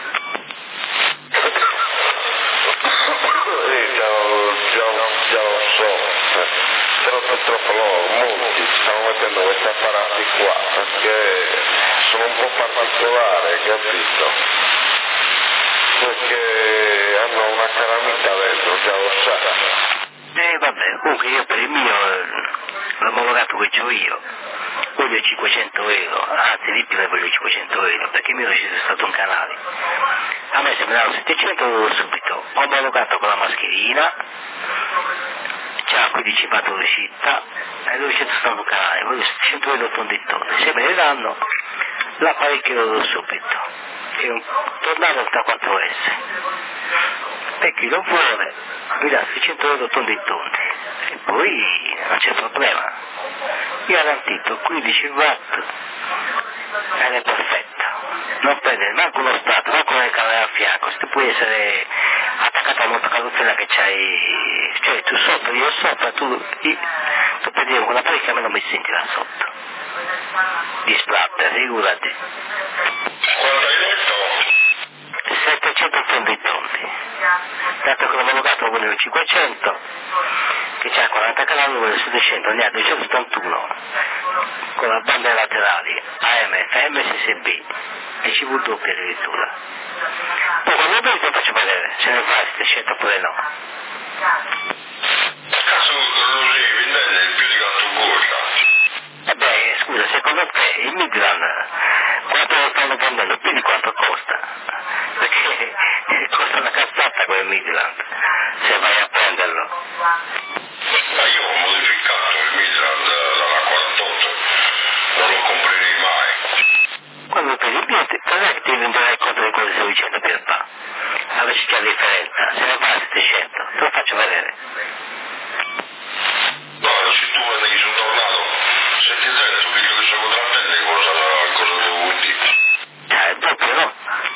Sì, già, già, già lo so, eh, però purtroppo loro, molti stanno mettendo questi apparati qua perché sono un po' particolari, capito? Perché hanno una calamita dentro, già lo sai. Eh vabbè, comunque io per il mio, l'omologato che ho io, voglio cinquecento euro, anzi di più ne voglio cinquecento euro, perché il mio è stato un canale. A me se me danno settecento euro subito, omologato con la mascherina, c'ha quindici watt d'uscita, e duecento sta un canale, voglio settecento euro condittore, se me ne danno l'apparecchio subito. è un tornato al quattro S. E chi lo vuole mi dà seicento euro tondi tondi e poi non c'è problema. Io ho garantito quindici watt ed è perfetta, non prendere manco uno stato, manco una camera a fianco, se tu puoi essere attaccato a una carrozzella che c'hai, cioè tu sopra, io sopra, tu, io, tu per dire con una parecchia a me non mi senti là sotto di splatter, figurati. Quanto hai detto? settecento tondi tondi, dato che l'omologato vuole il cinquecento, che c'ha quaranta canali, vuole il settecento, ne ha duecentosettantuno con la banda laterali A M, F M, S S B e C V doppia addirittura. Poi quando lo vedo te lo faccio vedere, se ne fai se scelta oppure no. Cazzo lo devi vendere più di quanto costa? E beh, scusa, secondo te il Midland quanto lo stanno vendendo? Più di quanto costa? Perché costa una cazzata quel Midland, se vai a prenderlo. Ma io ho modificato il Midland dalla quarantotto, non lo comprerei mai. Quando per il biglietto, cos'è che ti renderai conto di quello che stavo dicendo, Pierpa? Adesso c'è la differenza, se ne va a settecento, te lo faccio vedere. No, se tu vedi sul tornato, senti dentro, figlio che sono contrattente, cosa, cosa devo dire? Ah, è doppio, no?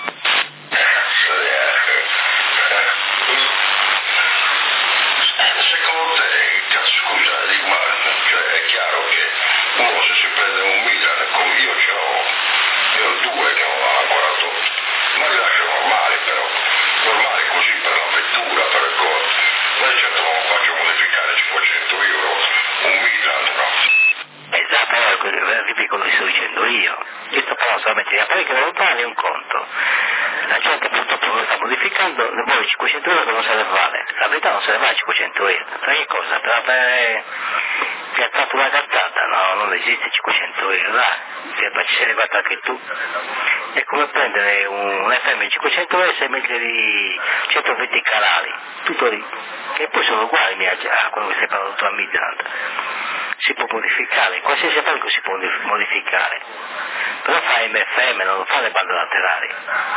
Secondo te, cazzo, scusa, dico, ma cioè, è chiaro che uno se si prende un Midland, come io ce l'ho, io ho due che ho la quarantotto, ma li lascio normali però, normali così per la vettura, per le cose, ma certo non faccio modificare cinquecento euro un Midland, no? Esatto, è ripeto come sto dicendo io. Io sto parlando solamente di apparecchi lontani e un conto. La gente purtroppo lo sta modificando, ne vuole cinquecento euro che non se ne vale. La verità non se ne vale cinquecento euro. Sai che cosa? Per avere piazzato una cartata? No, non esiste cinquecento euro, dai. Ci sei arrivato anche tu. È come prendere un F M cinquecento euro e mettergli centoventi canali. Tutto lì. E poi sono uguali a quello che stai parlando tu a Midland. Si può modificare, qualsiasi apparecchio si può modificare, però fa M F M, non lo fa le bande laterali.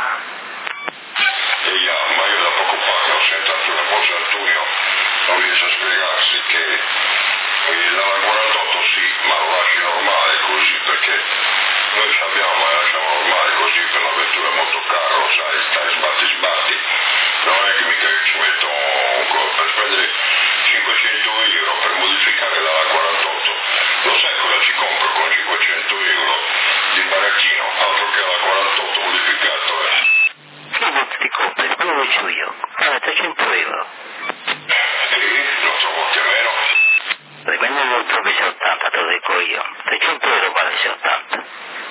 E io, ma io da poco fa ho sentito una voce Antonio, non riesce a spiegarsi che dalla quarantotto sì, ma lo lasci normale così, perché noi ci abbiamo, ma lasciamo normale così per la vettura molto caro, sai, stai sbatti sbatti, non è che mica ci metto un co- per spendere cinquecento euro per modificare dalla quarantotto, lo sai cosa ci compro con cinquecento euro di baracchino, altro che la quarantotto modificato, eh. Che non ti compri? Quello lo dico io, vale trecento euro. Sì, lo trovo anche meno. Rimane non trovi sei ottanta, te lo dico io, trecento euro vale sei ottanta.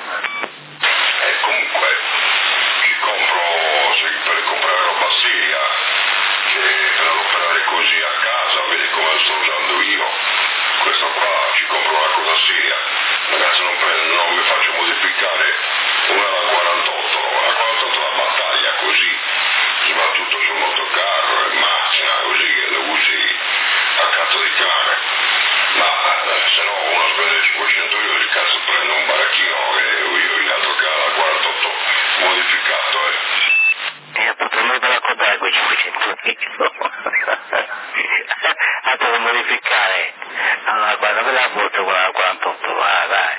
E comunque ci compro, se per comprare roba seria, che per operare così a casa, vedi come lo sto usando io, questo qua ci compro una cosa seria, ragazzi non, prendo, non mi faccio modificare una da quarantotto, la quarantotto la battaglia così, soprattutto sul motocarro e macchina così che lo usi a cazzo di cane, ma eh, se no uno spende cinquecento euro di cazzo prende un baracchino e io in altro che la quarantotto modificato, eh. E potremmo raccontare quei cinquecento euro. Altro da modificare. Allora guarda, me la porto con la quarantotto, vai, vai.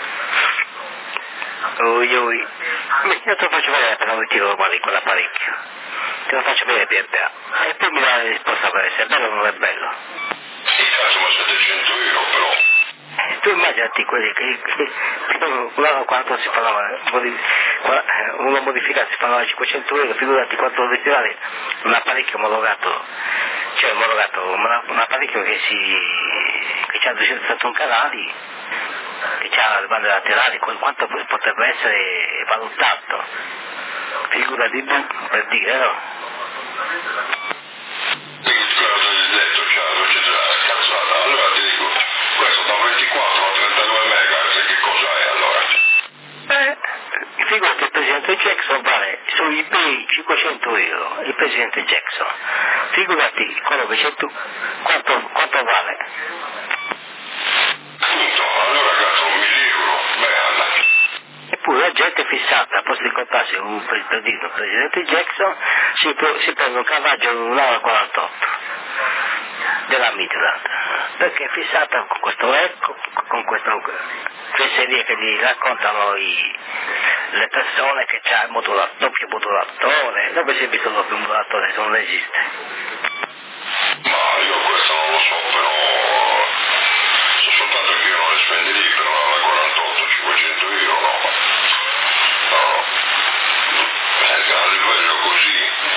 Ui ui. Io te lo faccio vedere per non ritiro guardi quell'apparecchio. Te lo faccio vedere pian piano. E poi mi dà la risposta per se è bello o non è bello. Sì, cazzo, ma settecento euro però. Tu immaginati quelli che, che una quanto si parlava, una modifica si parlava cinquecento euro, figurati quanto lo ritirare un apparecchio omologato, cioè omologato, un apparecchio che si che ha duecentosettantuno canali, che ha le bande laterali, quanto potrebbe essere valutato, figurati tu, per dire, no? Allora ti dico, questo da ventiquattro a trentadue megahertz, che cos'è allora? Eh, figurati il presidente Jackson vale su eBay cinquecento euro, il presidente Jackson. Figurati quello che c'è tu, quanto, quanto vale? Appunto, allora cazzo, mille euro, beh, Anna. E oppure la gente è fissata, a posto di incontrarsi con un presidente, un presidente Jackson, si, si prende un cavaggio in un'ora e quarantotto della Midland, perché è fissata con questo ecco, con questo fesserie che gli raccontano i, le persone che c'ha il modulatore, doppio modulatore, dove si è visto il doppio modulatore se non esiste? Ma io questo non lo so, però so soltanto che io non le spenderei per una quarantotto, cinquecento euro, no? No, perché a livello così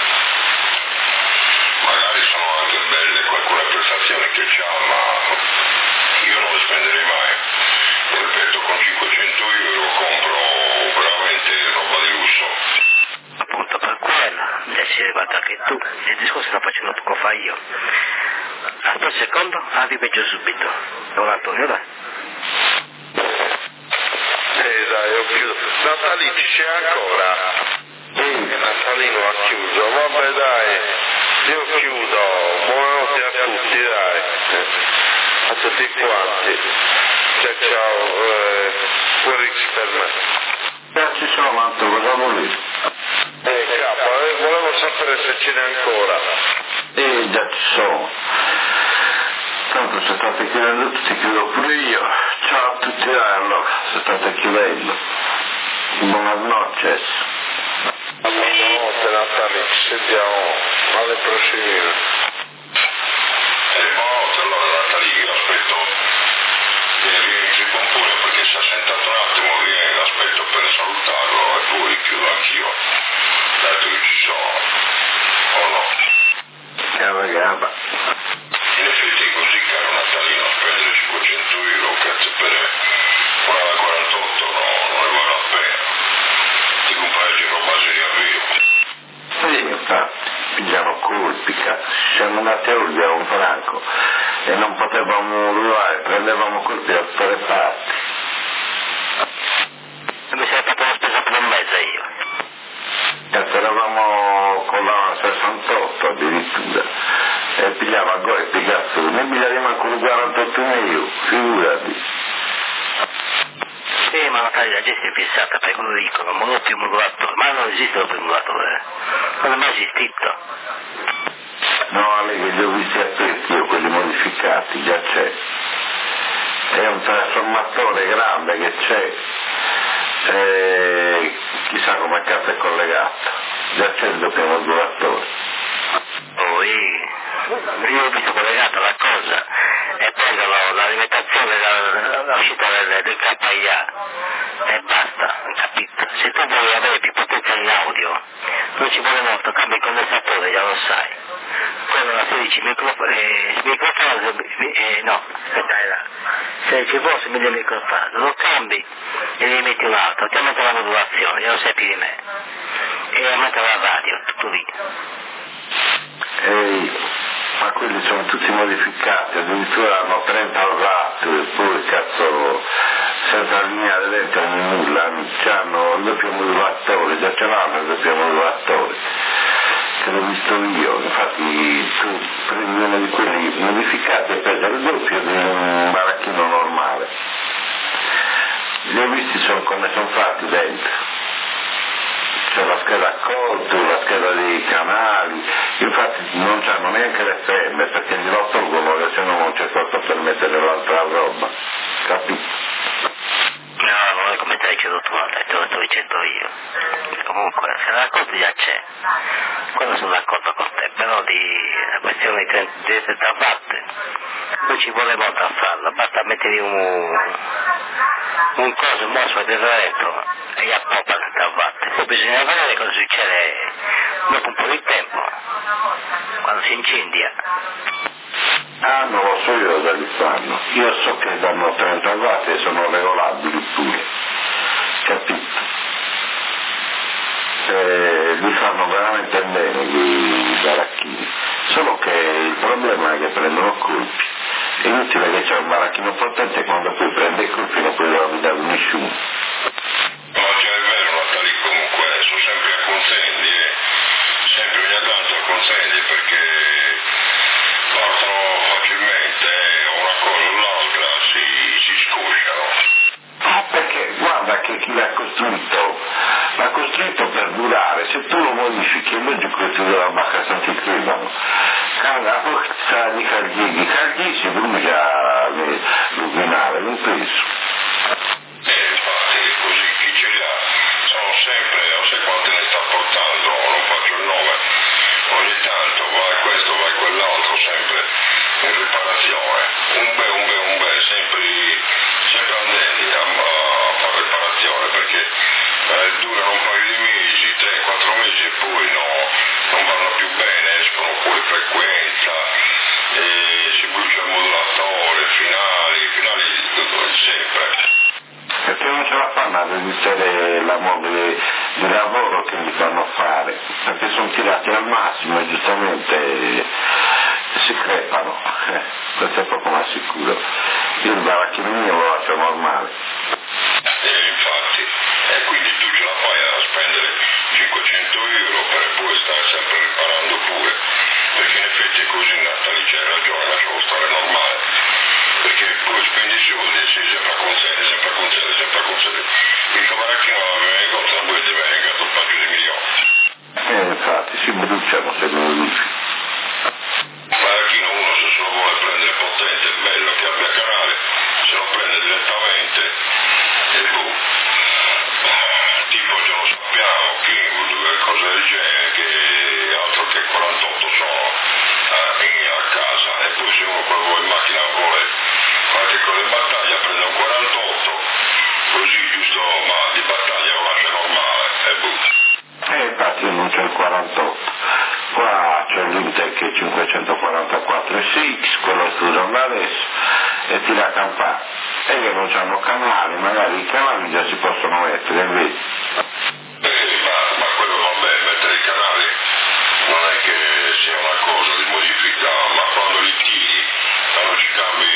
magari sono anche belle alcune prestazioni che c'ha, ma io non le spenderei mai. Ripeto, con cinquecento euro compro veramente roba di lusso. Appunto per quello, adesso sei arrivato anche tu, il discorso sto facendo poco fa io. Aspetta un secondo, ah vi vedo subito. Don Antonio, dai. Eh dai, ho chiuso. Natalì ci c'è ancora? Sì, Natalino ha chiuso, vabbè dai, io chiudo, buonanotte a tutti, dai, a tutti quanti. Ciao ciao, eh, buon Rix per me. Già ci sono, Anto, cosa vuoi? Eh capo, eh, volevo sapere se ce n'è ancora. Eh, già ci sono. Tanto se state chiudendo tutti, chiudo pure io. Ciao a tutti, dai, allora, se state chiudendo. Buonanotte. Buonanotte Natale, ci sentiamo alle prossime. Eh, buonanotte allora Natale, io aspetto che rientri con pure perché si è sentato un attimo, viene, aspetto per salutarlo e poi chiudo anch'io, dato che ci sono, o no? Gabba gabba. In effetti è così caro Natalino, spendere cinquecento euro, cazzo, per una quarantotto no, non ne vale la pena. Ti compaggi roba seria vero. Sì, infatti, pigliamo colpi, cazzo. Siamo andati a Urbia con Franco e non potevamo urlare, prendevamo colpi da tutte le parti. E mi sarei fatto una spesa per un mese io. Cazzo, eravamo con la sessantotto addirittura e pigliava a golpi, cazzo, ne pigliavamo ancora quarantotto euro, figurati. Sì, ma Natalia, la gente è fissata per quello dicono, monoppio modulatore, ma non esiste doppio modulatore, non è mai esistito. No, Ale, che li ho visti a pezzi io, quelli modificati, già c'è. È un trasformatore grande che c'è, e chissà come cazzo è collegato, già c'è il doppio modulatore. Poi, io ho visto collegato la cosa, e prendono l'alimentazione dall'uscita del, del K I A, e basta, capito? Se tu vuoi avere più potenza in audio, non ci vuole molto, cambi il condensatore, già lo sai. Quello da sedici microfoni, eh, microfono, eh, no, aspetta, era sedici volt, mille microfoni, lo cambi e gli metti un altro, ti aumenta la modulazione, già lo sai più di me, e aumenta la radio, tutto lì. Ehi, ma quelli sono tutti modificati, addirittura hanno trenta watt, eppure cazzo, senza allineare dentro nulla, hanno il doppio modulatore, già ce l'hanno il doppio modulatore. Che l'ho visto io, infatti tu prendi uno di quelli modificati e prendi il doppio di un baracchino normale. Li ho visti sono come sono fatti dentro. C'è la scheda accolto, la scheda dei canali, infatti non c'hanno neanche le F M perché glielo tolgono che se no non c'è cosa per mettere l'altra roba, capito? No, non è come te hai chiesto tu, te lo sto dicendo io. Comunque, se l'accordo già c'è, quello sono d'accordo con te, però di la questione di trenta watt, non ci vuole molto a farlo, basta mettere un, un coso, un mostro del retro e a poppa trenta watt. Poi bisogna vedere cosa succede dopo un po' di tempo, quando si incendia. Ah, non lo so io da li fanno, io so che danno trenta watt e sono regolabili pure, capito? E li fanno veramente bene i baracchini, solo che il problema è che prendono colpi, è inutile che c'è un baracchino potente quando poi prende i colpi non puoi guidare nessuno. No, cioè è vero Natali, comunque sono sempre a contendi, eh. Sempre ogni tanto a contendi perché partono facilmente, eh. una cosa o l'altra si, si scusciano. Ah, perché guarda che chi l'ha costruito se tu lo modifichi è logico che ti deve abbassare tanti crepano. La forza di Cardi, di Cardi si brucia l'urinale, l'ho preso. Eh, infatti è così, chi ce li ha sono sempre, non sai quante ne sta portando, non faccio il nome, ogni tanto vai questo, vai quell'altro, sempre in riparazione, un bel, un bel, un bel, sempre, sempre andenti a, a fare riparazione perché eh, durano un paio di mesi, tre quattro mesi e poi no, non vanno più bene, escono fuori frequenza, e si brucia il modulatore, finali, finali sempre. Perché non ce la fanno a resistere la mobile di lavoro che gli fanno fare, perché sono tirati al massimo e giustamente si crepano, eh, questo è poco ma sicuro. Io il baracchino mio lo lascio normale. Eh, infatti, e quindi tu ce la fai a spendere cinquecento euro per poi stare sempre riparando pure, perché in effetti è così, Natali c'hai ragione, lasciamo stare normale, perché poi spendi soldi e sei sempre a concedere, sempre a concedere, sempre a concedere. Il camaracchino aveva negozio, a voi deve aver negato un paio di milioni. Eh, infatti, si bruciano se non luci. Baracchino uno se se lo vuole prendere potente, è bello che abbia canale, se lo prende direttamente e boh. Tipo già lo sappiamo, Kingwood e cose del genere, che altro che quarantotto sono eh, a casa, e poi se uno quando in macchina vuole qualche cosa in battaglia prende un quarantotto, così giusto, ma di battaglia lo lascia normale e boh. Eh, infatti io non c'è il quarantotto. Qua c'è l'Intec cinquecentoquarantaquattro S X, quello che sto usando adesso, e tira a campare. E che non c'hanno canali, magari i canali già si possono mettere, vedi? Eh, ma, ma quello vabbè, mettere i canali non è che sia una cosa di modifica, ma quando li tiri, quando ci cambi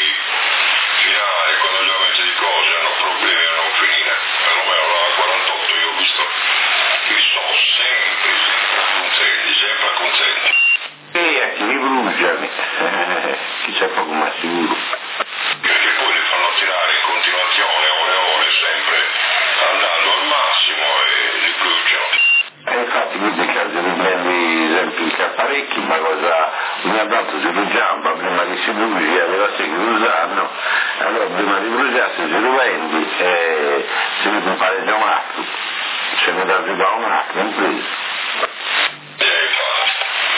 finale, quando gli aumenti di cose hanno problemi a non finire. Perlomeno la quarantotto io ho visto che sono sempre, sempre contenti, sempre contenti. E a chi li bruciano, eh, chi c'è poco ma sicuro. Perché poi li fanno tirare in continuazione, ore e ore, sempre andando al massimo e li bruciano. E infatti vedi che se riprendi esempio che apparecchi, ma cosa ogni tanto si bruciava, prima che si bruci aveva seguito usarlo, allora prima di bruciarsi si rivendi e si ripare già un altro, ce ne da giù un altro, in preso. Eh, infatti.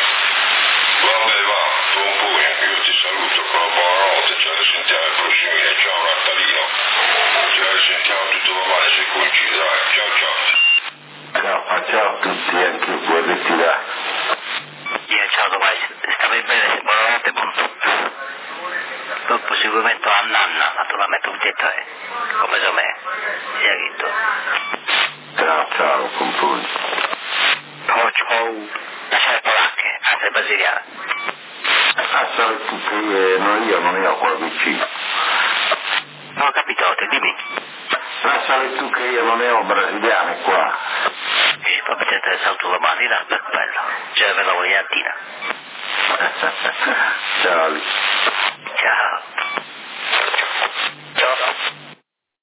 Vabbè, va, buon pugno, io ti saluto con la buonanotte, ci risentiamo il prossimo, ciao Natalino, ci risentiamo tutto domani se coincide, dai, ciao ciao. Ciao, ciao a tutti, anche voi ritirare. Io ciao Tommaso, stavi bene, buonanotte, punto. Dopo sicuramente a nanna, naturalmente un tetto è, come so me, si è vinto. Ciao, ciao, compagni. Ciao, ciao, lasciare polacche, altre brasiliane. Ah, sai tu che non, io non ne ho qua vicino. Non ho capito, te dimmi. Ah, sai tu che io non ne ho brasiliane qua. Sì, poi mi sento salto domani, là, per quello. C'è per la vogliatina. Ciao.